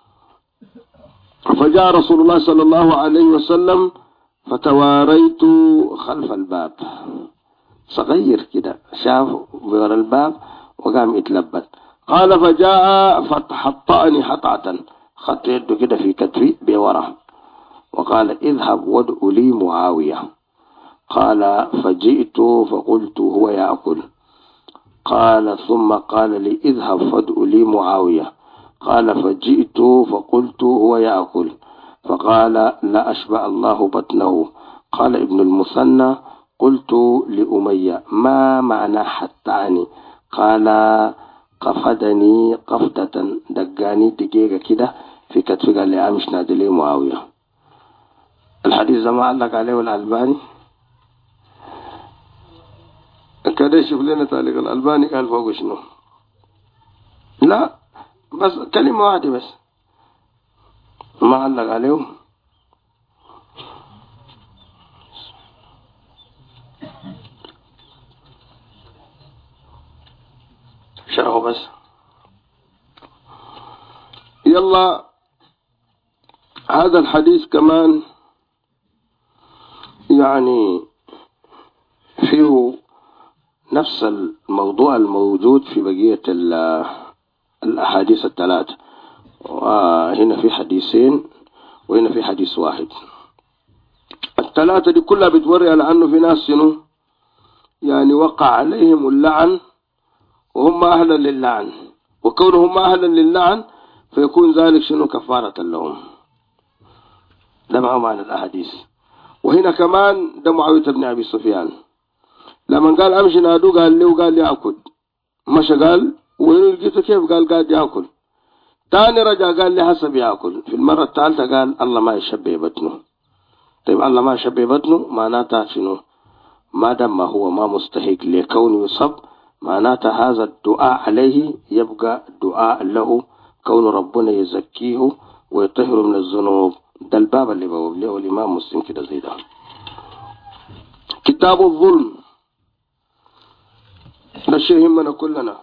فجاء رسول الله صلى الله عليه وسلم فتواريت خلف الباب، صغير كده شاف بغير الباب وقام يتلبد. قال فجاء فتحطأني حطعة، خط يده كده في كتفي بورا، وقال اذهب وادع لي معاوية. قال فجئت فقلت هو يأكل. قال ثم قال لي اذهب فادع لي معاوية. قال فجئت فقلت هو يأكل. فقال لا أشبع الله بطنه. قال ابن المثنى قلت لأمية ما معنى حتعني؟ قال قفدني قفدة، دقاني دقيقة كده في كتفي، قال لي امش نادي لي معاوية. الحديث ده ما علق عليه الألباني، كده شوف لنا تعليق الألباني قال فوق شنو. لا بس كلمة واحدة بس ما علق عليهم. شرحه بس. يلا هذا الحديث كمان يعني فيه نفس الموضوع الموجود في بقية الأحاديث الثلاث، وهنا في حديثين وهنا في حديث واحد. الثلاثة دي كلها بتوري على أنه في ناس شنو يعني وقع عليهم اللعن وهم أهلا للعن، وكونهم أهلا للعن فيكون ذلك شنو كفارة لهم. ده معنى الأحاديث. وهنا كمان ده معاوية بن أبي سفيان لما قال أمشي نادو قال لي وقال لي أكل، مشى قال وين لقيته كيف قال يأكل، تاني رجع قال لي حسب يأكل، في المرة الثالثة قال الله ما يشبه بطنه. طيب الله ما يشبه بطنه معناتها شنو؟ ما دام هو ما مستحق لكونه يصب معناتها هذا الدعاء عليه يبقى دعاء له كون ربنا يزكيه ويطهر من الذنوب. ده الباب اللي بواب له الإمام مسلم كده زي ده. كتاب الظلم ده شيء يهمنا كلنا.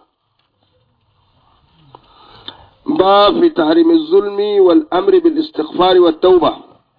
باب في تحريم الظلم والأمر بالاستغفار والتوبة.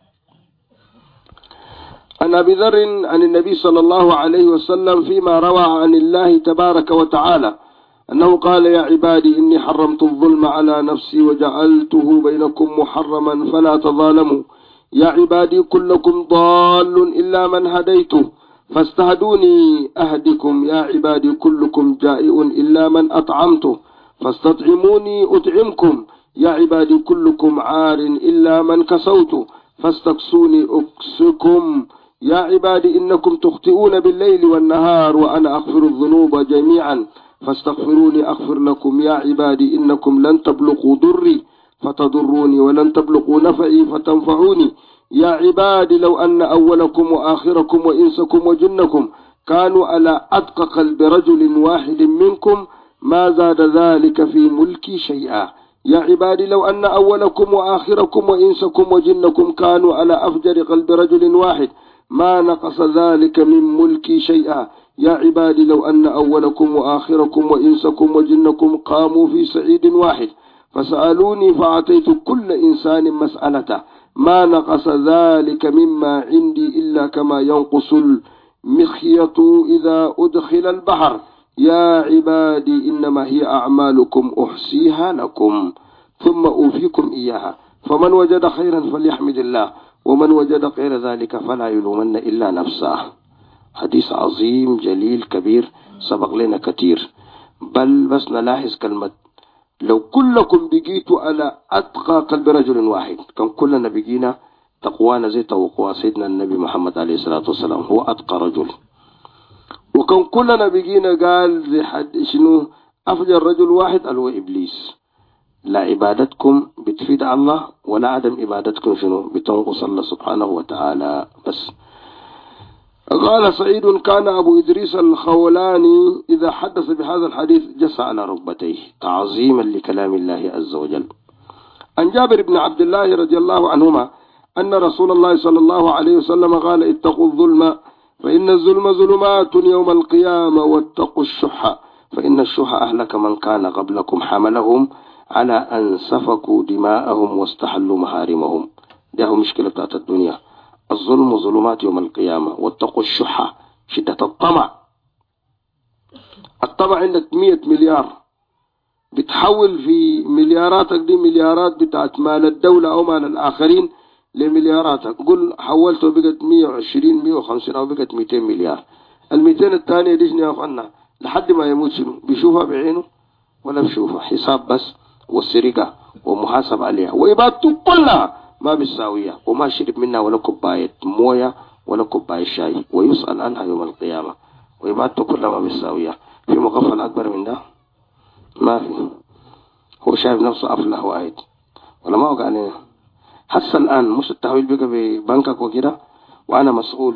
عن أبي ذر عن النبي صلى الله عليه وسلم فيما روى عن الله تبارك وتعالى أنه قال يا عبادي إني حرمت الظلم على نفسي وجعلته بينكم محرما فلا تظالموا يا عبادي كلكم ضال إلا من هديته فاستهدوني أهدكم يا عبادي كلكم جائع إلا من أطعمته فاستطعموني أطعمكم يا عبادي كلكم عار إلا من كسوته فاستقسوني أكسكم يا عبادي إنكم تخطئون بالليل والنهار وأنا أغفر الذنوب جميعا فاستغفروني أغفر لكم يا عبادي إنكم لن تبلغوا ضري فتضروني ولن تبلغوا نفعي فتنفعوني يا عبادي لو أن أولكم وآخركم وإنسكم وجنكم كانوا على أتقى قلب رجل واحد منكم ما زاد ذلك في ملكي شيئا يا عبادي لو أن أولكم وآخركم وإنسكم وجنكم كانوا على أفجر قلب رجل واحد ما نقص ذلك من ملكي شيئا يا عبادي لو أن أولكم وآخركم وإنسكم وجنكم قاموا في سعيد واحد فسألوني فأعطيت كل إنسان مسألته ما نقص ذلك مما عندي إلا كما ينقص المخيط إذا أدخل البحر يا عبادي إنما هي أعمالكم أحصيها لكم ثم أوفيكم إياها فمن وجد خيرا فليحمد الله ومن وجد غير ذلك فلا يلومن إلا نفسه. حديث عظيم جليل كبير سبق لنا كثير. بل بس نلاحظ كلمة لو كلكم بقيتوا على أتقى قلب رجل واحد كان كلنا بقينا تقوانا زي توقوا سيدنا النبي محمد عليه الصلاة والسلام هو أتقى رجل، وكان كلنا بقينا قال زي حد شنو أفجر رجل واحد اللي هو إبليس. لا عبادتكم بتفيد الله ولا عدم عبادتكم شنو بتنقص الله سبحانه وتعالى. بس قال سعيد كان أبو إدريس الخولاني إذا حدث بهذا الحديث جس على ركبتيه تعظيما لكلام الله عز وجل. عن جابر بن عبد الله رضي الله عنهما أن رسول الله صلى الله عليه وسلم قال اتقوا الظلم فإن الظلم ظلمات يوم القيامة واتقوا الشح فإن الشح أهلك من كان قبلكم حملهم على أن سفكوا دماءهم واستحلوا محارمهم. ده مشكلة بتاعت الدنيا. الظلم ظلمات يوم القيامة واتقوا الشح شدة الطمع. الطمع عندك 100 مليار بتحول في ملياراتك دي مليارات بتاعت مال الدولة أو مال الآخرين لملياراتك. قل حولته بقت 120 150 أو بقت 200 مليار. ال200 الثانية دي شنو يا أخوانا لحد ما يموت شنو بيشوفها بعينه ولا بيشوفها حساب بس والسرقة ومحاسب عليها وإبادته كلها ما بيساويها وما شرب منها ولا كوباية موية ولا كوباية شاي ويسأل عنها يوم القيامة وإبادته كلها ما بيساويها. في مغفل أكبر من ده ما في. هو شايف نفسه أفلح واحد ولا ما وقع علينا. حتى الآن مش التحويل بقى ببنكك وكده وأنا مسؤول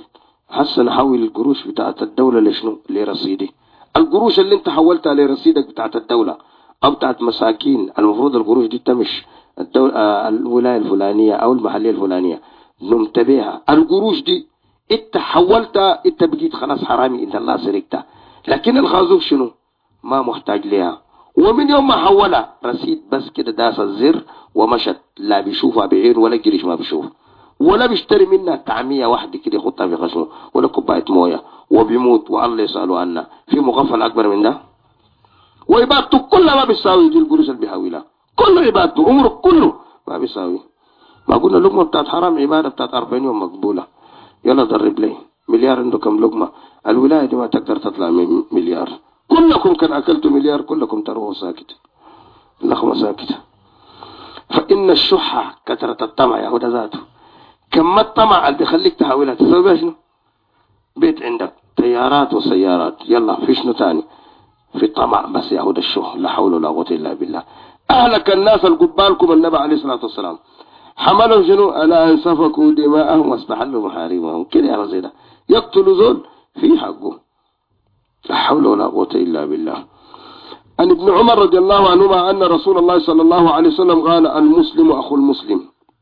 هسه نحول القروش بتاعت الدولة لشنو؟ لرصيدي. القروش اللي انت حولتها لرصيدك بتاعت الدولة او بتاعت مساكين، المفروض القروش دي تمش الدولة الولاية الفلانية او المحلية الفلانية نمت بيها. القروش دي انت حولتها، انت بقيت خلاص حرامي، انت الله سرقتها. لكن الخازوق شنو؟ ما محتاج ليها، ومن يوم ما حولها رصيد بس كده داس الزر ومشت، لا بيشوفها بعين ولا قريش ما بيشوف، ولا بيشتري منها طعمية واحدة كده يحطها في خشمه ولا كوباية موية، وبيموت والله يسألوا عنها. في مغفل أكبر من ده؟ وعبادته كلها ما بيساوي دي القروش اللي بيحاولها، كل عبادته عمره كله ما بيساوي. ما قلنا لقمة بتاعت حرام عبادة بتاعت 40 يوم مقبولة. يلا ضرب لي مليار، عنده كم لقمة؟ الولاية دي ما تقدر تطلع من مليار. كلكم كان أكلتوا مليار كلكم تروحوا ساكت، اللخمة ساكتة. فإن الشحة كثرة الطمع يا هدى ذاته. كم الطمع اللي بيخليك تحاولها تسوي بها شنو؟ بيت عندك طيارات وسيارات، يلا في شنو تاني؟ في طمع بس يا هدى الشح، لا حول ولا قوة إلا بالله. أهلك الناس القبالكم النبي عليه الصلاة والسلام حملوا شنو؟ ألا أن سفكوا دماءهم واستحلوا محارمهم. كده يا رزيدة يقتلوا زول في حقه، لا حول ولا قوة إلا بالله. عن ابن عمر رضي الله عنهما أن رسول الله صلى الله عليه وسلم قال: المسلم أخو المسلم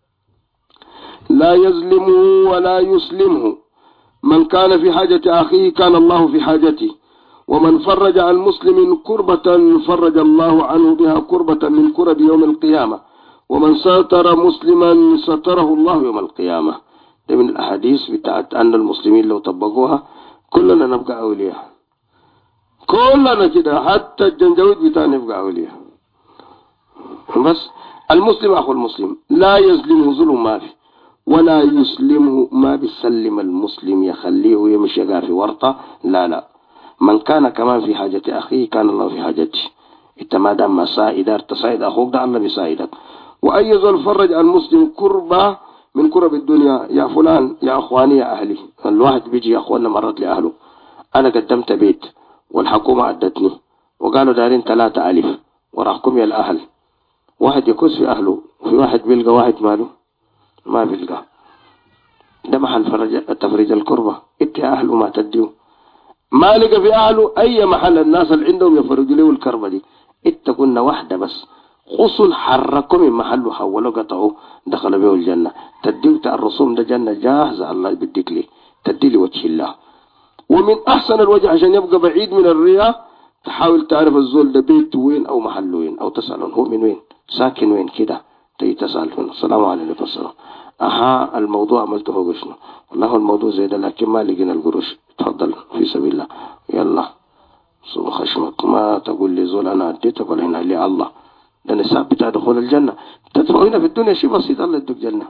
لا يظلمه ولا يسلمه، من كان في حاجة أخيه كان الله في حاجته، ومن فرج عن مسلم كربة فرج الله عنه بها كربة من كرب يوم القيامة، ومن ستر مسلما ستره الله يوم القيامة. ده من الأحاديث بتاعت أن المسلمين لو طبقوها كلنا نبقى أولياء، كلنا كده، حتى الجنجويد بتاعنا نبقى أولياء. بس المسلم أخو المسلم لا يظلمه ظلم ما في، ولا يسلمه ما بيسلم المسلم يخليه يمشي يقع في ورطة، لا لا. من كان كمان في حاجة أخيه كان الله في حاجته. انت ما دام مسائدار تساعد أخوك ده الله بيساعدك. وأيضا الفرج عن المسلم كربة من كرب الدنيا، يا فلان يا أخواني يا أهلي. الواحد بيجي يا أخوانا مرات لأهله: أنا قدمت بيت والحكومة عدتني وقالوا دارين 3000 وراحكم يا الأهل. واحد يكوس في أهله، وفي واحد بيلقى واحد ماله ما بيلقى. ده محل تفريج الكربة. انت يا أهله ما تديه، ما لقى في أهله أي محل الناس اللي عندهم يفرجوا له الكربة دي. انت كنا واحدة بس خصوا حركوا من محله حولوا قطعوا دخل به الجنة. تديك الرسوم ده جنة جاهزة الله يبديك لي، تدي لي وجه الله. ومن أحسن الوجه عشان يبقى بعيد من الرياء تحاول تعرف الزول ده بيته وين أو محله وين، أو تسألون هو من وين ساكن وين كده، تيجي تسأل منه السلام عليكم السلام. الموضوع عملته هو شنو؟ والله الموضوع زي ده لكن ما لقينا القروش، تفضل في سبيل الله يلا صوم خشمك. ما تقول لي زول أنا أديتك ولا هنا لي الله، ده نساب بتاع دخول الجنة. تدفع هنا في الدنيا شيء بسيط، الله يدوك جنة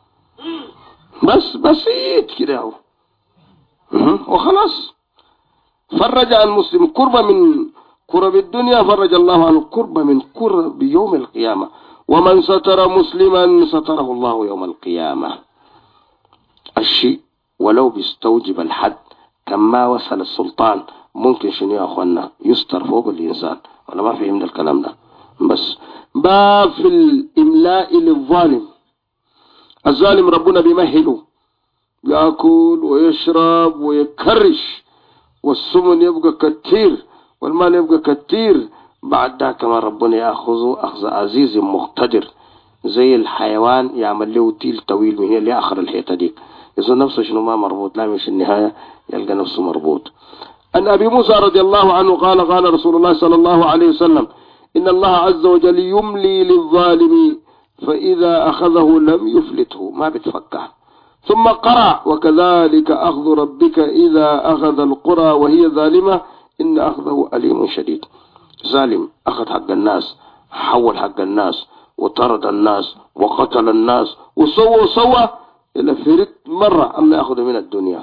بس بسيط كده هو وخلاص. فرج عن مسلم كربة من كرب الدنيا فرج الله عنه كربة من كرب يوم القيامة، ومن ستر مسلما ستره الله يوم القيامة. الشيء ولو بيستوجب الحد كما وصل السلطان ممكن شنو يا أخوانا يستر فوق الإنسان، ولا ما فهمنا الكلام ده؟ بس باب في الإملاء للظالم. الظالم ربنا بيمهله، يأكل ويشرب ويكرش، والسمن يبقى كتير والمال يبقى كتير. بعد ده كمان ربنا يأخذه أخذ عزيز مقتدر، زي الحيوان يعمل له تيل طويل من هنا لآخر الحيطة دي، يظن نفسه شنو ما مربوط، لا مش النهاية يلقى نفسه مربوط. أن أبي موسى رضي الله عنه قال: قال رسول الله صلى الله عليه وسلم: إن الله عز وجل يملي للظالم فإذا أخذه لم يفلته، ما بتفكه. ثم قرأ: وكذلك أخذ ربك إذا أخذ القرى وهي ظالمة إن أخذه أليم شديد. ظالم أخذ حق الناس، حول حق الناس، وطرد الناس، وقتل الناس، وسوى إلى فرد مرة الله يأخذ من الدنيا.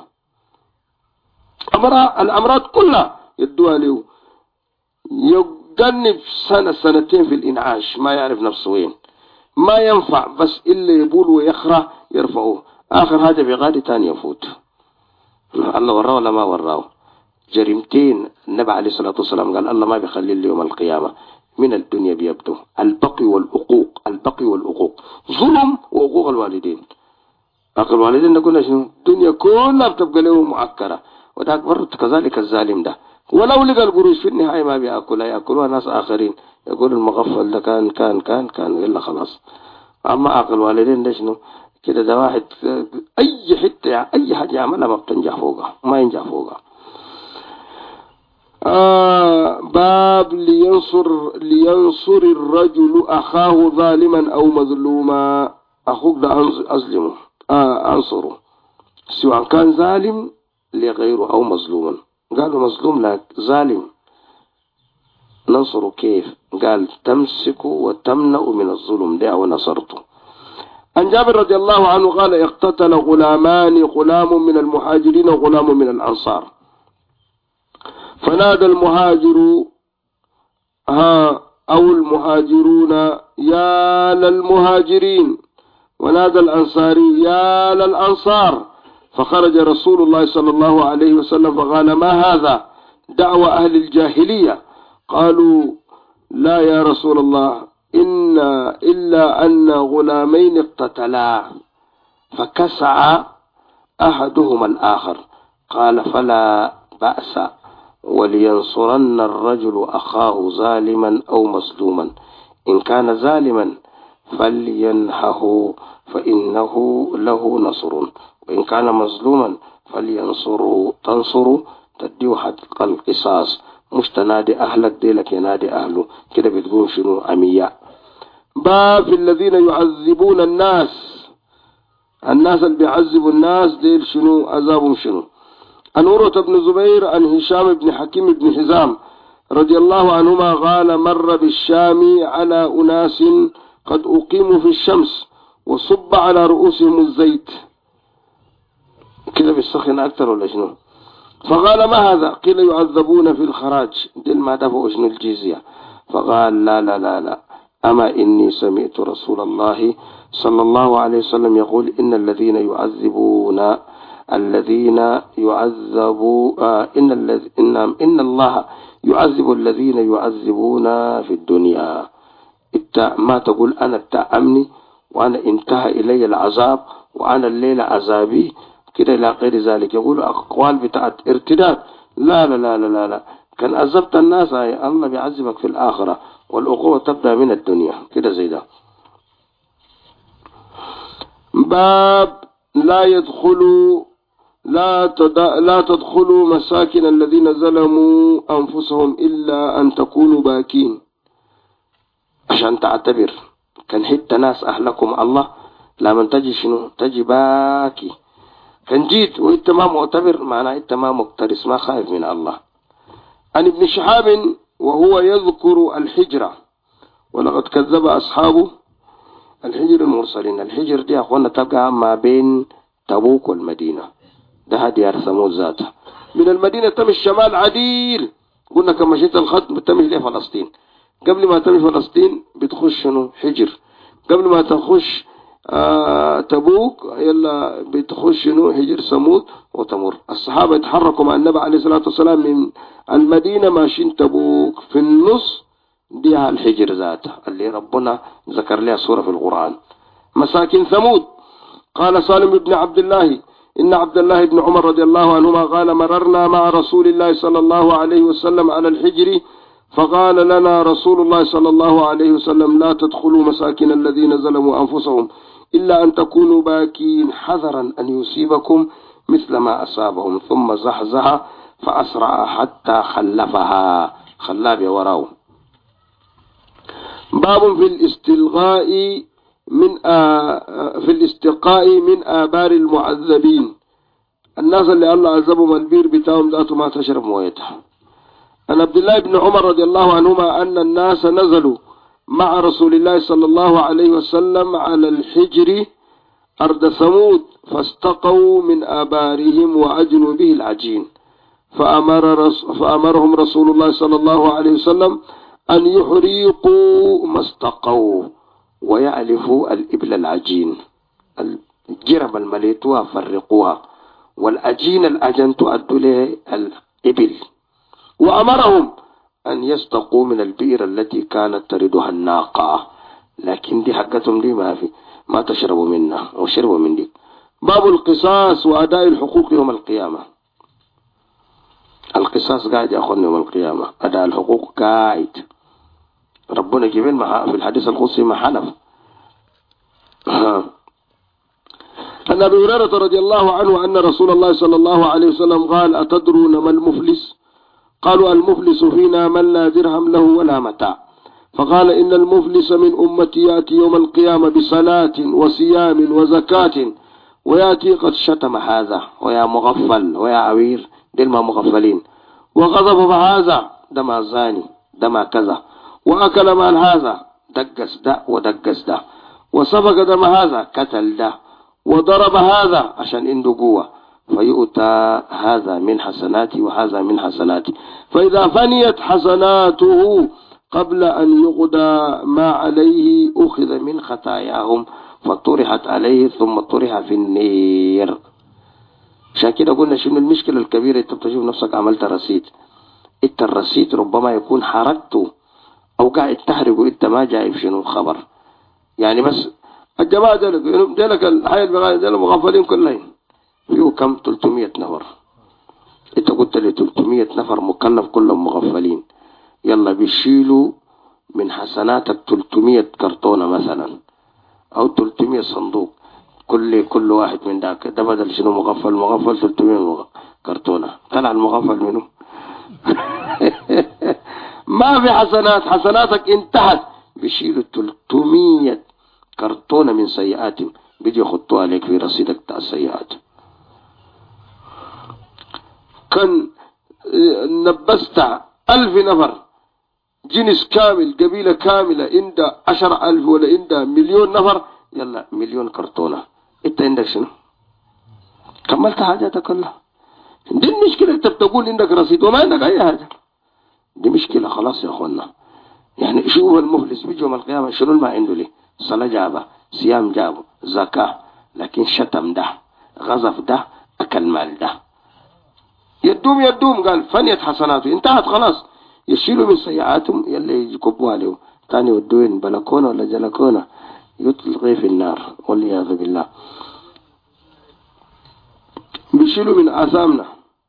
الأمراض كلها يدوها له، يجنب سنة سنتين في الإنعاش ما يعرف نفسه وين، ما ينفع بس إلا يبول ويخرى يرفعوه، آخر حاجة بغادي تاني يفوت. الله وراه ولا ما وراه؟ جريمتين النبي عليه الصلاة والسلام قال الله ما بيخلي اليوم القيامة من الدنيا بيبدو: البقي والعقوق. البقي والعقوق، ظلم وعقوق الوالدين. عقل والدين قلنا شنو الدنيا كلها بتبقى له معكرة، وذاك برضه كذلك الظالم ده ولو لقى القروش في النهاية ما بيأكلها، يأكلوها ناس آخرين. يقول المغفل ده كان إلا خلاص. أما عقل والدين ده شنو كده، ده واحد أي حتة أي حاجة يعملها ما بتنجح فوقها، ما ينجح فوقها. باب لينصر الرجل أخاه ظالما أو مظلوما. أخوك ده أظلمه أنصره، سواء كان ظالم لغيره أو مظلوما. قالوا مظلوم لك ظالم ننصره كيف؟ قال تمسك وتمنع من الظلم ده ونصرته. عن جابر رضي الله عنه قال اقتتل غلامان، غلام من المهاجرين وغلام من الأنصار، فنادى المهاجر أو المهاجرون يا للمهاجرين، ونادى الأنصاري يا للأنصار، فخرج رسول الله صلى الله عليه وسلم فقال ما هذا؟ دعوة أهل الجاهلية. قالوا لا يا رسول الله إلا أن غلامين اقتتلا فكسع أحدهما الآخر. قال فلا بأس، ولينصرن الرجل أخاه ظالما أو مظلوما، إن كان ظالما فلينحه فإنه له نصر، وإن كان مظلوما فلينصره. تنصره تديه حق القصاص، مش تنادي أهلك ديلك ينادي أهله كده، بتقول شنو عمياء. باب الذين يعذبون الناس اللي بيعذبوا الناس ديل شنو عذابهم شنو. عن عروة بن زبير عن هشام بن حكيم بن حزام رضي الله عنهما قال مر بالشام على أناس قد أقيموا في الشمس وصب على رؤوسهم الزيت، كده بالسخن أكثر ولا شنو؟ فقال ما هذا؟ قيل يعذبون في الخراج دل ما دفعوا شنو الجزية. فقال لا لا لا لا، أما إني سمعت رسول الله صلى الله عليه وسلم يقول إن الذين يعذبون إن الله يعذب الذين يعذبون في الدنيا. انت ما تقول أنا التأمني وأنا انتهى إلي العذاب وأنا الليلة عذابي كده إلى غير ذلك، يقول أقوال بتاعت ارتداد. لا لا لا لا لا، كان عذبت الناس الله بيعذبك في الآخرة، والعقوبة تبدأ من الدنيا كده زي ده. باب لا تدخلوا مساكن الذين ظلموا أنفسهم إلا أن تكونوا باكين، عشان تعتبر كان حتى ناس أهلكم الله لا من تجي شنو تجي باكي، كان جيت وإنت ما معتبر معناه إنت ما مقترس ما خايف من الله. عن ابن شهاب وهو يذكر الحجرة ولقد كذب أصحابه الحجر المرسلين. الحجر دي أخوانا تبقى ما بين تبوك والمدينة، ده ديار ثمود ذاتها. من المدينة تمشي الشمال عديل، قلنا كما مشيت الخط بتمشي لفلسطين، قبل ما تمشي فلسطين بتخش شنو حجر، قبل ما تخش تبوك يلا بتخش شنو حجر ثمود وتمر. الصحابة يتحركوا مع النبي عليه الصلاة والسلام من المدينة ماشيين تبوك، في النص دي الحجر ذاتها اللي ربنا ذكر لها سورة في القرآن مساكن ثمود. قال سالم بن عبد الله إن عبد الله بن عمر رضي الله عنهما قال مررنا مع رسول الله صلى الله عليه وسلم على الحجر، فقال لنا رسول الله صلى الله عليه وسلم لا تدخلوا مساكن الذين ظلموا أنفسهم إلا أن تكونوا باكين حذرا أن يصيبكم مثل ما أصابهم، ثم زحزح فأسرع حتى خلى بوراه. باب في الاستقاء من آبار المعذبين، الناس اللي الله عذبهم البير بتاعهم ذاته ما تشرب مويتها. عن عبد الله بن عمر رضي الله عنهما أن الناس نزلوا مع رسول الله صلى الله عليه وسلم على الحجر أرض ثمود فاستقوا من آبارهم وعجنوا به العجين، فأمرهم رسول الله صلى الله عليه وسلم أن يحريقوا ما استقوا ويعلفوا الإبل العجين، الجرب المليتوها فرقوها، والأجين الأجن تؤدوا له الإبل. وأمرهم أن يستقوا من البئر التي كانت تردها الناقة، لكن دي حقتهم دي ما تشربوا منها وشربوا من دي. باب القصاص وأداء الحقوق يوم القيامة. القصاص قاعد يا أخوان يوم القيامة، أداء الحقوق قاعد. ربنا جبين في الحديث القدسي ما حلف. عن أبي هريرة رضي الله عنه أن رسول الله صلى الله عليه وسلم قال: أتدرون ما المفلس؟ قالوا: المفلس فينا من لا درهم له ولا متاع. فقال: إن المفلس من أمتي يأتي يوم القيامة بصلاة وصيام وزكاة ويأتي قد شتم هذا ويا مغفل ويا عوير، دل ما مغفلين، وغضب هذا دم زاني دم كذا، وأكل مال هذا دقس ده ودقس ده، وسفك دم هذا قتل ده، وضرب هذا عشان عنده قوة، فيؤتى هذا من حسناتي وهذا من حسناتي، فإذا فنيت حسناته قبل أن يقضى ما عليه أخذ من خطاياهم فطرحت عليه ثم طرح في النير. عشان كده قلنا شنو المشكلة الكبيرة؟ انت بتشوف نفسك عملت رصيد، انت الرصيد ربما يكون حرقته او قاعد تحرقه، انت ما جايب شنو الخبر. يعني بس الجماعة دلك الحياة البغاية دلك مغفلين كلهم، فيه كم 300 نفر. انت قلت لي 300 نفر مكلف كلهم مغفلين، يلا بيشيلوا من حسناتك 300 كرتونة مثلا او 300 صندوق، كل واحد من ذاك ده بدل شنو مغفل 300 كرتونة، طلع المغفل منه ما في حسناتك انتهت، بيشيلوا 300 كرتونة من سيئاتهم، بيجي يخطوا عليك في رصيدك بتاع السيئات. كان نبست 1000 نفر، جنس كامل، قبيلة كاملة، عند 10,000 ولا عند 1,000,000 نفر، يلا 1,000,000 كرتونة، انت عندك شنو؟ كملت حاجاتك كلها. دي المشكلة، انت بتقول عندك رصيد وما عندك اي حاجة، دي مشكلة خلاص يا اخوانا. يعني شوف المفلس بيجي يوم القيامة شنو ما عنده ليه؟ صلاة جابه، صيام جابه، زكاة، لكن شتم ده، غضب ده، اكل مال ده، يدوم قال فنيت حسناته انتهت خلاص، يشيلوا من سيئاتهم يلي يكبوا عليه تاني ودوين بلكونة ولا جلكونة يطلقي في النار والعياذ بالله. بيشيلوا من آثامنا.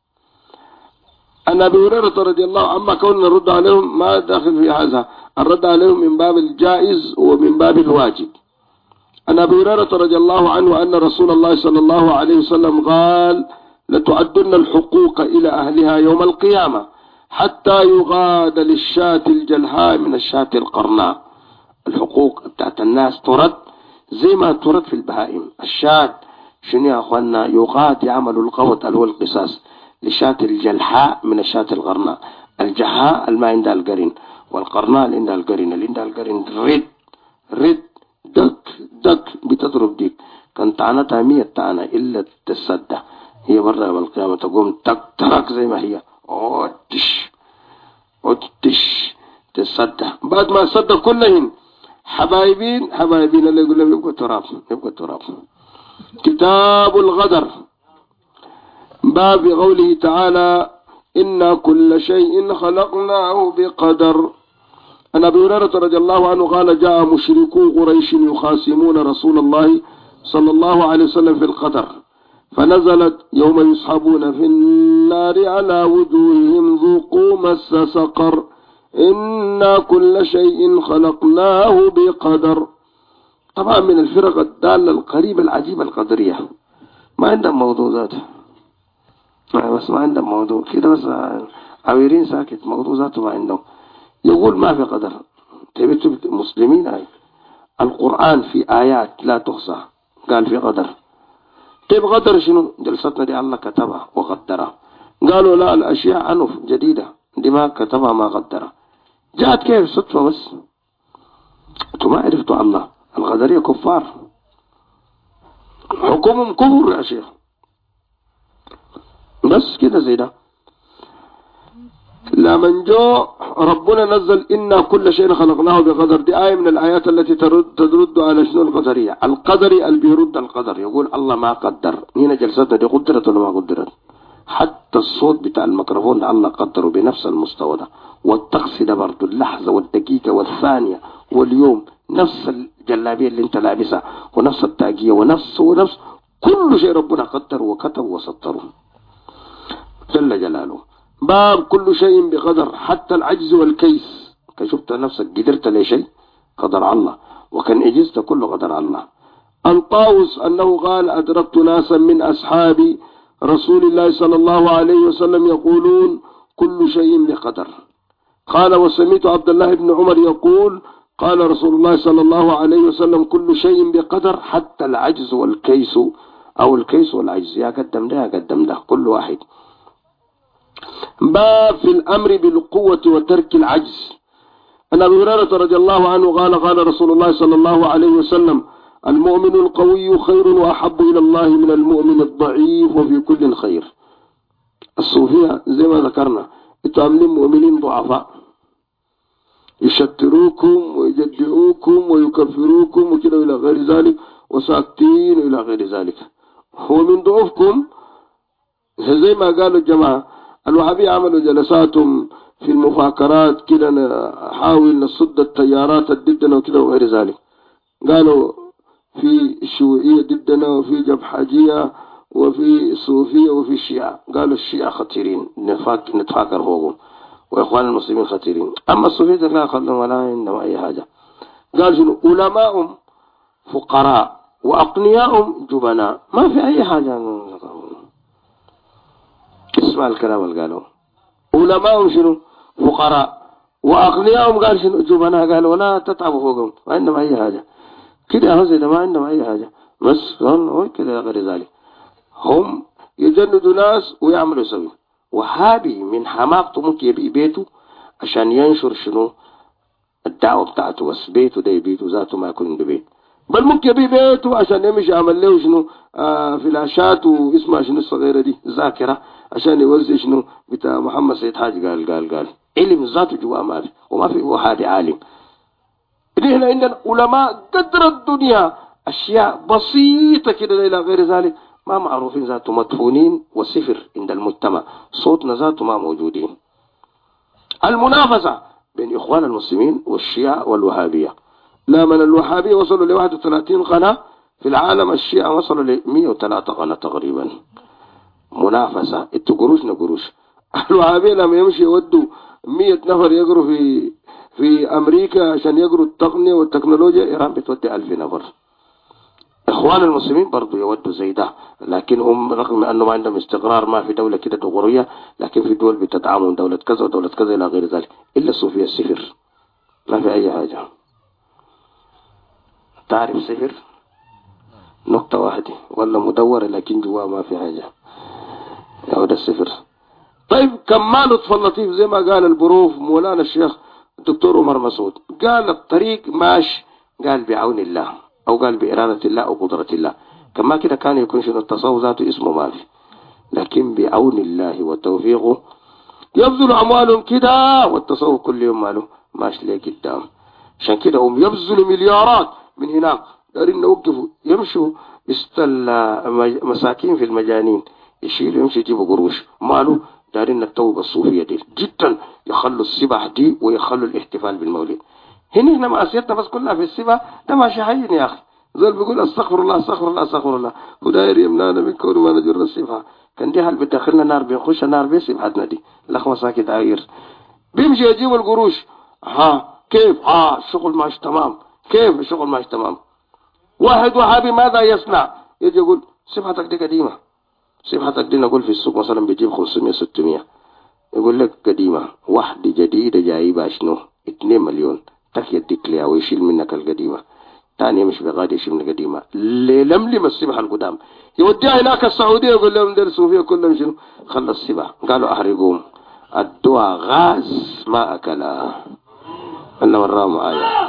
أن أبي هريرة رضي الله عنه كنا نرد عليهم ما داخل في هذا، الرد عليهم من باب الجائز ومن باب الواجب. أن أبي هريرة رضي الله عنه أن رسول الله صلى الله عليه وسلم قال: لتعدن الحقوق إلى أهلها يوم القيامة حتى يغاد للشاة الجلحاء من الشاة القرناء. الحقوق بتاعت الناس ترد زي ما ترد في البهائم. الشاة شنو يا أخوانا؟ يغاد يعملوا القوط اللي هو القصاص لشاة الجلحاء من الشاة القرناء. الجحاء اللي ما عندها القرن، والقرناء اللي عندها القرن، اللي عندها القرن رد دك بتضرب ديك، كان طعنتها 100 طعنة إلا تتصدى، هي مرة يوم القيامة تقوم تك زي ما هي، أوتش تصدى. بعد ما صدى كلهم حبايبين اللي يقول لهم يبقى تراب. كتاب الغدر، باب قوله تعالى: إنا كل شيء خلقناه بقدر. أن أبي هريرة رضي الله عنه قال: جاء مشركو قريش يخاصمون رسول الله صلى الله عليه وسلم في القدر، فنزلت: يوم يسحبون في النار على وجوههم ذوقوا مس سقر إنا كل شيء خلقناه بقدر. طبعا من الفرق الدالة القريبة العجيبة القدرية، ما عندهم موضوع ذاته، بس ما عندهم موضوع كده، بس عويرين ساكت، موضوع ذاته ما عندهم. يقول ما في قدر. تبي مسلمين هاي القرآن في آيات لا تحصى قال في قدر. طيب قدر شنو؟ جلستنا دي الله كتبها وقدرها. قالوا لا، الأشياء أنف جديدة دي ما كتبها ما قدرها، جاءت كيف صدفة بس. انتوا ما عرفتوا الله، القدرية كفار، حكمهم كفر يا شيخ، بس كده زي ده. لمن جو ربنا نزل إنا كل شيء خلقناه بقدر، دي آية من الآيات التي ترد على شنو القدرية. القدري اللي بيرد القدر يقول الله ما قدر. هنا جلستنا دي قدرت ولا ما قدرت؟ حتى الصوت بتاع الميكروفون ده الله قدره بنفس المستوى ده، والطقس ده برضه، اللحظة والدقيقة والثانية واليوم، نفس الجلابية اللي انت لابسها ونفس التاجية ونفس كل شيء ربنا قدر وكتب وسطره جل جلاله. باب كل شيء بقدر حتى العجز والكيس، كشفت نفسك قدرت لشيء قدر الله، وكان عجزت كله قدر الله. الطاوس أنه قال أدركت ناسا من أصحاب رسول الله صلى الله عليه وسلم يقولون كل شيء بقدر. قال وسمعت عبد الله بن عمر يقول قال رسول الله صلى الله عليه وسلم كل شيء بقدر حتى العجز والكيس، أو الكيس والعجز، يا قدم ده يا قدم ده كل واحد. باب في الأمر بالقوة وترك العجز. عن أبي هريرة رضي الله عنه قال قال رسول الله صلى الله عليه وسلم المؤمن القوي خير وأحب إلى الله من المؤمن الضعيف وفي كل خير. الصوفية زي ما ذكرنا انتوا عاملين مؤمنين ضعفاء، يشتروكم ويجدعوكم ويكفروكم وكذا إلى غير ذلك، وساكتين إلى غير ذلك. هو من ضعفكم زي ما قالوا الجماعة الوهابية عملوا جلساتهم في المفاكرات كده، نحاول نصد التيارات ضدنا وكده وغير ذلك. قالوا في الشيوعية ضدنا وفي جبحاجية وفي الصوفية وفي الشيعة. قالوا الشيعة خطيرين نتفاكر فوقهم، وإخوان المسلمين خطيرين. أما الصوفية لا خلهم ولا عندهم أي حاجة. قال شنو علماءهم فقراء وأقنياءهم جبناء، ما في أي حاجة. اسمع الكلام اللي قالوا علماءهم شنو فقراء وأقنياءهم، قال شنو جبناء. قالوا ولا تتعبوا فوقهم ما عندهم أي حاجة كده، هذا ما عندهم أي حاجة بس كده غير ذلك. هم يجندوا ناس ويعملوا يسوي. وهابي من حماقته ممكن يبيع بيته عشان ينشر شنو الدعوة بتاعته، بس بيته ده بيته ذاته ما يكون عنده بيت، بل ممكن يبيع بيته عشان يمشي يعمل له شنو فلاشات واسمها شنو الصغيرة دي ذاكرة عشان يوزع شنو بتاع محمد سيد حاج. قال علم ذاته جوا ما في، وما في واحد عالم. هنا عندنا علماء قدر الدنيا أشياء بسيطة كده إلى غير ذلك ما معروفين، ذاته مدفونين وصفر عند المجتمع، صوتنا ذاته ما موجودين. المنافسة بين إخوان المسلمين والشيعة والوهابية، لا من الوهابية وصلوا ل 31 قناة في العالم، الشيعة وصلوا ل 103 قناة تقريبا. منافسة انتوا قروش نقروش. الوهابية لما يمشي يودوا 100 نفر يقروا في أمريكا عشان يقروا التقنية والتكنولوجيا، إيران بتودي 1000 نفر. إخوان المسلمين برضو يودوا زي ده، لكن هم رغم أنه ما عندهم استقرار، ما في دولة كده دغورية، لكن في دول بتدعمهم دولة كذا ودولة كذا إلى غير ذلك. إلا الصوفية السفر ما في أي حاجة. تعرف سفر نقطة واحدة ولا مدورة لكن جوا ما في حاجة، يعود السفر. طيب كمال لطف اللطيف زي ما قال البروف مولانا الشيخ الدكتور عمر مسعود، قال الطريق ماشي، قال بعون الله أو قال بإرادة الله أو قدرة الله. كما كده كان يكون شنو التصوف ذاته اسمه ما في، لكن بعون الله وتوفيقه يبذل أموالهم كده، والتصوف كل يوم ماله ماشي ليه قدام. عشان كده هم يبذلوا مليارات من هناك دارين نوقفوا يمشوا يستل مساكين في المجانين، يشيلوا يمشي يجيبوا قروش ماله دارين التوبة الصوفية دي جدا، يخلوا السبح دي ويخلوا الاحتفال بالمولد. هنا معصيتنا بس كلها في السبا، ده ماشي حين يا أخي. زول بيقول استغفر الله استغفر الله استغفر الله، وداير يمنعنا من كون ما نجر السبحة. كان دي حال بتدخلنا نار بنخش النار بسبحتنا دي لخمة ساكت داير بيمشي يجيب القروش. كيف الشغل ماشي تمام، كيف الشغل ماشي تمام. واحد وهابي ماذا يصنع؟ يجي يقول سبحتك دي قديمة، سبحتك دي نقول في السوق مثلا بيجيب 500 600، يقول لك قديمة. واحدة جديدة جايبها شنو 2 مليون، تك يديك ليها ويشيل منك القديمة. تاني مش بغادي يشيل من القديمة، لملم السبحة القدام يوديها هناك السعودية، يقول لهم دير الصوفية كلهم شنو خلص السبحة. قالوا أحرقوهم، الدواء غاز ما أكلها، أنا وراهم آية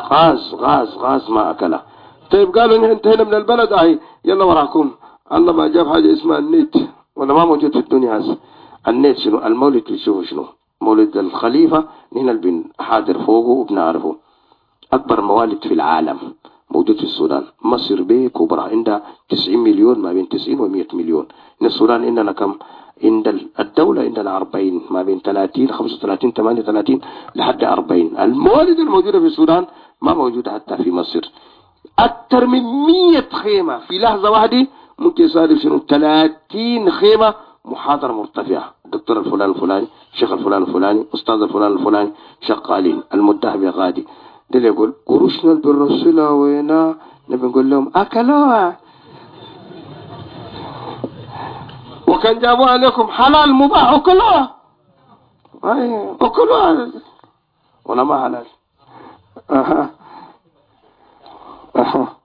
غاز ما أكلها. طيب قالوا انتهينا من البلد يلا وراكم. الله ما جاب حاجة اسمها النت، ولا ما موجود في الدنيا هسه. النت شنو المولد بيشوفوا شنو مولد الخليفة، نحن اللي بنحاضر فوقه وبنعرفه. أكبر موالد في العالم موجود في السودان. مصر بيه كبرى عندها 90 مليون، ما بين 90 و100 مليون. إن السودان عندنا كم؟ عند الدولة عندنا 40، ما بين 30 35 38 لحد 40. الموالد الموجودة في السودان ما موجودة حتى في مصر. أكثر من 100 خيمة في لحظة واحدة ممكن يصادف شنو 30 خيمة محاضرة مرتفعة، الدكتور الفلان الفلاني، الشيخ الفلان الفلاني، أستاذ الفلان الفلاني شغالين، المدهب يا غادي. ده اللي يقول قروشنا بالرسولة وينا، نبي نقول لهم أكلوها وكان جابوا عليكم حلال مباح أكلوها، أكلوها ولا ما حلال. أها أها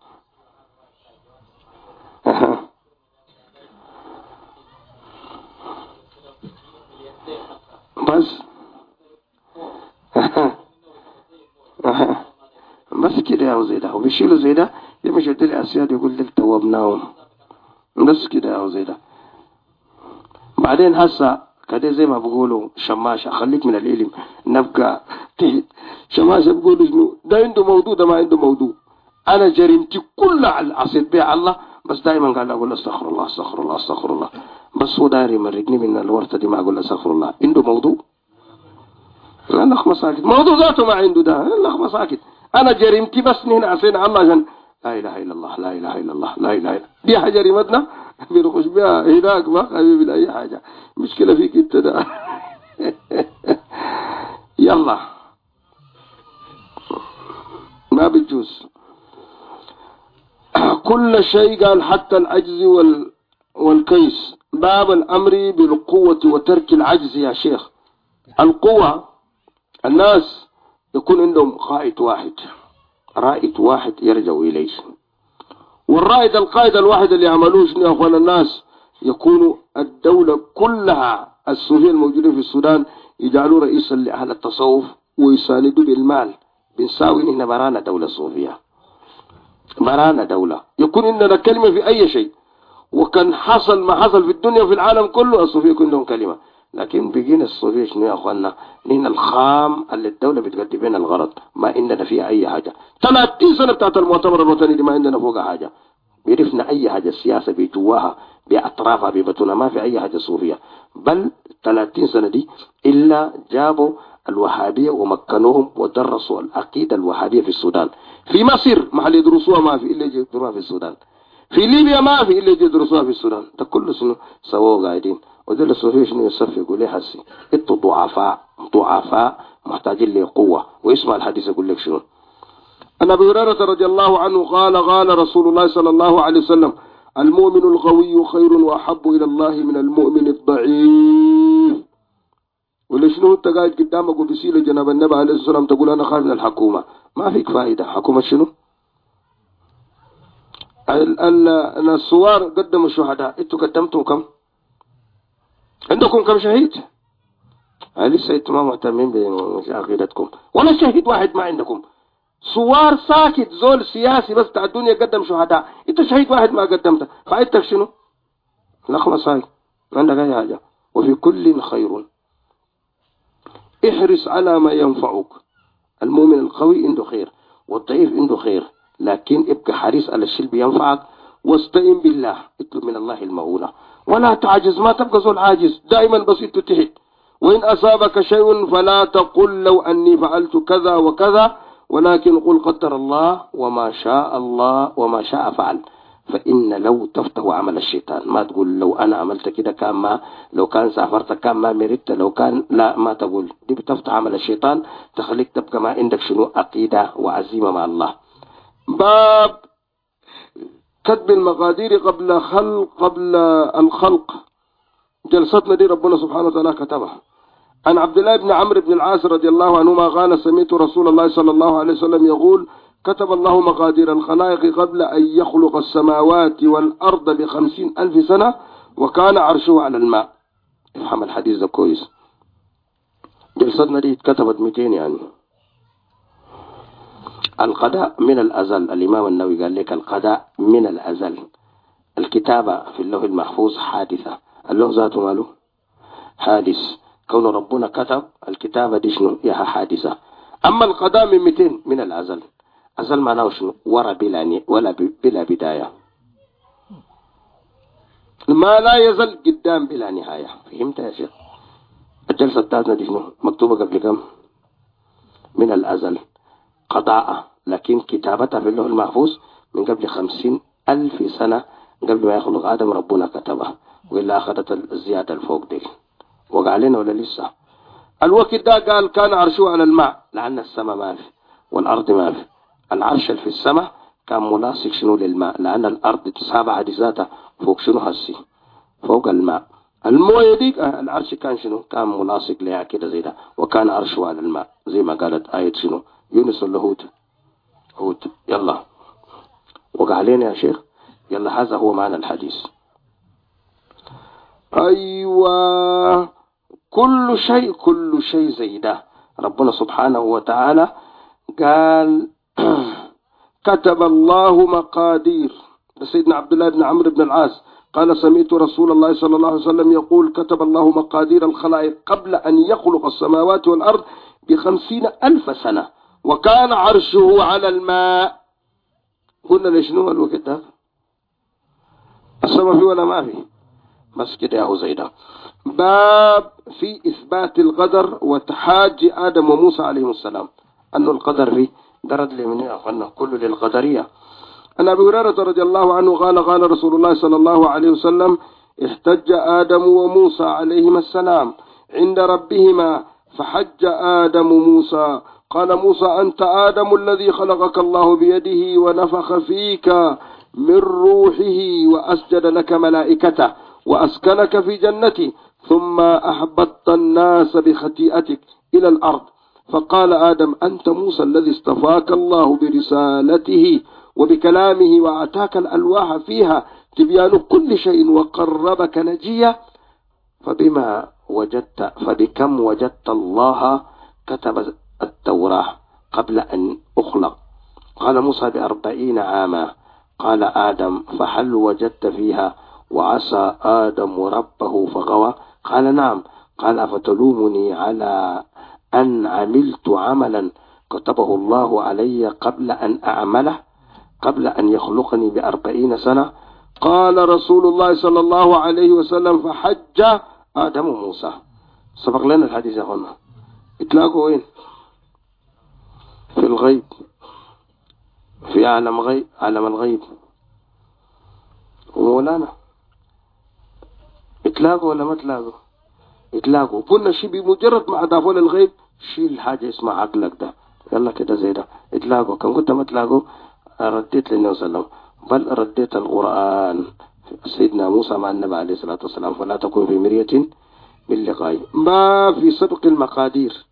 أها بس بس كده يا زيدا، وبيشيلوا زيدا يمشي لي أسياد يقول لك توابناهم، بس كده يا زيدا. بعدين هسه كده زي ما بقولوا شماشة، خليك من العلم نبقى تحت. شماشة بقولوا شنو ده عنده موضوع ده ما عنده موضوع. أنا جريمتي كلها عصيت بها الله، بس دائما قال أقول استغفر الله استغفر الله استغفر الله، بس هو داري يمرقني من الورطة دي ما أقول استغفر الله. عنده موضوع الأخ مساكت، موضوع ذاته ما عنده ده الأخ مساكت. أنا جريمتي بس هنا عصينا الله عشان لا إله إلا الله لا إله إلا الله لا إله إلا دي حاجة جريمتنا بنخش بها هناك ما حبيبي لأي حاجة، مشكلة فيك انت ده. يلا ما بتجوز كل شيء، قال حتى العجز والكيس. باب الأمر بالقوة وترك العجز يا شيخ. القوة الناس يكون عندهم قائد واحد، رائد واحد يرجعوا إليه، والرائد القائد الواحد اللي يعملوه شنو يا أخوان الناس؟ يكونوا الدولة كلها الصوفية الموجودة في السودان يجعلوا رئيسا لأهل التصوف ويساندوا بالمال. بنساوي هنا برانا دولة صوفية، برانا دولة يكون إننا كلمة في أي شيء. وكان حصل ما حصل في الدنيا وفي العالم كله الصوفية يكون لهم كلمة. لكن بيجينا الصوفية شنو يا أخوانا؟ نحن الخام اللي الدولة بتقدم لنا الغرض، ما عندنا فيها أي حاجة. 30 سنة بتاعت المؤتمر الوطني دي ما عندنا فوقها حاجة. بيعرفنا أي حاجة السياسة بيتواها بأطرافها ببتونها، ما في أي حاجة صوفية. بل 30 سنة دي إلا جابوا الوهابية ومكنوهم ودرسوا العقيدة الوهابية في السودان. في مصر محل يدرسوها ما في إلا يدرسوها في السودان. في ليبيا ما في إلا يدرسوها في السودان. ده كله شنو سووا قاعدين. ودول الصوفية شنو يصفقوا ليه حسي؟ انتوا ضعفاء محتاجين لقوة. واسمع الحديث يقول لك شنو. أن أبي هريرة رضي الله عنه قال رسول الله صلى الله عليه وسلم المؤمن القوي خير وأحب إلى الله من المؤمن الضعيف. ولشنو انت قاعد قدامك وبسيلة جناب النبي عليه الصلاة والسلام تقول أنا خايف من الحكومة؟ ما فيك فائدة. حكومة شنو؟ الثوار قدموا الشهداء، انتوا قدمتوا كم؟ عندكم كم شهيد؟ لسه انتوا ما مهتمين بعقيدتكم ولا شهيد واحد ما عندكم. ثوار ساكت، زول سياسي بس بتاع الدنيا قدم شهداء، انت شهيد واحد ما قدمته، فائدتك شنو؟ لخمة هاي ما عندك اي حاجة. وفي كل خير، احرص على ما ينفعك. المؤمن القوي عنده خير والضعيف عنده خير، لكن ابقى حريص على الشيء اللي بينفعك. واستعين بالله، اطلب من الله المعونة ولا تعجز، ما تبقى زول عاجز، دائما بسيط تحت. وإن أصابك شيء فلا تقل لو أني فعلت كذا وكذا، ولكن قل قدر الله وما شاء فعل. فإن لو تفتح عمل الشيطان، ما تقول لو أنا عملت كده كان ما، لو كان سافرت كان ما مريت، لو كان لا، ما تقول دي بتفتح عمل الشيطان تخليك تبقى ما عندك شنو عقيدة وعزيمة مع الله. باب كتب المقادير قبل الخلق. جلستنا دي ربنا سبحانه وتعالى كتبها. عن عبد الله بن عمرو بن العاص رضي الله عنهما قال سمعت رسول الله صلى الله عليه وسلم يقول كتب الله مقادير الخلائق قبل أن يخلق السماوات والأرض ب50,000 سنة وكان عرشه على الماء. افهم الحديث ده كويس. جلستنا دي كتبت 200 يعني. القضاء من الأزل، الإمام النووي قال لك القضاء من الأزل. الكتابة في اللوح المحفوظ حادثة، اللوح ذاته ماله حادث. كون ربنا كتب الكتابة دي شنو ياها حادثة. أما القضاء من 200 من الأزل. أزل معناه شنو؟ ورا بلا بداية، ما لا يزل قدام بلا نهاية. فهمت يا شيخ؟ الجلسة الثالثة دي شنو مكتوبة قبل كم؟ من الأزل قضاء، لكن كتابتها في اللوح المحفوظ من قبل 50,000 سنة قبل ما يخلق آدم ربنا كتبها، وإلا أخذت الزيادة الفوق دي وقع علينا ولا لسه. الوقت ده قال كان عرشه على الماء، لأن السماء ما في والأرض ما في. العرش في السماء كان ملاصق شنو للماء، لأن الأرض تسابع ذاتها فوق شنو هسي فوق الماء. المويه ديك العرش كان شنو كان ملاصق لها كده زي ده، وكان عرشه على الماء زي ما قالت آية شنو يونس ولا هود. يلا وقع علينا يا شيخ. يلا هذا هو معنى الحديث. أيوة كل شيء زي ده. ربنا سبحانه وتعالى قال كتب الله مقادير. سيدنا عبد الله بن عمرو بن العاص قال سمعت رسول الله صلى الله عليه وسلم يقول كتب الله مقادير الخلائق قبل أن يخلق السماوات والأرض ب50,000 سنة، وكان عرشه على الماء. قلنا لشنو الوقت ده؟ السماء في ولا ما في؟ بس كده يا زيدا. باب في إثبات القدر وتحاجي آدم وموسى عليهم السلام، أنه القدر فيه درد لمن أخوانا كله للقدرية. عن أبي هريرة رضي الله عنه قال رسول الله صلى الله عليه وسلم احتج آدم وموسى عليهما السلام عند ربهما فحج آدم موسى قال موسى أنت آدم الذي خلقك الله بيده ونفخ فيك من روحه وأسجد لك ملائكته وأسكنك في جنته ثم أحبطت الناس بخطيئتك إلى الأرض. فقال آدم أنت موسى الذي اصطفاك الله برسالته وبكلامه وأعطاك الألواح فيها تبيان كل شيء وقربك نجيا، فبكم وجدت الله كتب التوراة قبل أن أخلق؟ قال موسى ب40 عاما. قال آدم فهل وجدت فيها وعصى آدم ربه فغوى؟ قال نعم. قال أفتلومني على أن عملت عملا كتبه الله علي قبل أن أعمله قبل أن يخلقني ب40 سنة؟ قال رسول الله صلى الله عليه وسلم فحج آدم موسى. سبق لنا الحديث يا أخوانا. إطلاقه وين؟ في الغيب، في عالم الغيب ومولانا. إطلاقه ولا ما إطلاقه؟ إطلاقه. كنا شيء بمجرد ما أضافوا للغيب شيل حاجة اسمها عقلك ده، يلا كده زي ده إطلاقه. كم كنت ما إطلاقه رديت للنبي صلى الله عليه وسلم، بل رديت القرآن سيدنا موسى مع النبي عليه الصلاة والسلام فلا تكون في مرية من لقائه. ما في سبق المقادير.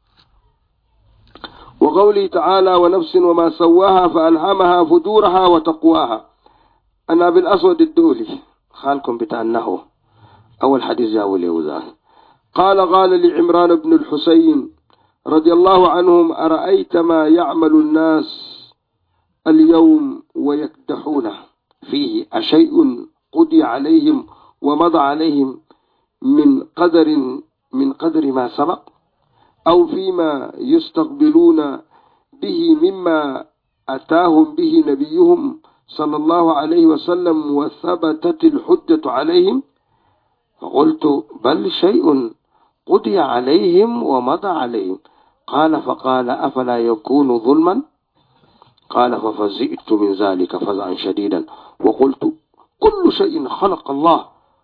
وقوله تعالى ونفس وما سواها فألهمها فجورها وتقواها. أنا بالأسود الدولي خالكم بتاع النحو أول حديث جاءوا ليوزان قال لعمران بن الحسين رضي الله عنهم أرأيت ما يعمل الناس اليوم ويكدحون فيه أشيء قضي عليهم ومضى عليهم من قدر ما سبق أو فيما يستقبلون به مما أتاهم به نبيهم صلى الله عليه وسلم وثبتت الحجة عليهم؟ فقلت بل شيء قضي عليهم ومضى عليهم. فقال أفلا يكون ظلما؟ قال ففزئت من ذلك فزعا شديدا وقلت كل شيء خلق الله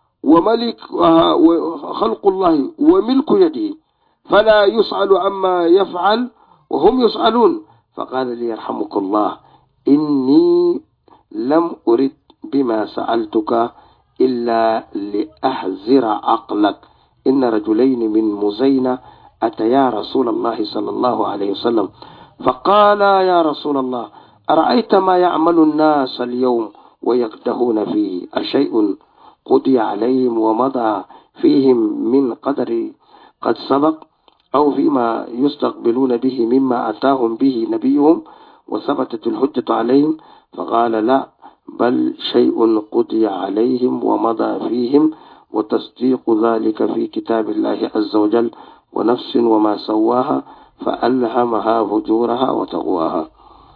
وخلق الله وملك يده فلا يسأل عما يفعل وهم يسألون. فقال لي يرحمك الله إني لم أرد بما سألتك إلا لأحذر عقلك. إن رجلين من مزينة أتيا رسول الله صلى الله عليه وسلم فقال يا رسول الله أرأيت ما يعمل الناس اليوم ويقدحون فيه أشيء قضي عليهم ومضى فيهم من قدر قد سبق أو فيما يستقبلون به مما أتاهم به نبيهم وثبتت الحجة عليهم؟ فقال لا بل شيء قضي عليهم ومضى فيهم وتصديق ذلك في كتاب الله عز وجل ونفس وما سواها فألهمها فجورها وتقواها.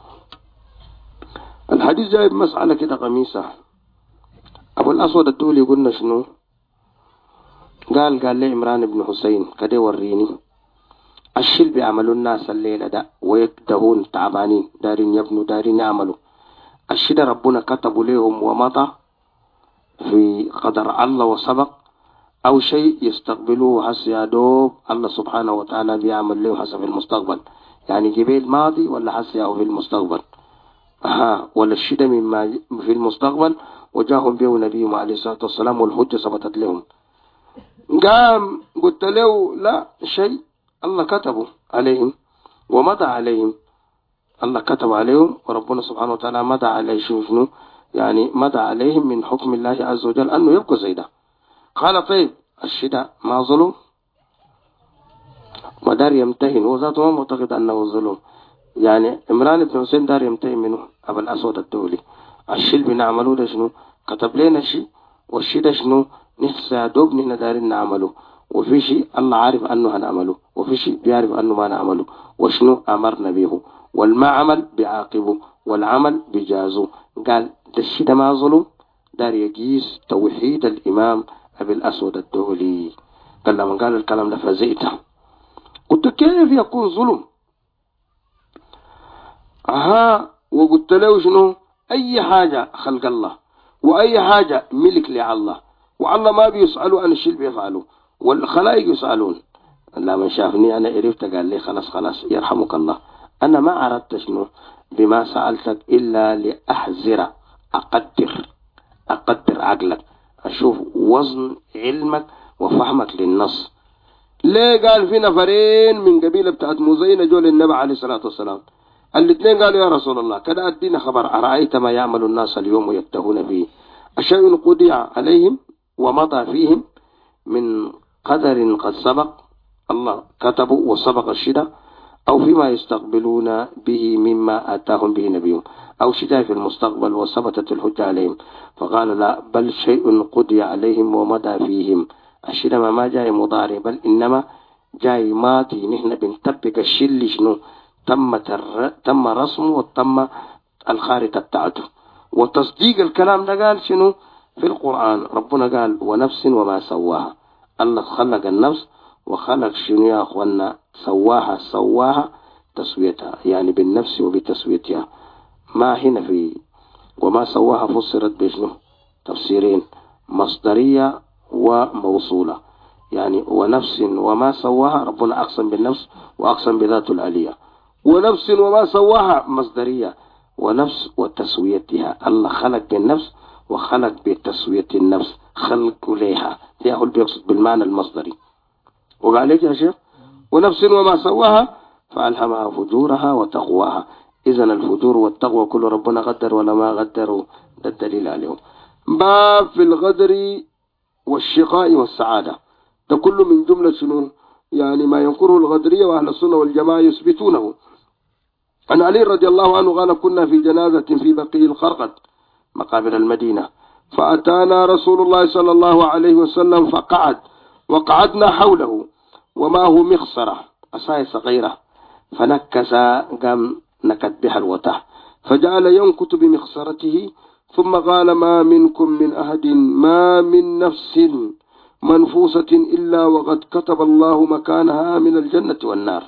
الحديث جايب مسألة كده قميصة. أبو الأسود الدولي قلنا شنو؟ قال لي عمران بن حسين كده وريني الشل بيعملوا الناس الليلة ده ويكدهون تعبانين دارين يبنوا دارين يعملوا الشي ده ربنا كتبوا لهم ومضى في قدر الله وسبق، أو شيء يستقبلوه هسه يا دوب الله سبحانه وتعالى بيعمل له حسب المستقبل، يعني جبال ماضي ولا هسه أو في المستقبل، ولا الشدة مما في المستقبل وجاهم به نبيهم عليه الصلاة والسلام والحجة ثبتت لهم. قام قلت له لا شيء، الله كتبه عليهم ومضى عليهم، الله كتب عليهم وربنا سبحانه وتعالى مضى عليه. شوفوا يعني مضى عليهم من حكم الله عز وجل أنه يبقى زي ده. قال طيب الشدة ما ظلم ودار يمتهن، هو ذاته ما معتقد أنه ظلم. يعني عمران بن حسين دار يمتهن منه أبو الأسود الدولي. الشيء اللي بنعمله ده شنو؟ كتب لنا شيء، والشيء ده شنو؟ نحسا دوب نحن دارين نعمله، وفي شيء الله عارف أنه هنعمله، وفي شيء بيعرف أنه ما نعمله، وشنو أمرنا به، والما عمل بعاقبه والعمل بجازه. قال ده الشيء ده ما ظلم، دار يقيس توحيد الإمام أبي الأسود الدولي. قال لما قال الكلام ده فزئته، قلت كيف يكون ظلم؟ وقلت له شنو؟ أي حاجة خلق الله وأي حاجة ملك لله، والله ما بيسألوا عن الشيء بيفعلوا، والخلائق يسألون. لما شافني أنا عرفت قال لي خلاص يرحمك الله، أنا ما أردت شنو بما سألتك إلا لأحذر أقدر عقلك، أشوف وزن علمك وفهمك للنص. ليه؟ قال في نفرين من قبيلة بتاعت مزينة جول النبي عليه الصلاة والسلام، الاثنين قالوا يا رسول الله كده أدينا خبر، أرأيت ما يعمل الناس اليوم ويبتغون به، أشيء قضي عليهم ومضى فيهم من قدر قد سبق الله كتبه وسبق الشدة، أو فيما يستقبلون به مما آتاهم به نبيهم، أو شدة في المستقبل وثبتت الحجة عليهم. فقال لا، بل شيء قضي عليهم ومضى فيهم. الشدة ما جاي مضارع، بل إنما جاي ماضي، نحن بنطبق الشل شنو تم رسمه وتم الخارطة بتاعته. وتصديق الكلام ده قال شنو في القرآن؟ ربنا قال ونفس وما سواها. الله خلق النفس وخلق شنو يا أخوانا؟ سواها تسويتها، يعني بالنفس وبتسويتها. ما هنا في وما سواها فسرت بشنو؟ تفسيرين، مصدرية وموصولة. يعني ونفس وما سواها، ربنا أقسم بالنفس وأقسم بذات العلية. ونفس وما سواها مصدرية، ونفس وتسويتها، الله خلق بالنفس وخلق بتسوية النفس، خلق ليها، ده هو اللي بيقصد بالمعنى المصدري. وقال لك يا شيخ ونفس وما سواها فألهمها فجورها وتقواها. إذن الفجور والتقوى كل ربنا قدر ولا ما قدروا، ده الدليل عليهم. باب في القدر والشقاء والسعادة، ده كله من جملة شنو؟ يعني ما ينكره الغدرية وأهل السنة والجماعة يثبتونه. عن علي رضي الله عنه قال كنا في جنازة في بقيع الخرقد مقابر المدينة، فأتانا رسول الله صلى الله عليه وسلم وقعدنا حوله وما هو مخصرة أصاي صغيرة، فنكس قام نكت بها الوتح، فجعل ينكت بمخصرته، ثم قال ما منكم من أحد ما من نفس منفوسة إلا وقد كتب الله مكانها من الجنة والنار،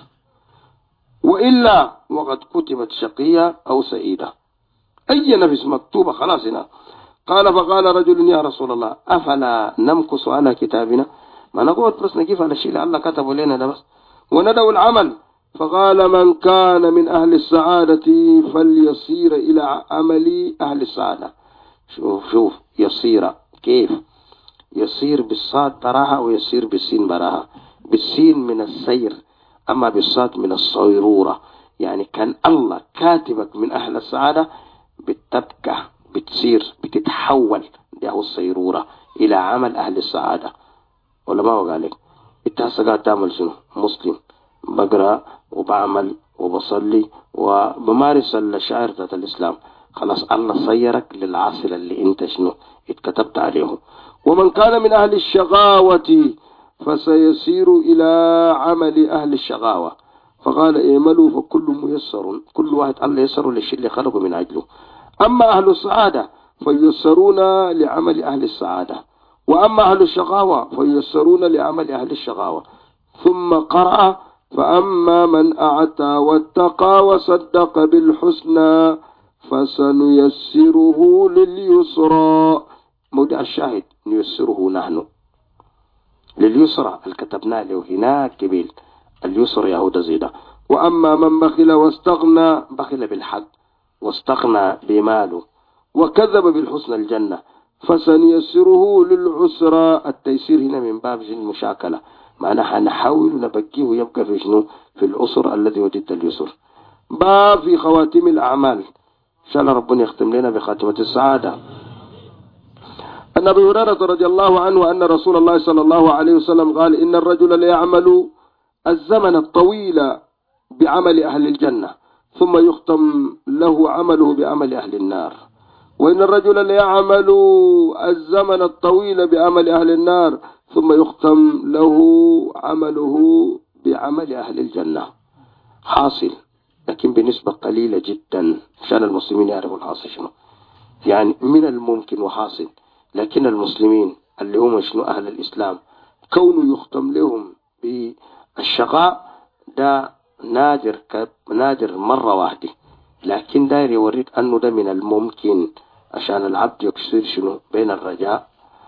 وإلا وقد كتبت شقية أو سعيدة. أي نفس مكتوبة خلاص هنا. قال فقال رجل يا رسول الله أفلا نمكس على كتابنا؟ ما نقول بس نكيف على الشيء لعل كتبوا لنا ده بس وندعو العمل. فقال من كان من أهل السعادة فليصير إلى عمل أهل السعادة. شوف يصير كيف؟ يصير بالصاد براها ويصير بالسين براها. بالسين من السير، أما بالصاد من الصيرورة. يعني كان الله كاتبك من أهل السعادة بتبكى بتصير بتتحول، ده هو الصيرورة، إلى عمل أهل السعادة. ولا ما هو قالك انت هسه قاعد تعمل شنو؟ مسلم، بقرأ وبعمل وبصلي وبمارس الشعائر بتاعت الإسلام، خلاص الله صيرك للعاصر اللي انت شنو اتكتبت عليه. ومن كان من أهل الشقاوة فسيسير إلى عمل أهل الشقاوة. فقال اعملوا فكل ميسر، كل واحد الله يسر للشيء اللي خلقه من أجله. أما أهل السعادة فيسرون لعمل أهل السعادة، وأما أهل الشقاوة فيسرون لعمل أهل الشقاوة. ثم قرأ فأما من أعتى واتقى وصدق بالحسنى فسنيسره لليسرى. موضع الشاهد نيسره نحن لليسرى الكتبنا له هناك قبيل اليسر يهود زيدا. وأما من بخل واستغنى بخل بالحق واستغنى بماله وكذب بالحسنى الجنة فسنيسره للعسرى. التيسير هنا من باب المشاكلة، معناها نحاول نبكيه يبقى في شنو في العسر الذي وجدت اليسر. باب في خواتم الأعمال، إن شاء الله ربنا يختم لنا بخاتمة السعادة. أن أبي هريرة رضي الله عنه أن رسول الله صلى الله عليه وسلم قال إن الرجل ليعمل الزمن الطويل بعمل أهل الجنة ثم يختم له عمله بعمل أهل النار، وإن الرجل ليعمل الزمن الطويل بعمل أهل النار ثم يختم له عمله بعمل أهل الجنة. حاصل لكن بنسبة قليلة جدا عشان المسلمين يعرفوا الحاصل شنو. يعني من الممكن وحاصل، لكن المسلمين اللي هم شنو أهل الإسلام كونه يختم لهم بالشقاء ده نادر مرة واحدة، لكن داير يوريك أنه ده من الممكن عشان العبد يكسر شنو بين الرجاء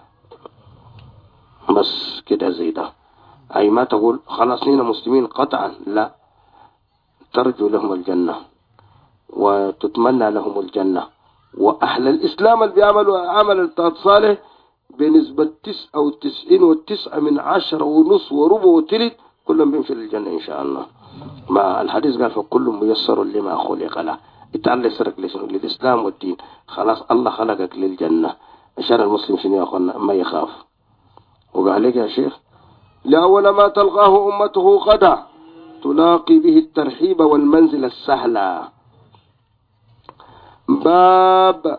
بس كده زي ده. أي ما تقول خلاص نحن مسلمين قطعا، لا، ترجو لهم الجنة وتتمنى لهم الجنة. وأهل الإسلام اللي بيعملوا عمل صالح بنسبة 99.9 وربع وتلت كلهم بيمشوا للجنة إن شاء الله. ما الحديث قال فكل ميسر لما خلق له. يتعلق سرك لشنو للإسلام والدين، خلاص الله خلقك للجنة عشان المسلم شنو يا أخوانا ما يخاف. وقال لك يا شيخ لأول ما تلقاه أمته غدا تلاقي به الترحيب والمنزل السهلة. باب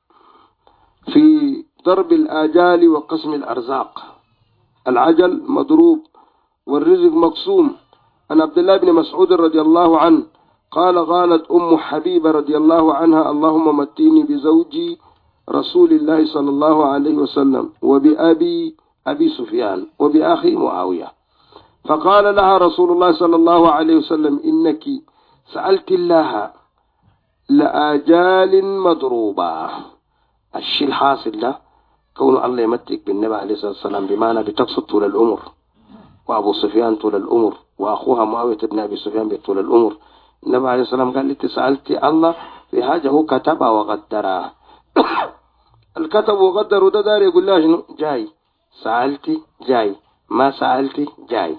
في ضرب الآجال وقسم الأرزاق. العجل مضروب والرزق مقسوم. عن عبد الله بن مسعود رضي الله عنه قالت أم حبيبة رضي الله عنها اللهم متيني بزوجي رسول الله صلى الله عليه وسلم وبأبي سفيان وبأخي معاوية. فقال لها رسول الله صلى الله عليه وسلم إنك سألت الله لآجال مضروبة. الشيء الحاصل له كون الله يمتك بالنبي عليه الصلاة والسلام بمعنى بتقصد طول الأمر، وأبو سفيان طول الأمر، وأخوها معاوية بن أبي سفيان بطول الأمر. النبي عليه الصلاة والسلام قال لي سألت الله في حاجة هو كتبها وقدرها. الكتب وقدر وده دار يقول لها شنو جاي، سألتي جاي، ما سألتي جاي.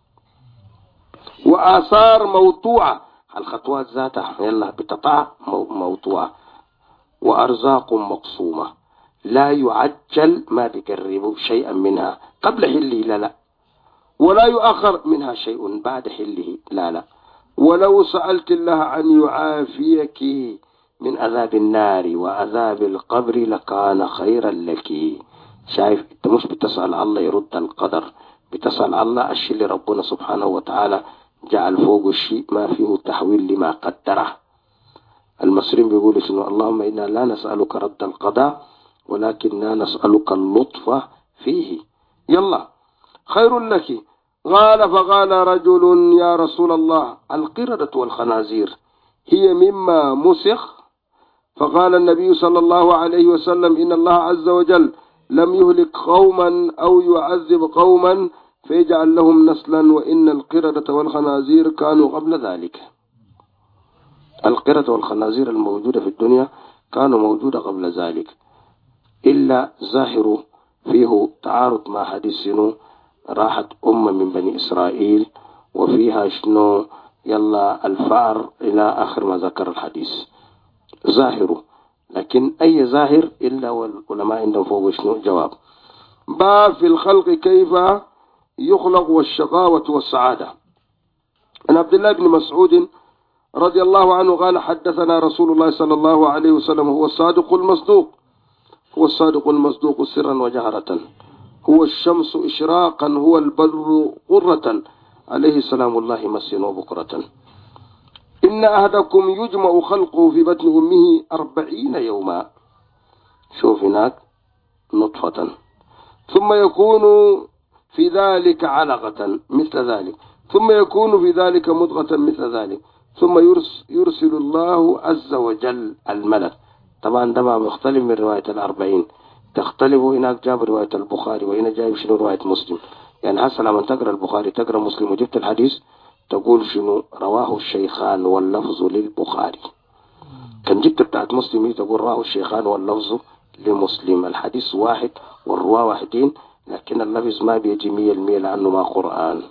وآثار موضوعة، الخطوات ذاتها يلا بتطاع موضوعة. وأرزاق مقسومة لا يعجل ما بيقرب شيئا منها قبل حله لا ولا يؤخر منها شيء بعد حله لا. ولو سألت الله أن يعافيك من عذاب النار وعذاب القبر لكان خيرا لك. شايف انت مش بتسأل الله يرد القدر، بتسأل الله الشيء اللي ربنا سبحانه وتعالى جعل فوق الشيء ما فيه تحويل لما قدره. المصريين بيقولوا شنو اللهم إنا لا نسألك رد القضاء ولكننا نسألك اللطف فيه. يلا خير لك. فقال رجل يا رسول الله القردة والخنازير هي مما مسخ؟ فقال النبي صلى الله عليه وسلم إن الله عز وجل لم يهلك قوما أو يعذب قوما فيجعل لهم نسلا، وإن القردة والخنازير كانوا قبل ذلك. القردة والخنازير الموجودة في الدنيا كانوا موجودة قبل ذلك، إلا ظاهر فيه تعارض مع حديث شنو راحت أمة من بني إسرائيل وفيها شنو يلا الفأر إلى آخر ما ذكر الحديث ظاهره، لكن أي ظاهر إلا والعلماء عندهم فوق شنو جواب. باب في الخلق كيف يخلق والشقاوة والسعادة. عن عبد الله بن مسعود رضي الله عنه قال حدثنا رسول الله صلى الله عليه وسلم هو الصادق المصدوق سرا وجهرة، هو الشمس إشراقا، هو البدر غرة، عليه سلام الله مسيا وبكرة. إن أحدكم يجمع خلقه في بطن أمه 40 يوما، شوف هناك نطفة، ثم يكون في ذلك علقة مثل ذلك، ثم يكون في ذلك مضغة مثل ذلك، ثم يرسل الله عز وجل الملك. طبعا ده مختلف من رواية 40، تختلف. هناك جاب رواية البخاري وهنا جايب شنو رواية مسلم. يعني هسه لما تقرأ البخاري تقرأ مسلم وجبت الحديث تقول شنو رواه الشيخان واللفظ للبخاري. كان جبت بتاعت مسلم تقول رواه الشيخان واللفظ لمسلم. الحديث واحد والرواه واحدين لكن اللفظ ما بيجي 100% لأنه ما قرآن.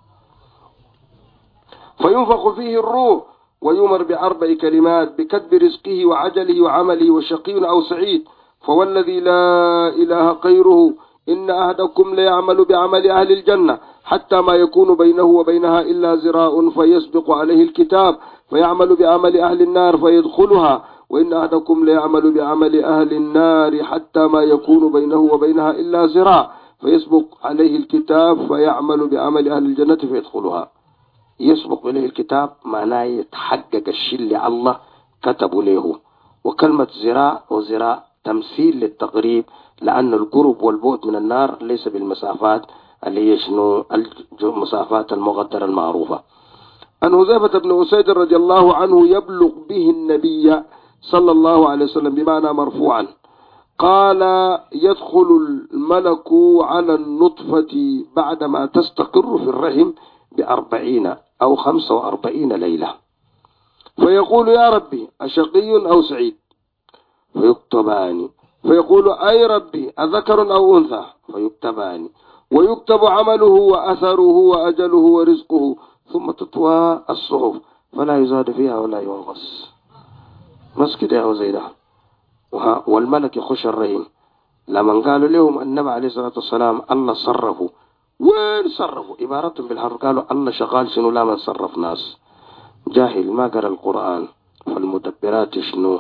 فينفخ فيه الروح ويؤمر بأربع كلمات بكتب رزقه وعجله وعمله وشقي أو سعيد. فوالذي لا إله غيره إن أحدكم ليعمل بعمل أهل الجنة حتى ما يكون بينه وبينها إلا ذراع فيسبق عليه الكتاب فيعمل بعمل أهل النار فيدخلها وإن أحدكم ليعمل بعمل أهل النار حتى ما يكون بينه وبينها إلا ذراع فيسبق عليه الكتاب فيعمل بعمل أهل الجنة فيدخلها. يسبق إليه الكتاب معناه يتحقق الشيء اللي الله كتبه له. وكلمة ذراع وذراع تمثيل للتقريب لأن القرب والبعد من النار ليس بالمسافات اللي هي شنو المسافات المقدرة المعروفة. أن حذيفة بن أسيد رضي الله عنه يبلغ به النبي صلى الله عليه وسلم بمعنى مرفوعا قال يدخل الملك على النطفة بعدما تستقر في الرحم ب40 أو 45 ليلة فيقول يا ربي أشقي أو سعيد فيكتبان فيقول أي ربي أذكر أو أنثى فيكتبان ويكتب عمله وأثره وأجله ورزقه ثم تطوى الصحف فلا يزاد فيها ولا ينقص. بس كده يا زيدا. والملك يخش الرحم لما قالوا لهم النبي عليه الصلاة والسلام الله صرفوا وين صرفوا عبارة بالحرف قالوا الله شغال شنو لا من صرف ناس جاهل ما قرأ القرآن فالمدبرات شنو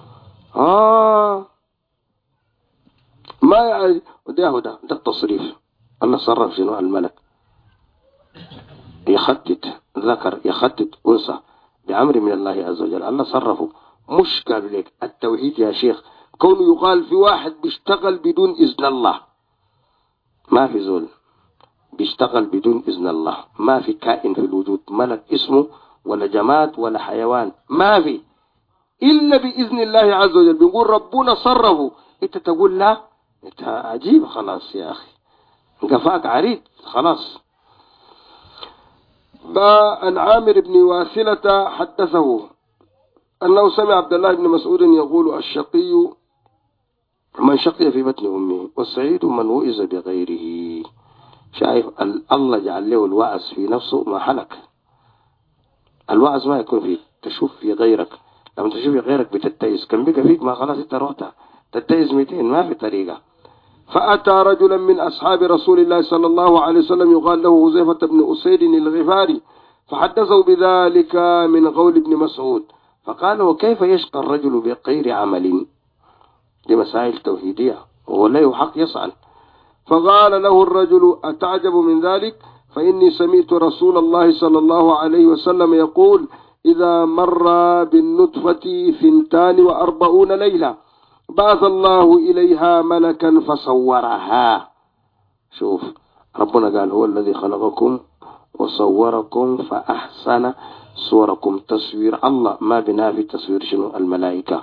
ما يعني ده التصريف. الله صرف شنو الملك يخطط ذكر يخطط أنثى بأمر من الله عز وجل. الله صرفه. مش قالوا لك التوحيد يا شيخ كونه يقال في واحد بيشتغل بدون إذن الله. ما في زول بيشتغل بدون إذن الله. ما في كائن في الوجود ملك اسمه ولا جماد ولا حيوان ما في إلا بإذن الله عز وجل. بيقول ربنا صرفه انت تقول لا انت عجيب. خلاص يا أخي قفاك عريض خلاص. عن عامر بن واثلة حدثه أنه سمع عبد الله بن مسعود يقول الشقي من شقي في بطن أمه والسعيد من وئز بغيره. شايف الله جعل له الوعظ في نفسه ما حلك. الوعظ ما يكون فيك تشوف في غيرك. لما تشوف في غيرك بتتيز كم بقى فيك ما خلاص انت رحت تتيز 200 ما في طريقة. فأتى رجلا من أصحاب رسول الله صلى الله عليه وسلم يقال له حذيفة بن أسيد الغفاري فحدثه بذلك من قول ابن مسعود فقال وكيف يشقى الرجل بغير عمل. دي مسائل توحيدية ولا حق يسأل. فقال له الرجل أتعجب من ذلك فإني سمعت رسول الله صلى الله عليه وسلم يقول إذا مر بالنطفة 42 ليلة بعث الله إليها ملكا فصورها. شوف ربنا قال هو الذي خلقكم وصوركم فأحسن صوركم. تصوير الله ما بنافي تصوير شنو الملائكة.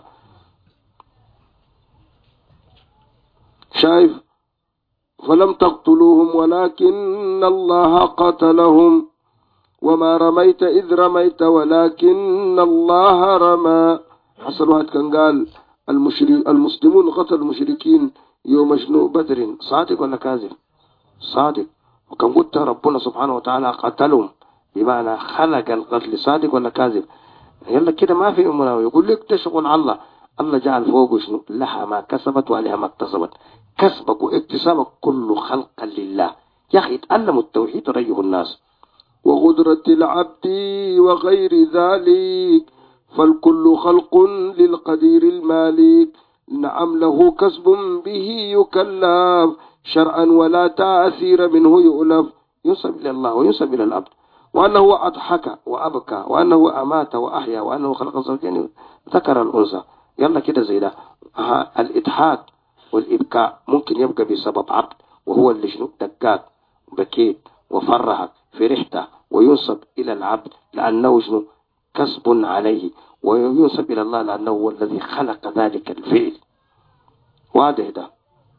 شايف فلم تقتلوهم ولكن الله قتلهم وما رميت إذ رميت ولكن الله رمى. حصل واحد كان قال المسلمون قتلوا المشركين يوم شنو بدر. صادق ولا كاذب؟ صادق. وكان قلت ربنا سبحانه وتعالى قتلهم بمعنى خلق القتل. صادق ولا كاذب؟ يلا كده ما في أمنا. يقول لك تشغل الله جعل فوق شنو لها ما كسبت وعليها ما اكتسبت. كسبك واكتسابك كله خلقا لله. يا أخي اتعلموا التوحيد ريه الناس. وقدرة العبد وغير ذلك فالكل خلق للقدير المالك. نعم له كسب به يكلف شرعا ولا تأثير منه يؤلف. ينسب إلى الله وينسب إلى العبد وأنه أضحك وأبكى وأنه أمات وأحيا وأنه خلق الزوجين ذكر الأنثى. يلا كده زي ده. الإضحاك والإبكاء ممكن يبقى بسبب عبد وهو اللي شنو دقاك بكيت وفرحك فرحته وينسب إلى العبد لأنه شنو كسب عليه وينسب إلى الله لأنه هو الذي خلق ذلك الفعل. واضح ده.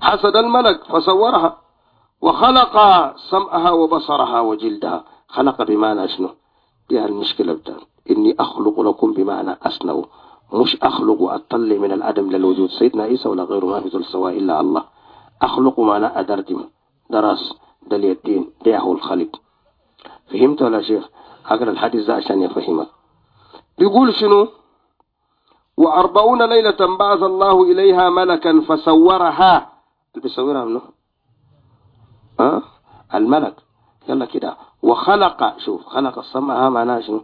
حسد الملك فصورها، وخلق سمعها وبصرها وجلدها. خلق بمعنى شنو؟ دي المشكلة بتاعت إني أخلق لكم بمعنى أصنع، مش أخلق أطلع من العدم للوجود. سيدنا عيسى ولا غيره ما في ذل سواء إلا الله. أخلق معنى أدردم، درس دليتين ديه الخلق. فهمت ولا شيخ؟ أقرأ الحديث ده عشان يفهمك. بيقول شنو؟ و40 ليلة بعث الله إليها ملكا فصورها. اللي بيصورها منه الملك. يلا كده. وخلق، شوف خلق السماء معناها شنو؟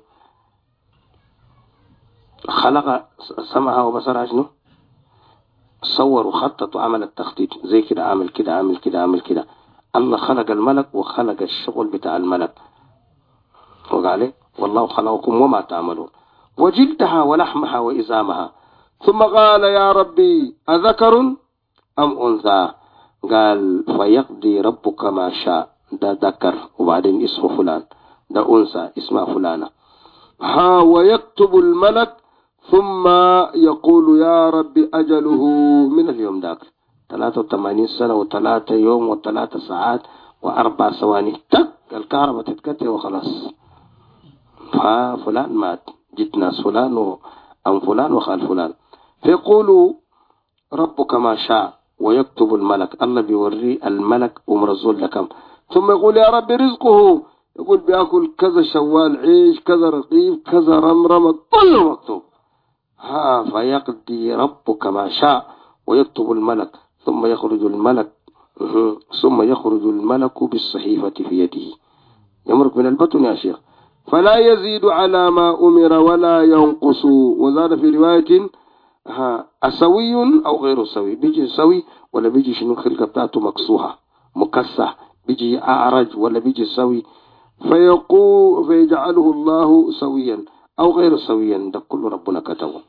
خلق سمعها وبصرها شنو؟ صور وخطط وعمل التخطيط زي كده، عامل كده عامل كده عامل كده. الله خلق الملك وخلق الشغل بتاع الملك. وقال والله خلقكم وما تعملون. وجلدها ولحمها وإزامها. ثم قال يا ربي أذكر أم أنثى؟ قال فيقضي ربك ما شاء. ده ذكر وبعدين اسمه فلان، ده أنثى اسمها فلانة. ويكتب الملك ثم يقول يا ربي أجله من اليوم ذاك 83 سنة و3 يوم و3 ساعات و4 ثواني. تك الكهرباء تتقطع وخلاص. فلان مات، جت ناس فلان وأم فلان وخال فلان. فيقول ربك ما شاء ويكتب الملك. الله بيوري الملك ومرزول لكم. ثم يقول يا ربي رزقه، يقول بياكل كذا شوال عيش كذا رقيب كذا رمرمة كله مكتوب. فيقضي ربك ما شاء ويكتب الملك. ثم يخرج الملك بالصحيفة في يده، يمرق من البطن يا شيخ، فلا يزيد على ما أمر ولا ينقص. وزاد في رواية أسوي أو غير سوي. بيجي سوي ولا بيجي شنو خلقة بتاعته مكسوحة مكسح، بيجي أعرج ولا بيجي سوي. فيجعله الله سويا أو غير سويا. ده كله ربنا كتبه.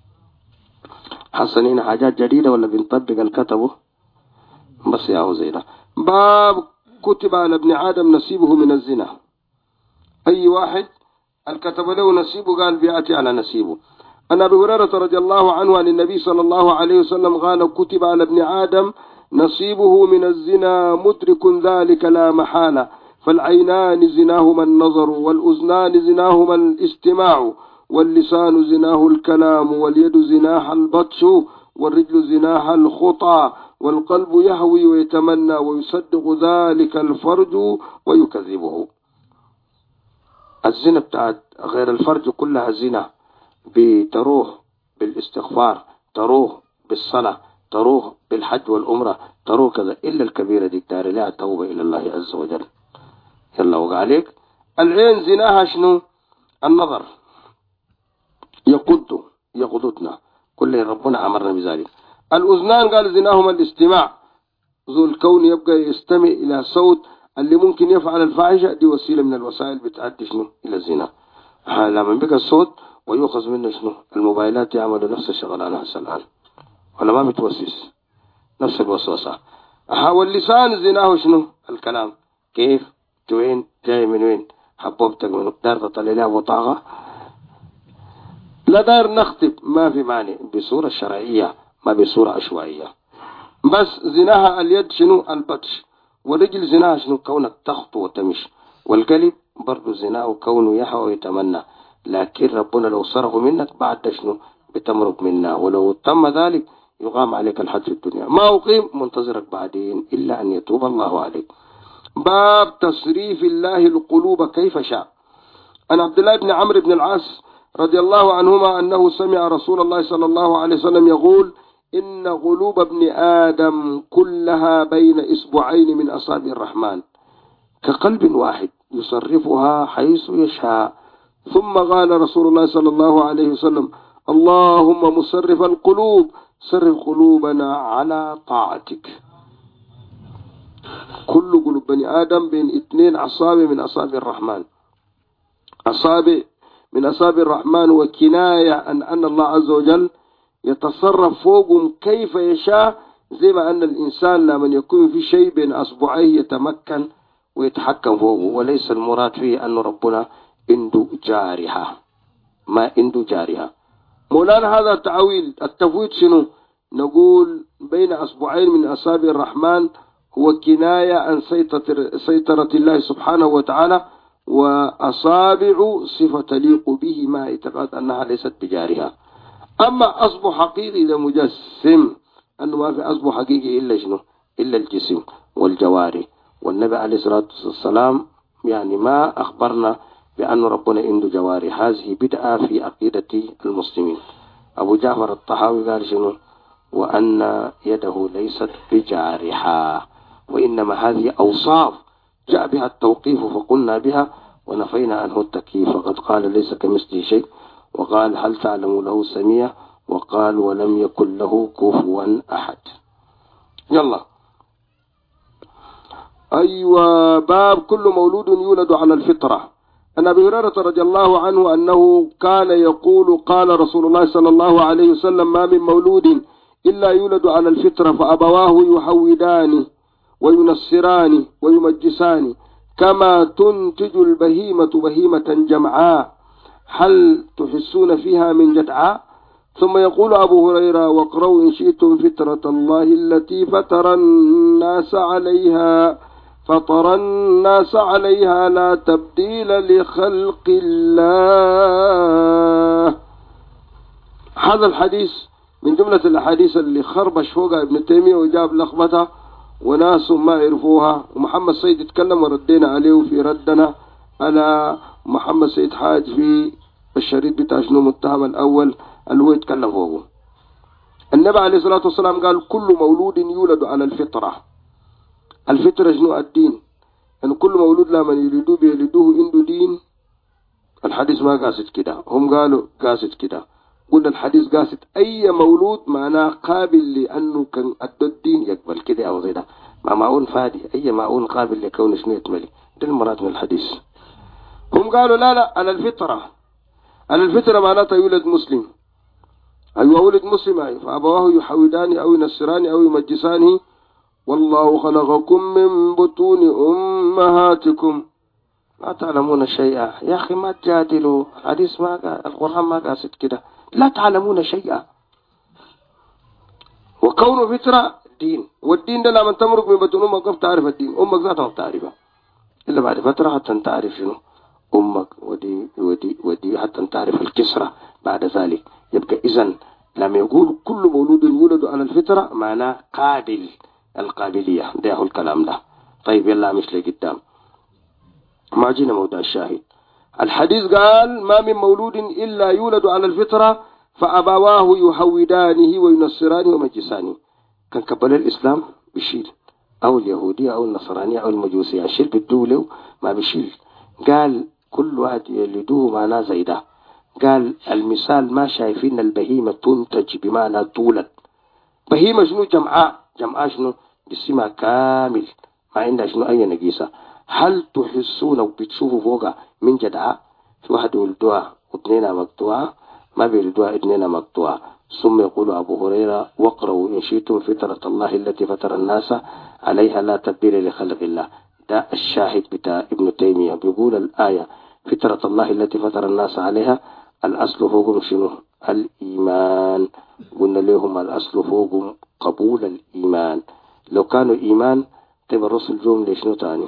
حسنين حاجات جديدة ولا بنطبق الكتبه بس يا وزيرة. باب كتب على ابن آدم نصيبه من الزنا. أي واحد الكتب له نصيبه قال بيأتي على نصيبه. أن أبي هريرة رضي الله عنه عن النبي صلى الله عليه وسلم قال كتب على ابن آدم نصيبه من الزنا مدرك ذلك لا محالة. فالعينان زناهما النظر، والأذنان زناهما الاستماع، واللسان زناه الكلام، واليد زناها البطش، والرجل زناها الخطى، والقلب يهوي ويتمنى ويصدق ذلك الفرج ويكذبه. الزنا بتاعت غير الفرج كلها زنا، بتروح بالاستغفار، تروح بالصلاة، تروح بالحج والأمرة، تروح كذا، إلا الكبيرة دي دار لا توبة إلى الله عز وجل. يلا وقع عليك. العين زناها شنو؟ النظر، يقضتنا كل ربنا أمرنا بذلك. الأذنان قال زناهما الاستماع، ذو الكون يبقى يستمع إلى صوت اللي ممكن يفعل الفاحشة، دي وسيلة من الوسائل بتعدي شنو إلى الزنا. لما بقى الصوت ويؤخذ منه شنو الموبايلات يعملوا نفس الشغلانة هسه الآن ولا ما بتوسوس نفس الوسوسة. واللسان زناه شنو الكلام، كيف وين جاي من وين، حبوبتك من دار تطلع لها بطاقة، لا دار نخطب ما في معنى بصورة شرعية ما بصورة عشوائية. بس زناها اليد شنو البطش، والرجل زناها شنو كونك تخطو وتمشي، والقلب برضو زناه كونه يحوى ويتمنى. لكن ربنا لو صرف منك بعد شنو بتمرق منا، ولو تم ذلك يقام عليك الحد في الدنيا، ما أقيم منتظرك بعدين إلا أن يتوب الله عليك. باب تصريف الله القلوب كيف شاء. عن عبد الله بن عمرو بن العاص رضي الله عنهما أنه سمع رسول الله صلى الله عليه وسلم يقول إن قلوب ابن آدم كلها بين إصبعين من أصابع الرحمن كقلب واحد يصرفها حيث يشاء. ثم قال رسول الله صلى الله عليه وسلم اللهم مصرف القلوب صرف قلوبنا على طاعتك. كل قلوب بني آدم بين 2 أصابع من أصابع الرحمن، أصابع من أصابع الرحمن، وكناية أن الله عز وجل يتصرف فوقهم كيف يشاء، زي ما أن الإنسان لما يكون في شيء بين أصبعيه يتمكن ويتحكم فوقه، وليس المراد فيه أن ربنا عنده جارحة، ما عنده جارحة. مولانا هذا التعويل التفويض شنو نقول بين أصبعين من أصابع الرحمن هو كناية عن سيطرة الله سبحانه وتعالى، وأصابع صفة تليق به ما اعتقد أنها ليست بجارها. أما أصبع حقيقي إذا مجسم أنه ما في أصبع حقيقي إلا شنو؟ إلا الجسم والجواري. والنبي عليه الصلاة والسلام يعني ما أخبرنا بأن ربنا عنده جواري. هذه بدعة في عقيدة المسلمين. أبو جعفر الطحاوي قال شنو؟ وأن يده ليست بجارحة، وإنما هذه أوصاف جاء بها التوقيف فقلنا بها ونفينا عنه التكييف. فقد قال ليس كمثله شيء، وقال هل تعلم له سميع، وقال ولم يكن له كفوا أحد. يلا أيوة. باب كل مولود يولد على الفطرة. عن أبي هريرة رضي الله عنه أنه كان يقول قال رسول الله صلى الله عليه وسلم ما من مولود إلا يولد على الفطرة فأبواه يحودان وينصران ويمجسان كما تنتج البهيمة بهيمة جمعاء هل تحسون فيها من جدعاء. ثم يقول أبو هريرة واقرأوا إن شئتم فطرة الله التي فطر الناس عليها لا تبديل لخلق الله. هذا الحديث من جملة الأحاديث اللي خربش فوقها ابن تيمية وجاب لخبطها وناس ما عرفوها، ومحمد سيد اتكلم وردينا عليه في ردنا على محمد سيد حاج في الشريط بتاع شنو متهم الأول اللي هو يتكلم فوقه. النبي عليه الصلاة والسلام قال كل مولود يولد على الفطرة. الفطرة شنو؟ الدين. يعني كل مولود لما يلدوه بيلدوه عنده دين. الحديث ما قاصد كده، هم قالوا قاصد كده. قلنا الحديث قاصد أي مولود معناه قابل لأنه كان أدى الدين يقبل كده أو زي ده، ما معون فادي أي معون قابل لكون شنو يتملي. ده المراد من الحديث. هم قالوا لا على الفطرة. على الفطرة معناتها يولد مسلم. أيوة ولد مسلم أي فأبواه يحودان أو ينصران أو يمجسانه والله خلقكم من بطون أمهاتكم لا تعلمون شيئا. يا أخي ما تجادلوا، الحديث ما قال، القرآن ما قاصد كده. لا تعلمون شيئا. وكونه فطرة دين، والدين ده لما تمرق من بطون أمك كيف تعرف الدين؟ أمك ذاتها ما تعرفها إلا بعد فترة حتى تعرف شنو أمك، ودي حتى تعرف الكسرة بعد ذلك. يبقى إذن لما يقول كل مولود يولد على الفطرة معناه قابل، القابلية ده هو الكلام ده. طيب يلا مش لقدام، ما جينا موضوع الشاهد. الحديث قال ما من مولود إلا يولد على الفطرة فأبواه يحودانه وينصرانه ومجسانه. كان قبل الإسلام بشيل أو اليهودية أو النصرانية أو المجوسية الشيل بالدولة ما بشيل. قال كل واحد يلدوه معناه زي ده. قال المثال ما شايفين البهيمة تنتج بمعنى تولد. بهيمة شنو؟ جمعاء شنو؟ جسمها كامل ما عندها شنو أي نقيصة. هل تحسون وبتشوفوا فوقها من جدعاء؟ في واحد يولدوها واثنين مقطوعة، ما بيولدوها اثنين مقطوعة. ثم يقول أبو هريرة واقرأوا إن شئتم فطرة الله التي فطر الناس عليها لا تبديل لخلق الله. ده الشاهد بتاع ابن تيمية بيقول الآية فطرة الله التي فطر الناس عليها الأصل فوقهم شنو؟ الإيمان. قلنا لهم الأصل فوقهم قبول الإيمان. لو كانوا إيمان تبقى الرسل جوم ليشنو تاني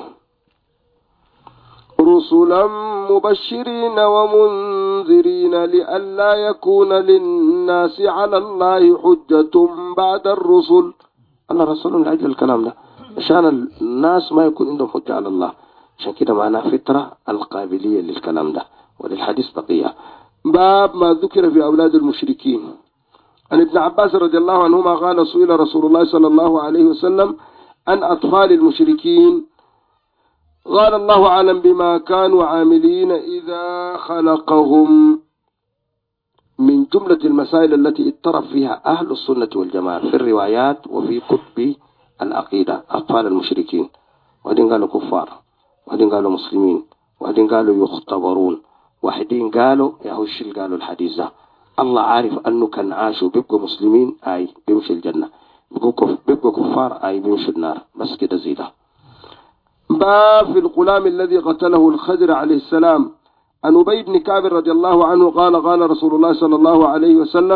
رسلا مبشرين ومنذرين لئلا يكون للناس على الله حجة بعد الرسل. الله رسول لأجل الكلام ده عشان الناس ما يكون عندهم حجة على الله. عشان كده معناه فطرة القابلية للكلام ده. وللحديث بقية. باب ما ذكر في أولاد المشركين. عن ابن عباس رضي الله عنهما قال سئل رسول الله صلى الله عليه وسلم عن أطفال المشركين قال الله أعلم بما كانوا عاملين إذا خلقهم. من جملة المسائل التي اترف فيها أهل السنة والجماعة في الروايات وفي كتب العقيدة أطفال المشركين. وهذين قالوا كفار، وهذين قالوا مسلمين، وهذين قالوا يختبرون، وهذين قالوا يهوشل قالوا الحديث ده. الله عارف أنه كان عاشوا بيبقوا مسلمين أي بيمشي الجنة، بيبقوا كفار أي بيمشي النار. بس كده زيده. باب في الغلام الذي قتله الخضر عليه السلام. عن أبي بن كعب رضي الله عنه قال قال رسول الله صلى الله عليه وسلم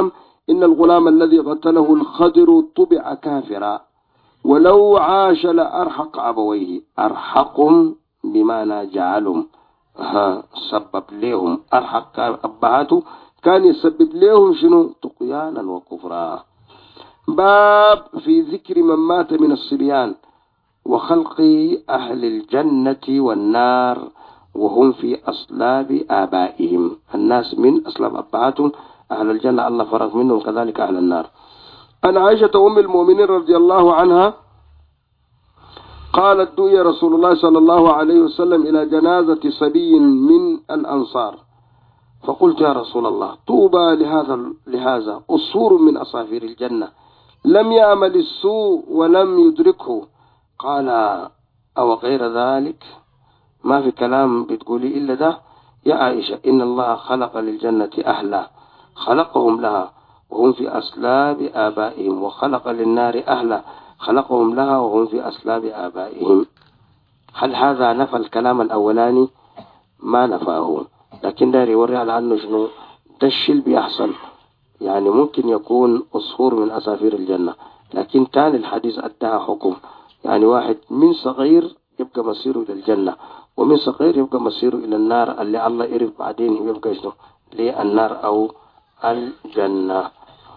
إن الغلام الذي قتله الخضر طبع كافرا ولو عاش لأرحق أبويه. أرحقهم بمعنى جعلهم سبب لهم. أرحق أبهاته كان يسبب لهم شنو؟ طغيانا وكفرا. باب في ذكر من مات من الصبيان وخلق أهل الجنة والنار وهم في أصلاب آبائهم. الناس من أصلاب أبهاتهم، أهل الجنة الله فرق منهم، كذلك أهل النار. عن عائشة أم المؤمنين رضي الله عنها قالت: دعي رسول الله صلى الله عليه وسلم إلى جنازة صبي من الأنصار، فقلت: يا رسول الله، طوبى لهذا أصفور من أصافير الجنة لم يعمل السوء ولم يدركه. قال: أو غير ذلك؟ ما في كلام بتقولي إلا ده يا عائشة. إن الله خلق للجنة أهلا خلقهم لها وهم في أصلاب آبائهم، وخلق للنار أهلا خلقهم لها وهم في أصلاب آبائهم. هل هذا نفى الكلام الأولاني؟ ما نفاه، لكن ده يوري على أنه شنو ده الشيء بيحصل. يعني ممكن يكون أصفور من أسافير الجنة، لكن تاني الحديث أدها حكم. يعني واحد من صغير يبقى مصيره إلى الجنة، ومن صغير يبقى مصيره إلى النار اللي الله يعرف بعدين يبقى شنو للنار أو الجنة.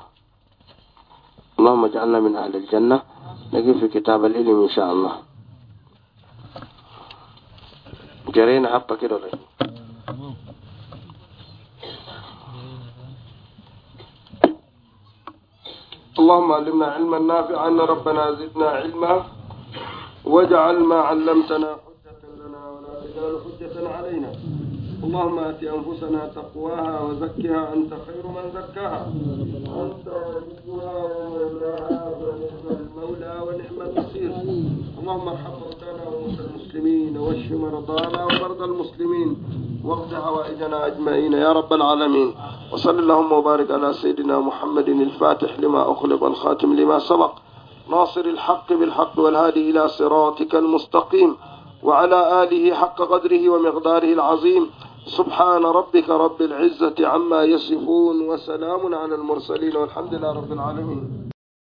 اللهم اجعلنا من أهل الجنة. نجي في كتاب العلم إن شاء الله. جرينا حبة كده ولا اللهم علمنا علما نافعا ربنا زدنا علما واجعل ما علمتنا حجة لنا ولا تجعل حجة علينا. اللهم آت أنفسنا تقواها وزكها أنت خير من زكاها أنت وليها ومولاها ونعم المولى ونعم النصير. اللهم ارحم موتانا وموتى المسلمين واشف مرضانا ومرضى المسلمين واقض حوائجنا أجمعين يا رب العالمين. وصل اللهم وبارك على سيدنا محمد الفاتح لما أخلق والخاتم لما سبق ناصر الحق بالحق والهادي إلى صراطك المستقيم وعلى آله حق قدره ومقداره العظيم. سبحان ربك رب العزة عما يصفون وسلام على المرسلين والحمد لله رب العالمين.